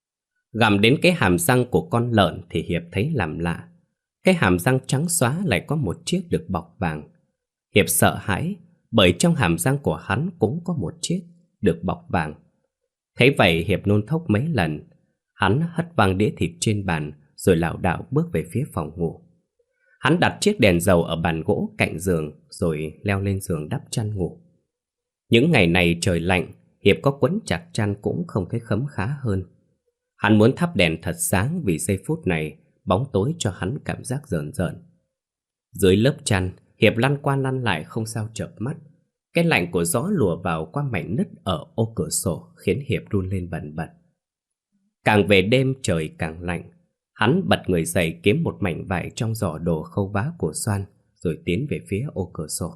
Gặm đến cái hàm răng của con lợn thì Hiệp thấy làm lạ. Cái hàm răng trắng xóa lại có một chiếc được bọc vàng. Hiệp sợ hãi bởi trong hàm răng của hắn cũng có một chiếc được bọc vàng. Thấy vậy Hiệp nôn thốc mấy lần. Hắn hất văng đĩa thịt trên bàn rồi lảo đảo bước về phía phòng ngủ. Hắn đặt chiếc đèn dầu ở bàn gỗ cạnh giường rồi leo lên giường đắp chăn ngủ. Những ngày này trời lạnh, Hiệp có quấn chặt chăn cũng không thấy khấm khá hơn. Hắn muốn thắp đèn thật sáng vì giây phút này bóng tối cho hắn cảm giác rờn rợn. Dưới lớp chăn, Hiệp lăn qua lăn lại không sao chợp mắt. Cái lạnh của gió lùa vào qua mảnh nứt ở ô cửa sổ khiến Hiệp run lên bần bật. Càng về đêm trời càng lạnh. Hắn bật người dậy kiếm một mảnh vải trong giỏ đồ khâu vá của Soan rồi tiến về phía ô cửa sổ.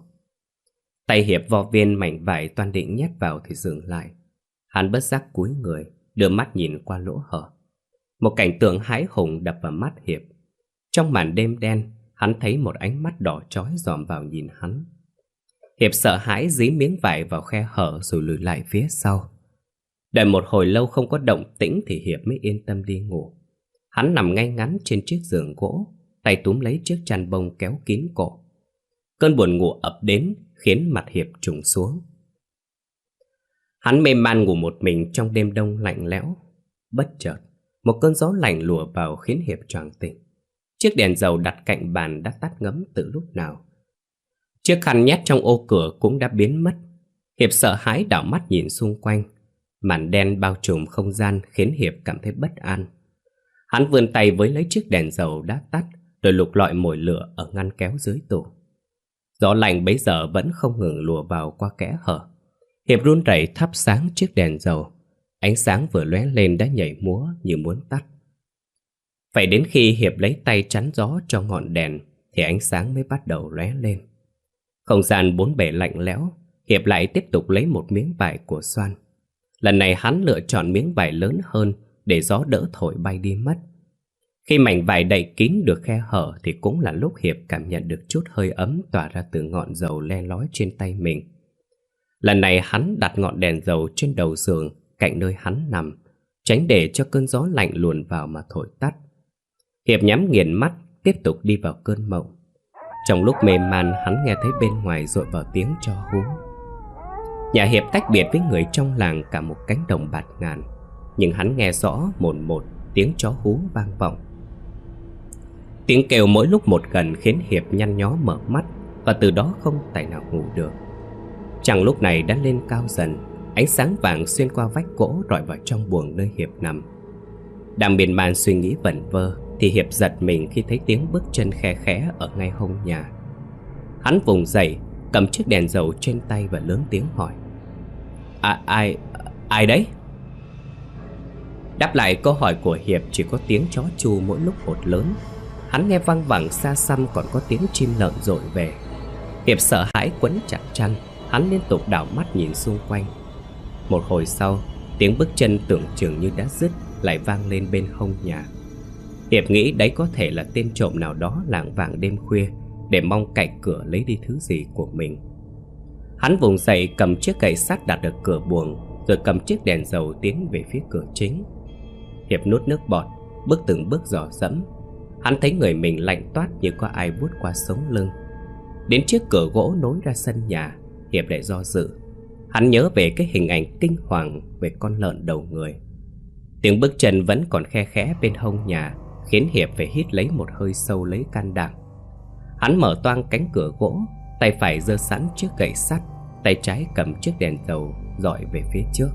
Tay Hiệp vo viên mảnh vải toan định nhét vào thì dừng lại. Hắn bất giác cúi người, đưa mắt nhìn qua lỗ hở. Một cảnh tượng hãi hùng đập vào mắt Hiệp. Trong màn đêm đen, hắn thấy một ánh mắt đỏ chói dòm vào nhìn hắn. Hiệp sợ hãi dí miếng vải vào khe hở rồi lùi lại phía sau. Đợi một hồi lâu không có động tĩnh thì Hiệp mới yên tâm đi ngủ. Hắn nằm ngay ngắn trên chiếc giường gỗ, tay túm lấy chiếc chăn bông kéo kín cổ. Cơn buồn ngủ ập đến khiến mặt Hiệp trùng xuống. Hắn mê man ngủ một mình trong đêm đông lạnh lẽo. Bất chợt, một cơn gió lạnh lùa vào khiến Hiệp choàng tỉnh. Chiếc đèn dầu đặt cạnh bàn đã tắt ngấm từ lúc nào. Chiếc khăn nhét trong ô cửa cũng đã biến mất. Hiệp sợ hãi đảo mắt nhìn xung quanh. Màn đen bao trùm không gian khiến Hiệp cảm thấy bất an. Hắn vươn tay với lấy chiếc đèn dầu đã tắt, rồi lục lọi mồi lửa ở ngăn kéo dưới tủ. Gió lạnh bấy giờ vẫn không ngừng lùa vào qua kẽ hở. Hiệp run rẩy thắp sáng chiếc đèn dầu. Ánh sáng vừa lóe lên đã nhảy múa như muốn tắt. Phải đến khi Hiệp lấy tay chắn gió cho ngọn đèn thì ánh sáng mới bắt đầu lóe lên. Không gian bốn bề lạnh lẽo. Hiệp lại tiếp tục lấy một miếng vải của Xoan. Lần này hắn lựa chọn miếng vải lớn hơn để gió đỡ thổi bay đi mất. Khi mảnh vải đậy kín được khe hở thì cũng là lúc Hiệp cảm nhận được chút hơi ấm tỏa ra từ ngọn dầu le lói trên tay mình. Lần này hắn đặt ngọn đèn dầu trên đầu giường cạnh nơi hắn nằm, tránh để cho cơn gió lạnh luồn vào mà thổi tắt. Hiệp nhắm nghiền mắt, tiếp tục đi vào cơn mộng. Trong lúc mê man, hắn nghe thấy bên ngoài dội vào tiếng tro hú. Nhà Hiệp tách biệt với người trong làng cả một cánh đồng bạt ngàn, nhưng hắn nghe rõ một một tiếng chó hú vang vọng. Tiếng kêu mỗi lúc một gần khiến Hiệp nhăn nhó mở mắt, và từ đó không tài nào ngủ được. Trăng lúc này đã lên cao dần, ánh sáng vàng xuyên qua vách gỗ rọi vào trong buồng nơi Hiệp nằm. Đang miên man suy nghĩ vẩn vơ thì Hiệp giật mình khi thấy tiếng bước chân khe khẽ ở ngay hông nhà. Hắn vùng dậy, cầm chiếc đèn dầu trên tay và lớn tiếng hỏi: À, ai, ai đấy? Đáp lại câu hỏi của Hiệp chỉ có tiếng chó chu mỗi lúc một lớn. Hắn nghe văng vẳng xa xăm còn có tiếng chim lợn dội về. Hiệp sợ hãi quấn chặt chăn, hắn liên tục đảo mắt nhìn xung quanh. Một hồi sau, tiếng bước chân tưởng chừng như đã dứt lại vang lên bên hông nhà. Hiệp nghĩ đấy có thể là tên trộm nào đó lảng vảng đêm khuya để mong cậy cửa lấy đi thứ gì của mình. Hắn vùng dậy cầm chiếc gậy sắt đặt ở cửa buồng, rồi cầm chiếc đèn dầu tiến về phía cửa chính. Hiệp nuốt nước bọt, bước từng bước dò dẫm. Hắn thấy người mình lạnh toát như có ai vuốt qua sống lưng. Đến chiếc cửa gỗ nối ra sân nhà, Hiệp lại do dự. Hắn nhớ về cái hình ảnh kinh hoàng về con lợn đầu người. Tiếng bước chân vẫn còn khe khẽ bên hông nhà, khiến Hiệp phải hít lấy một hơi sâu lấy can đảm. Hắn mở toang cánh cửa gỗ, tay phải giơ sẵn chiếc gậy sắt, tay trái cầm chiếc đèn dầu dọi về phía trước.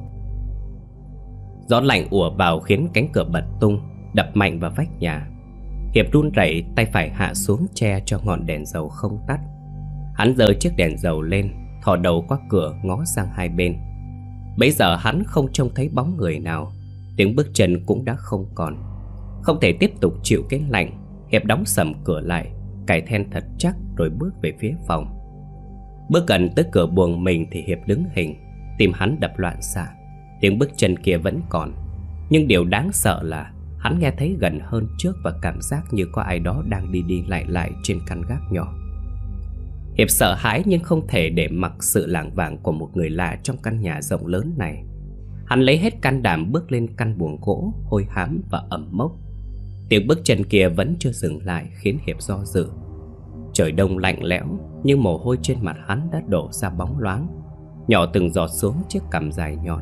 Gió lạnh ùa vào khiến cánh cửa bật tung, đập mạnh vào vách nhà. Hiệp run rẩy, tay phải hạ xuống che cho ngọn đèn dầu không tắt. Hắn giơ chiếc đèn dầu lên, thò đầu qua cửa ngó sang hai bên. Bấy giờ hắn không trông thấy bóng người nào, tiếng bước chân cũng đã không còn. Không thể tiếp tục chịu cái lạnh, Hiệp đóng sầm cửa lại, cài then thật chắc rồi bước về phía phòng. Bước gần tới cửa buồng mình thì Hiệp đứng hình, tim hắn đập loạn xạ. Tiếng bước chân kia vẫn còn, nhưng điều đáng sợ là hắn nghe thấy gần hơn trước và cảm giác như có ai đó đang đi đi lại lại trên căn gác nhỏ. Hiệp sợ hãi nhưng không thể để mặc sự lảng vảng của một người lạ trong căn nhà rộng lớn này. Hắn lấy hết can đảm bước lên căn buồng gỗ hôi hám và ẩm mốc. Tiếng bước chân kia vẫn chưa dừng lại khiến Hiệp do dự. Trời đông lạnh lẽo, nhưng mồ hôi trên mặt hắn đã đổ ra bóng loáng, nhỏ từng giọt xuống chiếc cằm dài nhọn.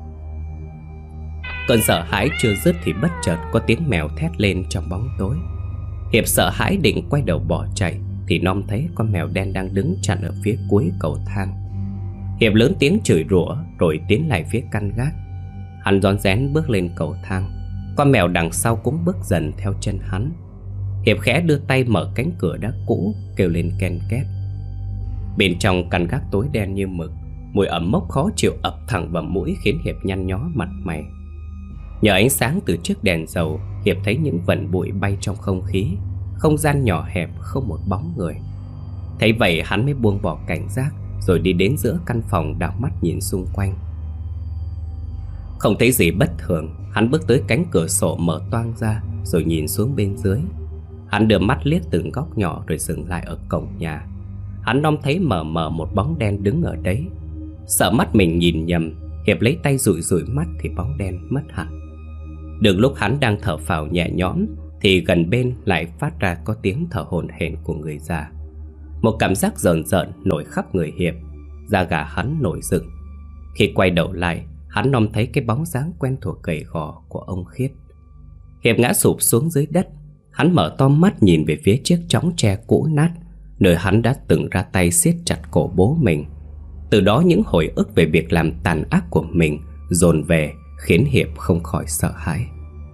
Cơn sợ hãi chưa dứt thì bất chợt có tiếng mèo thét lên trong bóng tối. Hiệp sợ hãi định quay đầu bỏ chạy thì Nom thấy con mèo đen đang đứng chặn ở phía cuối cầu thang. Hiệp lớn tiếng chửi rủa rồi tiến lại phía căn gác. Hắn rón rén bước lên cầu thang. Con mèo đằng sau cũng bước dần theo chân hắn. Hiệp khẽ đưa tay mở cánh cửa đã cũ, kêu lên ken két. Bên trong căn gác tối đen như mực, mùi ẩm mốc khó chịu ập thẳng vào mũi khiến Hiệp nhăn nhó mặt mày. Nhờ ánh sáng từ chiếc đèn dầu, Hiệp thấy những vần bụi bay trong không khí. Không gian nhỏ hẹp không một bóng người. Thấy vậy hắn mới buông bỏ cảnh giác, rồi đi đến giữa căn phòng đảo mắt nhìn xung quanh. Không thấy gì bất thường, hắn bước tới cánh cửa sổ mở toang ra, rồi nhìn xuống bên dưới. Hắn đưa mắt liếc từng góc nhỏ rồi dừng lại ở cổng nhà. Hắn Nom thấy mờ mờ một bóng đen đứng ở đấy. Sợ mắt mình nhìn nhầm, Hiệp lấy tay dụi dụi mắt thì bóng đen mất hẳn. Được lúc hắn đang thở phào nhẹ nhõm thì gần bên lại phát ra có tiếng thở hổn hển của người già. Một cảm giác rờn rợn nổi khắp người Hiệp, da gà hắn nổi dựng. Khi quay đầu lại, hắn nom thấy cái bóng dáng quen thuộc gầy gò của ông Khiết. Hiệp ngã sụp xuống dưới đất. Hắn mở to mắt nhìn về phía chiếc chõng tre cũ nát, nơi hắn đã từng ra tay siết chặt cổ bố mình. Từ đó những hồi ức về việc làm tàn ác của mình dồn về, khiến Hiệp không khỏi sợ hãi.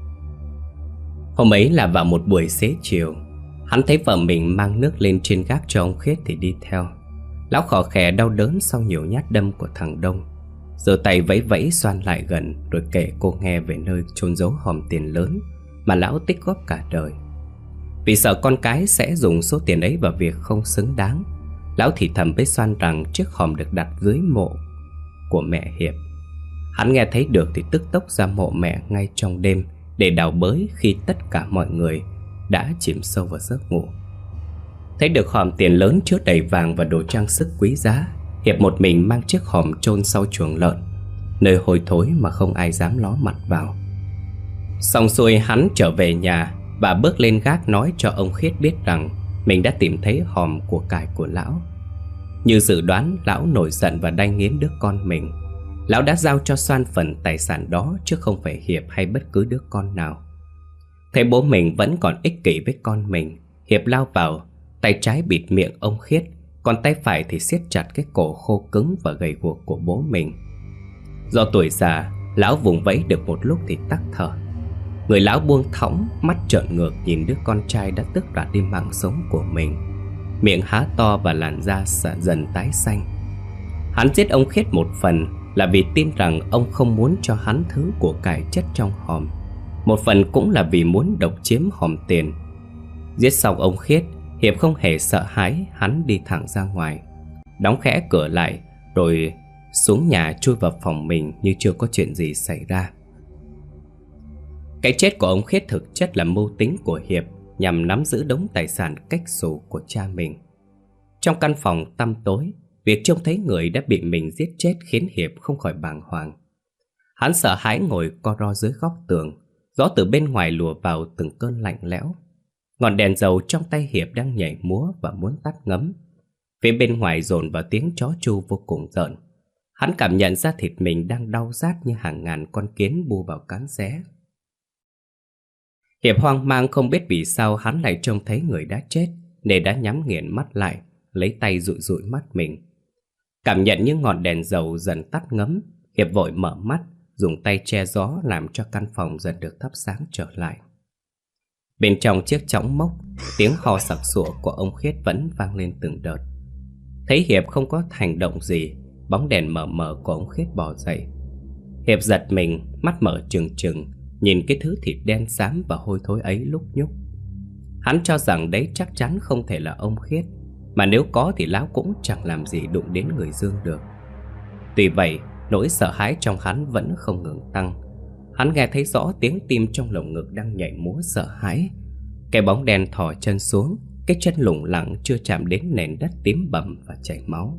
Hôm ấy là vào một buổi xế chiều. Hắn thấy vợ mình mang nước lên trên gác cho ông Khiết thì đi theo. Lão khò khè đau đớn sau nhiều nhát đâm của thằng Đông, giơ tay vẫy vẫy xoan lại gần, rồi kể cô nghe về nơi chôn giấu hòm tiền lớn mà lão tích góp cả đời. Vì sợ con cái sẽ dùng số tiền ấy vào việc không xứng đáng, lão thì thầm với Xoan rằng chiếc hòm được đặt dưới mộ của mẹ Hiệp. Hắn nghe thấy được thì tức tốc ra mộ mẹ ngay trong đêm để đào bới khi tất cả mọi người đã chìm sâu vào giấc ngủ. Thấy được hòm tiền lớn chứa đầy vàng và đồ trang sức quý giá, Hiệp một mình mang chiếc hòm chôn sau chuồng lợn, nơi hôi thối mà không ai dám ló mặt vào. Xong xuôi hắn trở về nhà và bước lên gác nói cho ông Khiết biết rằng mình đã tìm thấy hòm của cải của lão. Như dự đoán, lão nổi giận và đay nghiến đứa con mình. Lão đã giao cho Xoan phần tài sản đó, chứ không phải Hiệp hay bất cứ đứa con nào. Thấy bố mình vẫn còn ích kỷ với con mình, Hiệp lao vào, tay trái bịt miệng ông Khiết, còn tay phải thì siết chặt cái cổ khô cứng và gầy guộc của bố mình. Do tuổi già, lão vùng vẫy được một lúc thì tắc thở. Người lão buông thõng, mắt trợn ngược nhìn đứa con trai đã tước đoạt đi mạng sống của mình. Miệng há to và làn da dần tái xanh. Hắn giết ông Khiết một phần là vì tin rằng ông không muốn cho hắn thứ của cải chất trong hòm, một phần cũng là vì muốn độc chiếm hòm tiền. Giết xong ông Khiết, Hiệp không hề sợ hãi. Hắn đi thẳng ra ngoài, đóng khẽ cửa lại, rồi xuống nhà chui vào phòng mình như chưa có chuyện gì xảy ra. Cái chết của ông Khiết thực chất là mưu tính của Hiệp nhằm nắm giữ đống tài sản cách xù của cha mình. Trong căn phòng tăm tối, việc trông thấy người đã bị mình giết chết khiến Hiệp không khỏi bàng hoàng. Hắn sợ hãi ngồi co ro dưới góc tường. Gió từ bên ngoài lùa vào từng cơn lạnh lẽo. Ngọn đèn dầu trong tay Hiệp đang nhảy múa và muốn tắt ngấm. Phía bên ngoài dồn vào tiếng chó tru vô cùng rợn. Hắn cảm nhận ra thịt mình đang đau rát như hàng ngàn con kiến bu vào cán xé. Hiệp hoang mang không biết vì sao hắn lại trông thấy người đã chết, nên đã nhắm nghiền mắt lại, lấy tay dụi dụi mắt mình. Cảm nhận những ngọn đèn dầu dần tắt ngấm, Hiệp vội mở mắt, dùng tay che gió làm cho căn phòng dần được thắp sáng trở lại. Bên trong chiếc chõng mốc, tiếng ho sặc sụa của ông Khiết vẫn vang lên từng đợt. Thấy Hiệp không có hành động gì, bóng đèn mờ mờ của ông Khiết bò dậy. Hiệp giật mình, mắt mở trừng trừng, nhìn cái thứ thịt đen xám và hôi thối ấy lúc nhúc. Hắn cho rằng đấy chắc chắn không thể là ông Khiết, mà nếu có thì lão cũng chẳng làm gì đụng đến người Dương được. Tuy vậy, nỗi sợ hãi trong hắn vẫn không ngừng tăng. Hắn nghe thấy rõ tiếng tim trong lồng ngực đang nhảy múa sợ hãi. Cái bóng đen thò chân xuống, cái chân lủng lẳng chưa chạm đến nền đất tím bầm và chảy máu.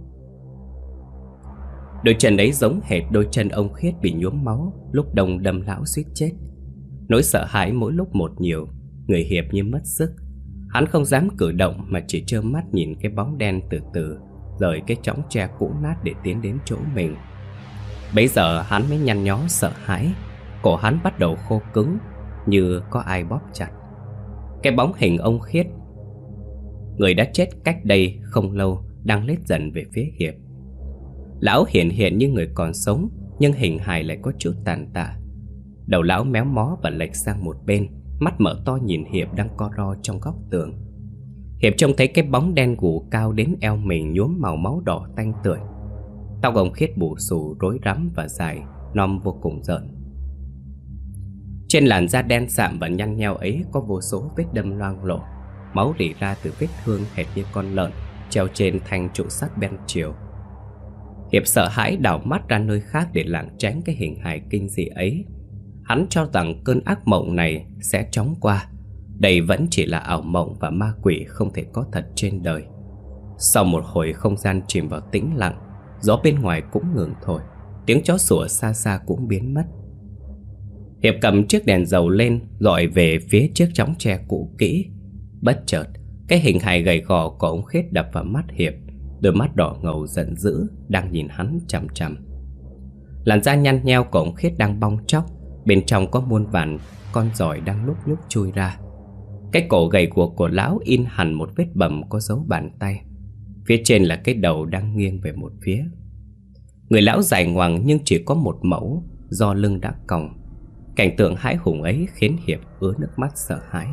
Đôi chân ấy giống hệt đôi chân ông Khiết bị nhuốm máu lúc Đông đâm lão suýt chết. Nỗi sợ hãi mỗi lúc một nhiều, người Hiệp như mất sức. Hắn không dám cử động mà chỉ trơ mắt nhìn cái bóng đen từ từ rời cái chõng tre cũ nát để tiến đến chỗ mình. Bấy giờ hắn mới nhăn nhó sợ hãi. Cổ hắn bắt đầu khô cứng, như có ai bóp chặt. Cái bóng hình ông Khiết, người đã chết cách đây không lâu, đang lết dần về phía Hiệp. Lão hiện hiện như người còn sống, nhưng hình hài lại có chút tàn tạ. Đầu lão méo mó và lệch sang một bên, mắt mở to nhìn Hiệp đang co ro trong góc tường. Hiệp trông thấy cái bóng đen gù cao đến eo mình nhuốm màu máu đỏ tanh tưởi. Tóc ông Khiết bù xù rối rắm và dài, nom vô cùng rợn. Trên làn da đen sạm và nhăn nheo ấy có vô số vết đâm loang lổ, máu rỉ ra từ vết thương hệt như con lợn treo trên thanh trụ sắt ben chiều. Hiệp sợ hãi đảo mắt ra nơi khác để lảng tránh cái hình hài kinh dị ấy. Hắn cho rằng cơn ác mộng này sẽ chóng qua. Đây vẫn chỉ là ảo mộng và ma quỷ không thể có thật trên đời. Sau một hồi không gian chìm vào tĩnh lặng, gió bên ngoài cũng ngừng thổi, tiếng chó sủa xa xa cũng biến mất. Hiệp cầm chiếc đèn dầu lên, dọi về phía chiếc chõng tre cũ kỹ. Bất chợt, Cái hình hài gầy gò của ông Khết đập vào mắt Hiệp. Đôi mắt đỏ ngầu giận dữ đang nhìn hắn chằm chằm. Làn da nhăn nheo của ông Khết đang bong tróc, bên trong có muôn vàn con giỏi đang lúc nhúc chui ra. Cái cổ gầy guộc của lão in hẳn một vết bầm có dấu bàn tay. Phía trên là cái đầu đang nghiêng về một phía. Người lão dài ngoằng nhưng chỉ có một mẫu, do lưng đã còng. Cảnh tượng hãi hùng ấy khiến Hiệp ứa nước mắt sợ hãi.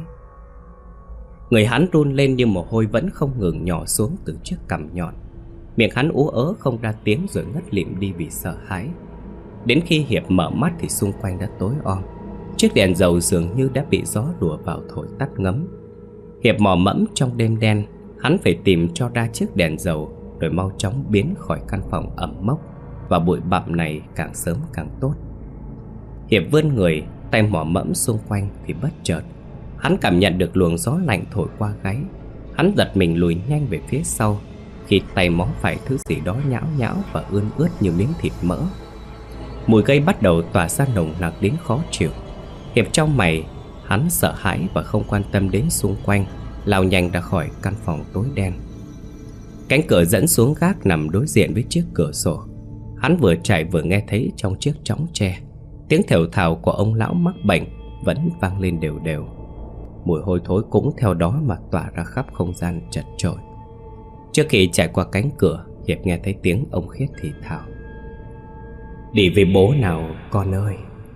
Người hắn run lên như mồ hôi vẫn không ngừng nhỏ xuống từ chiếc cằm nhọn. Miệng hắn ú ớ không ra tiếng rồi ngất lịm đi vì sợ hãi. Đến khi Hiệp mở mắt thì xung quanh đã tối om. Chiếc đèn dầu dường như đã bị gió đùa vào thổi tắt ngấm. Hiệp mò mẫm trong đêm đen. Hắn phải tìm cho ra chiếc đèn dầu, rồi mau chóng biến khỏi căn phòng ẩm mốc và bụi bặm này càng sớm càng tốt. Hiệp vươn người, tay mò mẫm xung quanh thì bất chợt hắn cảm nhận được luồng gió lạnh thổi qua gáy. Hắn giật mình lùi nhanh về phía sau khi tay mó phải thứ gì đó nhão nhão và ươn ướt như miếng thịt mỡ. Mùi gây bắt đầu tỏa ra nồng nặc đến khó chịu. Hiệp trong mày, hắn sợ hãi và không quan tâm đến xung quanh, lao nhanh ra khỏi căn phòng tối đen. Cánh cửa dẫn xuống gác nằm đối diện với chiếc cửa sổ. Hắn vừa chạy vừa nghe thấy trong chiếc chõng tre, tiếng thều thào của ông lão mắc bệnh vẫn vang lên đều đều. Mùi hôi thối cũng theo đó mà tỏa ra khắp không gian chật chội. Trước khi chạy qua cánh cửa, Hiệp nghe thấy tiếng ông Khiết thì thào: "Đi với bố nào con ơi."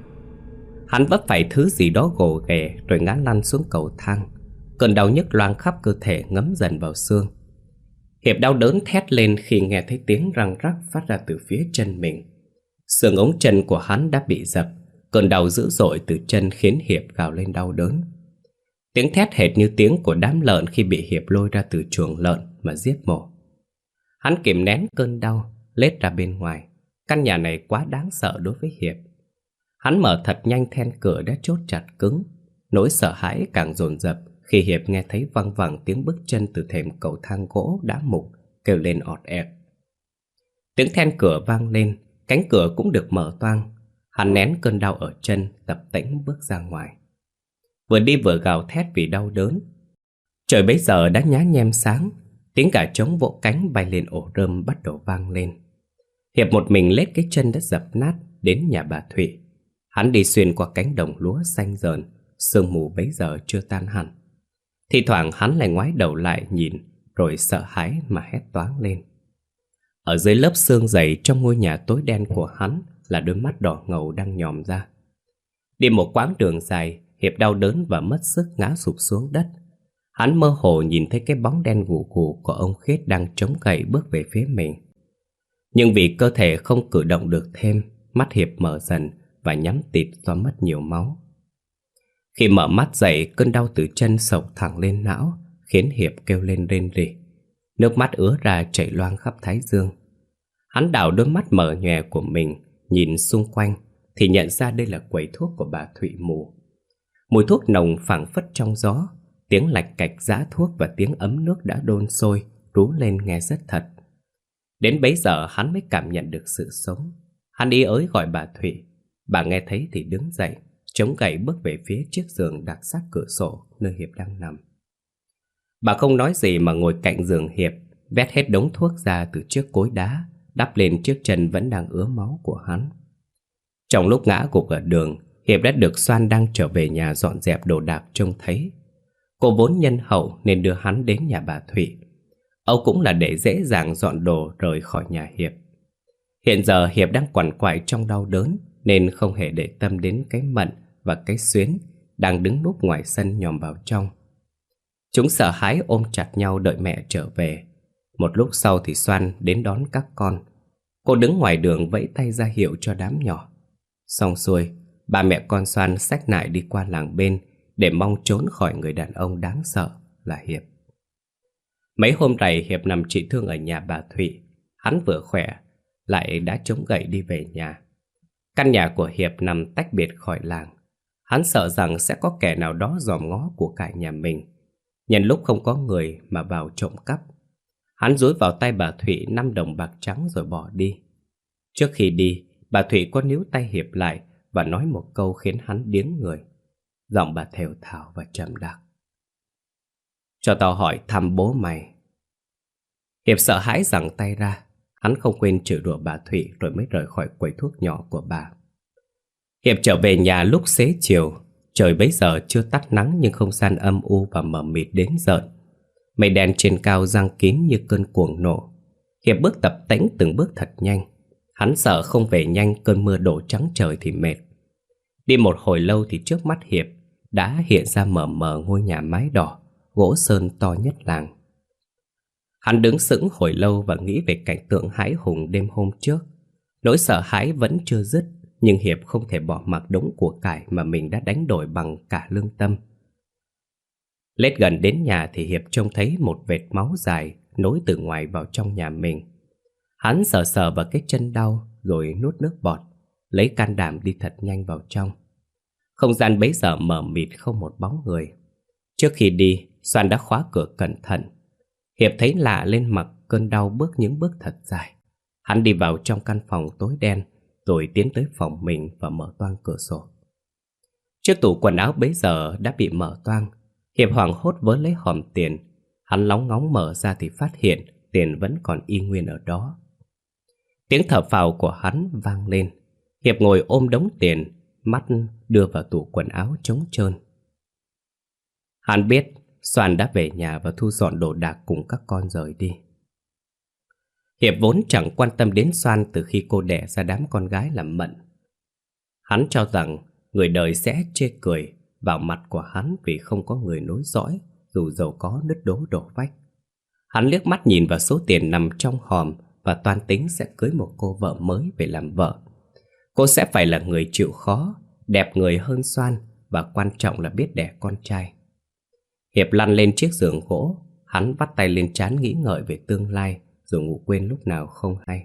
Hắn vấp phải thứ gì đó gồ ghề rồi ngã lăn xuống cầu thang. Cơn đau nhức loang khắp cơ thể ngấm dần vào xương. Hiệp đau đớn thét lên khi nghe thấy tiếng răng rắc phát ra từ phía chân mình. Xương ống chân của hắn đã bị dập. Cơn đau dữ dội từ chân khiến Hiệp gào lên đau đớn. Tiếng thét hệt như tiếng của đám lợn khi bị Hiệp lôi ra từ chuồng lợn mà giết mổ. Hắn kìm nén cơn đau, lết ra bên ngoài. Căn nhà này quá đáng sợ đối với Hiệp. Hắn mở thật nhanh then cửa đã chốt chặt cứng. Nỗi sợ hãi càng dồn dập khi Hiệp nghe thấy văng vẳng tiếng bước chân từ thềm cầu thang gỗ đá mục kêu lên ọt ẹt. Tiếng then cửa vang lên, cánh cửa cũng được mở toang. Hắn nén cơn đau ở chân, tập tễnh bước ra ngoài. Vừa đi vừa gào thét vì đau đớn. Trời bấy giờ đã nhá nhem sáng. Tiếng gà trống vỗ cánh bay lên ổ rơm bắt đầu vang lên. Hiệp một mình lết cái chân đã dập nát đến nhà bà Thụy. Hắn đi xuyên qua cánh đồng lúa xanh rờn, sương mù bấy giờ chưa tan hẳn. Thì thoảng hắn lại ngoái đầu lại nhìn, rồi sợ hãi mà hét toáng lên. Ở dưới lớp sương dày trong ngôi nhà tối đen của hắn là đôi mắt đỏ ngầu đang nhòm ra. Đi một quãng đường dài, Hiệp đau đớn và mất sức ngã sụp xuống đất. Hắn mơ hồ nhìn thấy cái bóng đen gù gù của ông Khiết đang chống gậy bước về phía mình. Nhưng vì cơ thể không cử động được thêm, mắt Hiệp mở dần và nhắm tịt do mất nhiều máu. Khi mở mắt dậy, cơn đau từ chân sộc thẳng lên não, khiến Hiệp kêu lên rên rỉ. Nước mắt ứa ra chảy loang khắp thái dương. Hắn đảo đôi mắt mở nhòe của mình, nhìn xung quanh, thì nhận ra đây là quầy thuốc của bà Thụy Mù. Mùi thuốc nồng phảng phất trong gió, tiếng lạch cạch giã thuốc và tiếng ấm nước đã đun sôi, rú lên nghe rất thật. Đến bấy giờ hắn mới cảm nhận được sự sống. Hắn đi ới gọi bà Thụy. Bà nghe thấy thì đứng dậy, chống gậy bước về phía chiếc giường đặt sát cửa sổ nơi Hiệp đang nằm. Bà không nói gì mà ngồi cạnh giường Hiệp, vét hết đống thuốc ra từ chiếc cối đá, đắp lên chiếc chân vẫn đang ứa máu của hắn. Trong lúc ngã gục ở đường, Hiệp đã được Soan đang trở về nhà dọn dẹp đồ đạc trông thấy. Cô vốn nhân hậu nên đưa hắn đến nhà bà Thụy. Âu cũng là để dễ dàng dọn đồ rời khỏi nhà Hiệp. Hiện giờ Hiệp đang quằn quại trong đau đớn nên không hề để tâm đến cái Mận và cái Xuyến đang đứng núp ngoài sân nhòm vào trong. Chúng sợ hãi ôm chặt nhau đợi mẹ trở về. Một lúc sau thì Soan đến đón các con. Cô đứng ngoài đường vẫy tay ra hiệu cho đám nhỏ. Xong xuôi, ba mẹ con Soan xách nải đi qua làng bên để mong trốn khỏi người đàn ông đáng sợ là Hiệp. Mấy hôm rày Hiệp nằm trị thương ở nhà bà Thụy. Hắn vừa khỏe lại đã chống gậy đi về nhà. Căn nhà của Hiệp nằm tách biệt khỏi làng. Hắn sợ rằng sẽ có kẻ nào đó dòm ngó của cải nhà mình, nhân lúc không có người mà vào trộm cắp. Hắn dúi vào tay bà Thụy năm đồng bạc trắng rồi bỏ đi. Trước khi đi, bà Thụy có níu tay Hiệp lại và nói một câu khiến hắn điếng người. Giọng bà thều thào và trầm đặc: Cho tao hỏi thăm bố mày. Hiệp sợ hãi giằng tay ra. Hắn không quên chửi đùa bà Thụy rồi mới rời khỏi quầy thuốc nhỏ của bà. Hiệp trở về nhà lúc xế chiều. Trời bấy giờ chưa tắt nắng nhưng không gian âm u và mờ mịt đến rợn. Mây đen trên cao giăng kín như cơn cuồng nổ. Hiệp bước tập tễnh từng bước thật nhanh. Hắn sợ không về nhanh cơn mưa đổ trắng trời thì mệt. Đi một hồi lâu thì trước mắt Hiệp đã hiện ra mờ mờ ngôi nhà mái đỏ, gỗ sơn to nhất làng. Hắn đứng sững hồi lâu và nghĩ về cảnh tượng hãi hùng đêm hôm trước. Nỗi sợ hãi vẫn chưa dứt, nhưng Hiệp không thể bỏ mặc đống của cải mà mình đã đánh đổi bằng cả lương tâm. Lết gần đến nhà thì Hiệp trông thấy một vệt máu dài nối từ ngoài vào trong nhà mình. Hắn sờ sờ vào cái chân đau rồi nuốt nước bọt, lấy can đảm đi thật nhanh vào trong. Không gian bấy giờ mờ mịt không một bóng người. Trước khi đi, Soan đã khóa cửa cẩn thận. Hiệp thấy lạ lên mặt cơn đau bước những bước thật dài. Hắn đi vào trong căn phòng tối đen, rồi tiến tới phòng mình và mở toang cửa sổ. Chiếc tủ quần áo bấy giờ đã bị mở toang. Hiệp hoảng hốt vớ lấy hòm tiền. Hắn lóng ngóng mở ra thì phát hiện tiền vẫn còn y nguyên ở đó. Tiếng thở phào của hắn vang lên. Hiệp ngồi ôm đống tiền, mắt đưa vào tủ quần áo trống trơn. Hắn biết Soan đã về nhà và thu dọn đồ đạc cùng các con rời đi. Hiệp vốn chẳng quan tâm đến Soan từ khi cô đẻ ra đám con gái làm Mận. Hắn cho rằng người đời sẽ chê cười vào mặt của hắn vì không có người nối dõi, dù giàu có nứt đố đổ vách. Hắn liếc mắt nhìn vào số tiền nằm trong hòm và toan tính sẽ cưới một cô vợ mới về làm vợ. Cô sẽ phải là người chịu khó, đẹp người hơn Soan và quan trọng là biết đẻ con trai. Hiệp lăn lên chiếc giường gỗ, hắn vắt tay lên trán nghĩ ngợi về tương lai rồi ngủ quên lúc nào không hay.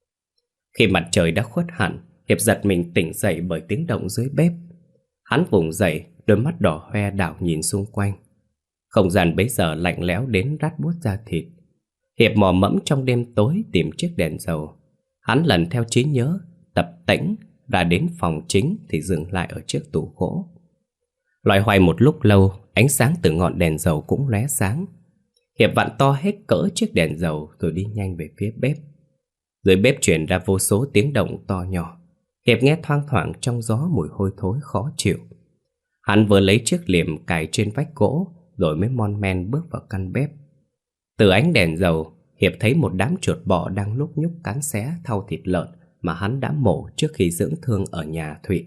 Khi mặt trời đã khuất hẳn, Hiệp giật mình tỉnh dậy bởi tiếng động dưới bếp. Hắn vùng dậy, đôi mắt đỏ hoe đảo nhìn xung quanh. Không gian bấy giờ lạnh lẽo đến rát buốt da thịt. Hiệp mò mẫm trong đêm tối tìm chiếc đèn dầu. Hắn lần theo trí nhớ, tập tễnh ra đến phòng chính thì dừng lại ở chiếc tủ gỗ. Loay hoay một lúc lâu, ánh sáng từ ngọn đèn dầu cũng lóe sáng. Hiệp vặn to hết cỡ chiếc đèn dầu rồi đi nhanh về phía bếp. Dưới bếp truyền ra vô số tiếng động to nhỏ. Hiệp nghe thoang thoảng trong gió mùi hôi thối khó chịu. Hắn vừa lấy chiếc liềm cài trên vách gỗ rồi mới mon men bước vào căn bếp. Từ ánh đèn dầu, Hiệp thấy một đám chuột bọ đang lúc nhúc cắn xé thau thịt lợn mà hắn đã mổ trước khi dưỡng thương ở nhà Thụy.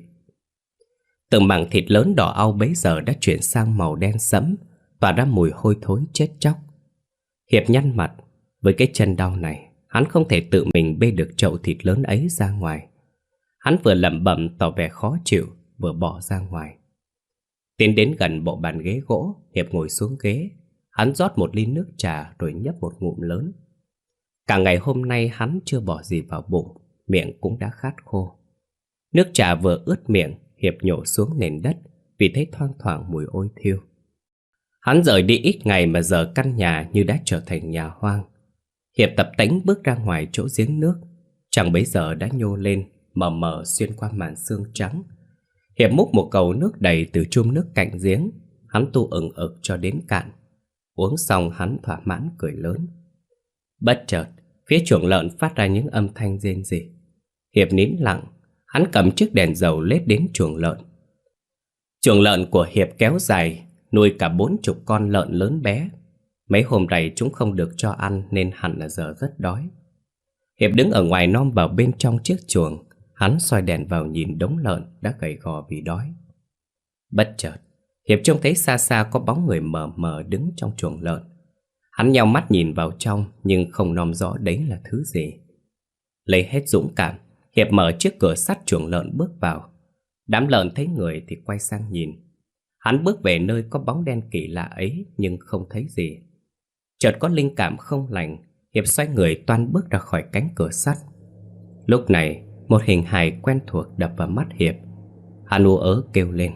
Từng mảng thịt lớn đỏ au bấy giờ đã chuyển sang màu đen sẫm, tỏa ra mùi hôi thối chết chóc. Hiệp nhăn mặt, với cái chân đau này, hắn không thể tự mình bê được chậu thịt lớn ấy ra ngoài. Hắn vừa lẩm bẩm tỏ vẻ khó chịu, vừa bỏ ra ngoài. Tiến đến gần bộ bàn ghế gỗ, Hiệp ngồi xuống ghế. Hắn rót một ly nước trà rồi nhấp một ngụm lớn. Cả ngày hôm nay hắn chưa bỏ gì vào bụng, miệng cũng đã khát khô. Nước trà vừa ướt miệng, Hiệp nhổ xuống nền đất vì thấy thoang thoảng mùi ôi thiêu. Hắn rời đi ít ngày mà giờ căn nhà như đã trở thành nhà hoang. Hiệp tập tễnh bước ra ngoài chỗ giếng nước. Chẳng bấy giờ đã nhô lên, mờ mờ xuyên qua màn sương trắng. Hiệp múc một cầu nước đầy từ chum nước cạnh giếng. Hắn tu ừng ực cho đến cạn. Uống xong hắn thỏa mãn cười lớn. Bất chợt, phía chuồng lợn phát ra những âm thanh rên rỉ. Hiệp nín lặng, hắn cầm chiếc đèn dầu lết đến chuồng lợn. Chuồng lợn của Hiệp kéo dài, nuôi cả bốn chục con lợn lớn bé. Mấy hôm nay chúng không được cho ăn nên hẳn là giờ rất đói. Hiệp đứng ở ngoài nom vào bên trong chiếc chuồng. Hắn soi đèn vào nhìn đống lợn đã gầy gò vì đói. Bất chợt, Hiệp trông thấy xa xa có bóng người mờ mờ đứng trong chuồng lợn. Hắn nheo mắt nhìn vào trong nhưng không nom rõ đấy là thứ gì. Lấy hết dũng cảm, Hiệp mở chiếc cửa sắt chuồng lợn bước vào. Đám lợn thấy người thì quay sang nhìn. Hắn bước về nơi có bóng đen kỳ lạ ấy nhưng không thấy gì. Chợt có linh cảm không lành, Hiệp xoay người toan bước ra khỏi cánh cửa sắt. Lúc này, một hình hài quen thuộc đập vào mắt Hiệp. Hắn ú ớ kêu lên: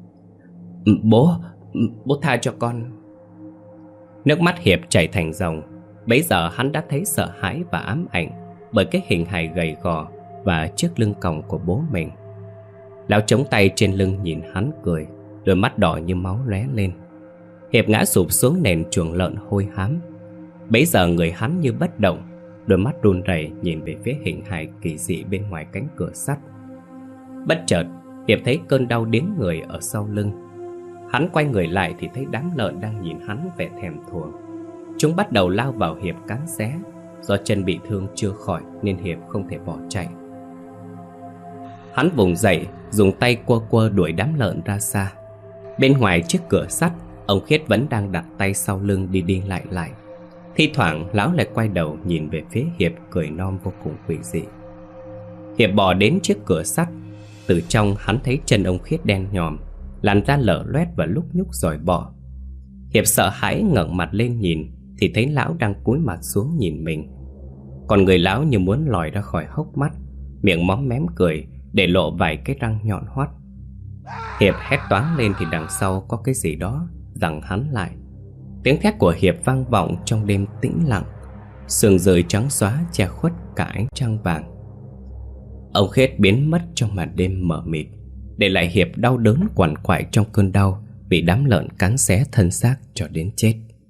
Bố, bố tha cho con. Nước mắt Hiệp chảy thành dòng. Bấy giờ hắn đã thấy sợ hãi và ám ảnh bởi cái hình hài gầy gò và chiếc lưng còng của bố mình. Lão chống tay trên lưng nhìn hắn cười, đôi mắt đỏ như máu lóe lên. Hiệp ngã sụp xuống nền chuồng lợn hôi hám. Bấy giờ người hắn như bất động, đôi mắt run rẩy nhìn về phía hình hài kỳ dị bên ngoài cánh cửa sắt. Bất chợt, Hiệp thấy cơn đau điếng người ở sau lưng. Hắn quay người lại thì thấy đám lợn đang nhìn hắn vẻ thèm thuồng. Chúng bắt đầu lao vào Hiệp cắn xé. Do chân bị thương chưa khỏi nên Hiệp không thể bỏ chạy. Hắn vùng dậy, dùng tay quơ quơ đuổi đám lợn ra xa. Bên ngoài chiếc cửa sắt, ông Khiết vẫn đang đặt tay sau lưng đi đi lại lại. Thi thoảng lão lại quay đầu nhìn về phía Hiệp, cười non vô cùng quỷ dị. Hiệp bò đến chiếc cửa sắt. Từ trong hắn thấy chân ông Khiết đen nhòm, làn da lở loét và lúc nhúc dòi bọ. Hiệp sợ hãi ngẩng mặt lên nhìn thì thấy lão đang cúi mặt xuống nhìn mình. Còn người lão như muốn lòi ra khỏi hốc mắt, miệng móm mém cười để lộ vài cái răng nhọn hoắt. Hiệp hét toáng lên thì đằng sau có cái gì đó giằng hắn lại. Tiếng thét của Hiệp vang vọng trong đêm tĩnh lặng. Sương rơi trắng xóa che khuất cả ánh trăng vàng. Ông Khiết biến mất trong màn đêm mờ mịt, để lại Hiệp đau đớn quằn quại trong cơn đau bị đám lợn cắn xé thân xác cho đến chết.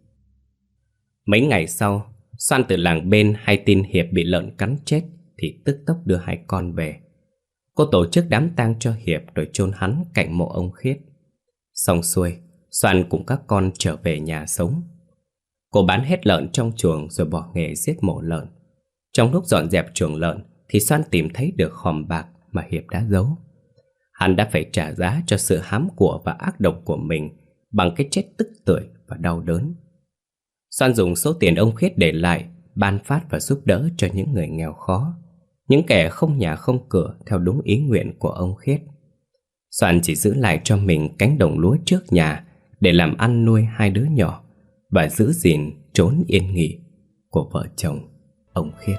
Mấy ngày sau, Xoan từ làng bên hay tin Hiệp bị lợn cắn chết thì tức tốc đưa hai con về. Cô tổ chức đám tang cho Hiệp rồi chôn hắn cạnh mộ ông Khiết. Xong xuôi, Xoan cùng các con trở về nhà sống. Cô bán hết lợn trong chuồng rồi bỏ nghề giết mổ lợn. Trong lúc dọn dẹp chuồng lợn thì Xoan tìm thấy được hòm bạc mà Hiệp đã giấu. Hắn đã phải trả giá cho sự hám của và ác độc của mình bằng cái chết tức tưởi và đau đớn. Xoan dùng số tiền ông Khiết để lại ban phát và giúp đỡ cho những người nghèo khó, những kẻ không nhà không cửa theo đúng ý nguyện của ông Khiết. Xoan chỉ giữ lại cho mình cánh đồng lúa trước nhà để làm ăn nuôi hai đứa nhỏ và giữ gìn chốn yên nghỉ của vợ chồng ông Khiết.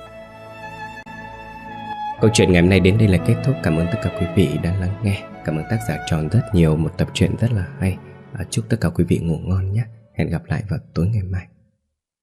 Câu chuyện ngày hôm nay đến đây là kết thúc. Cảm ơn tất cả quý vị đã lắng nghe. Cảm ơn tác giả Tròn rất nhiều, một tập truyện rất là hay. Chúc tất cả quý vị ngủ ngon nhé. Hẹn gặp lại vào tối ngày mai.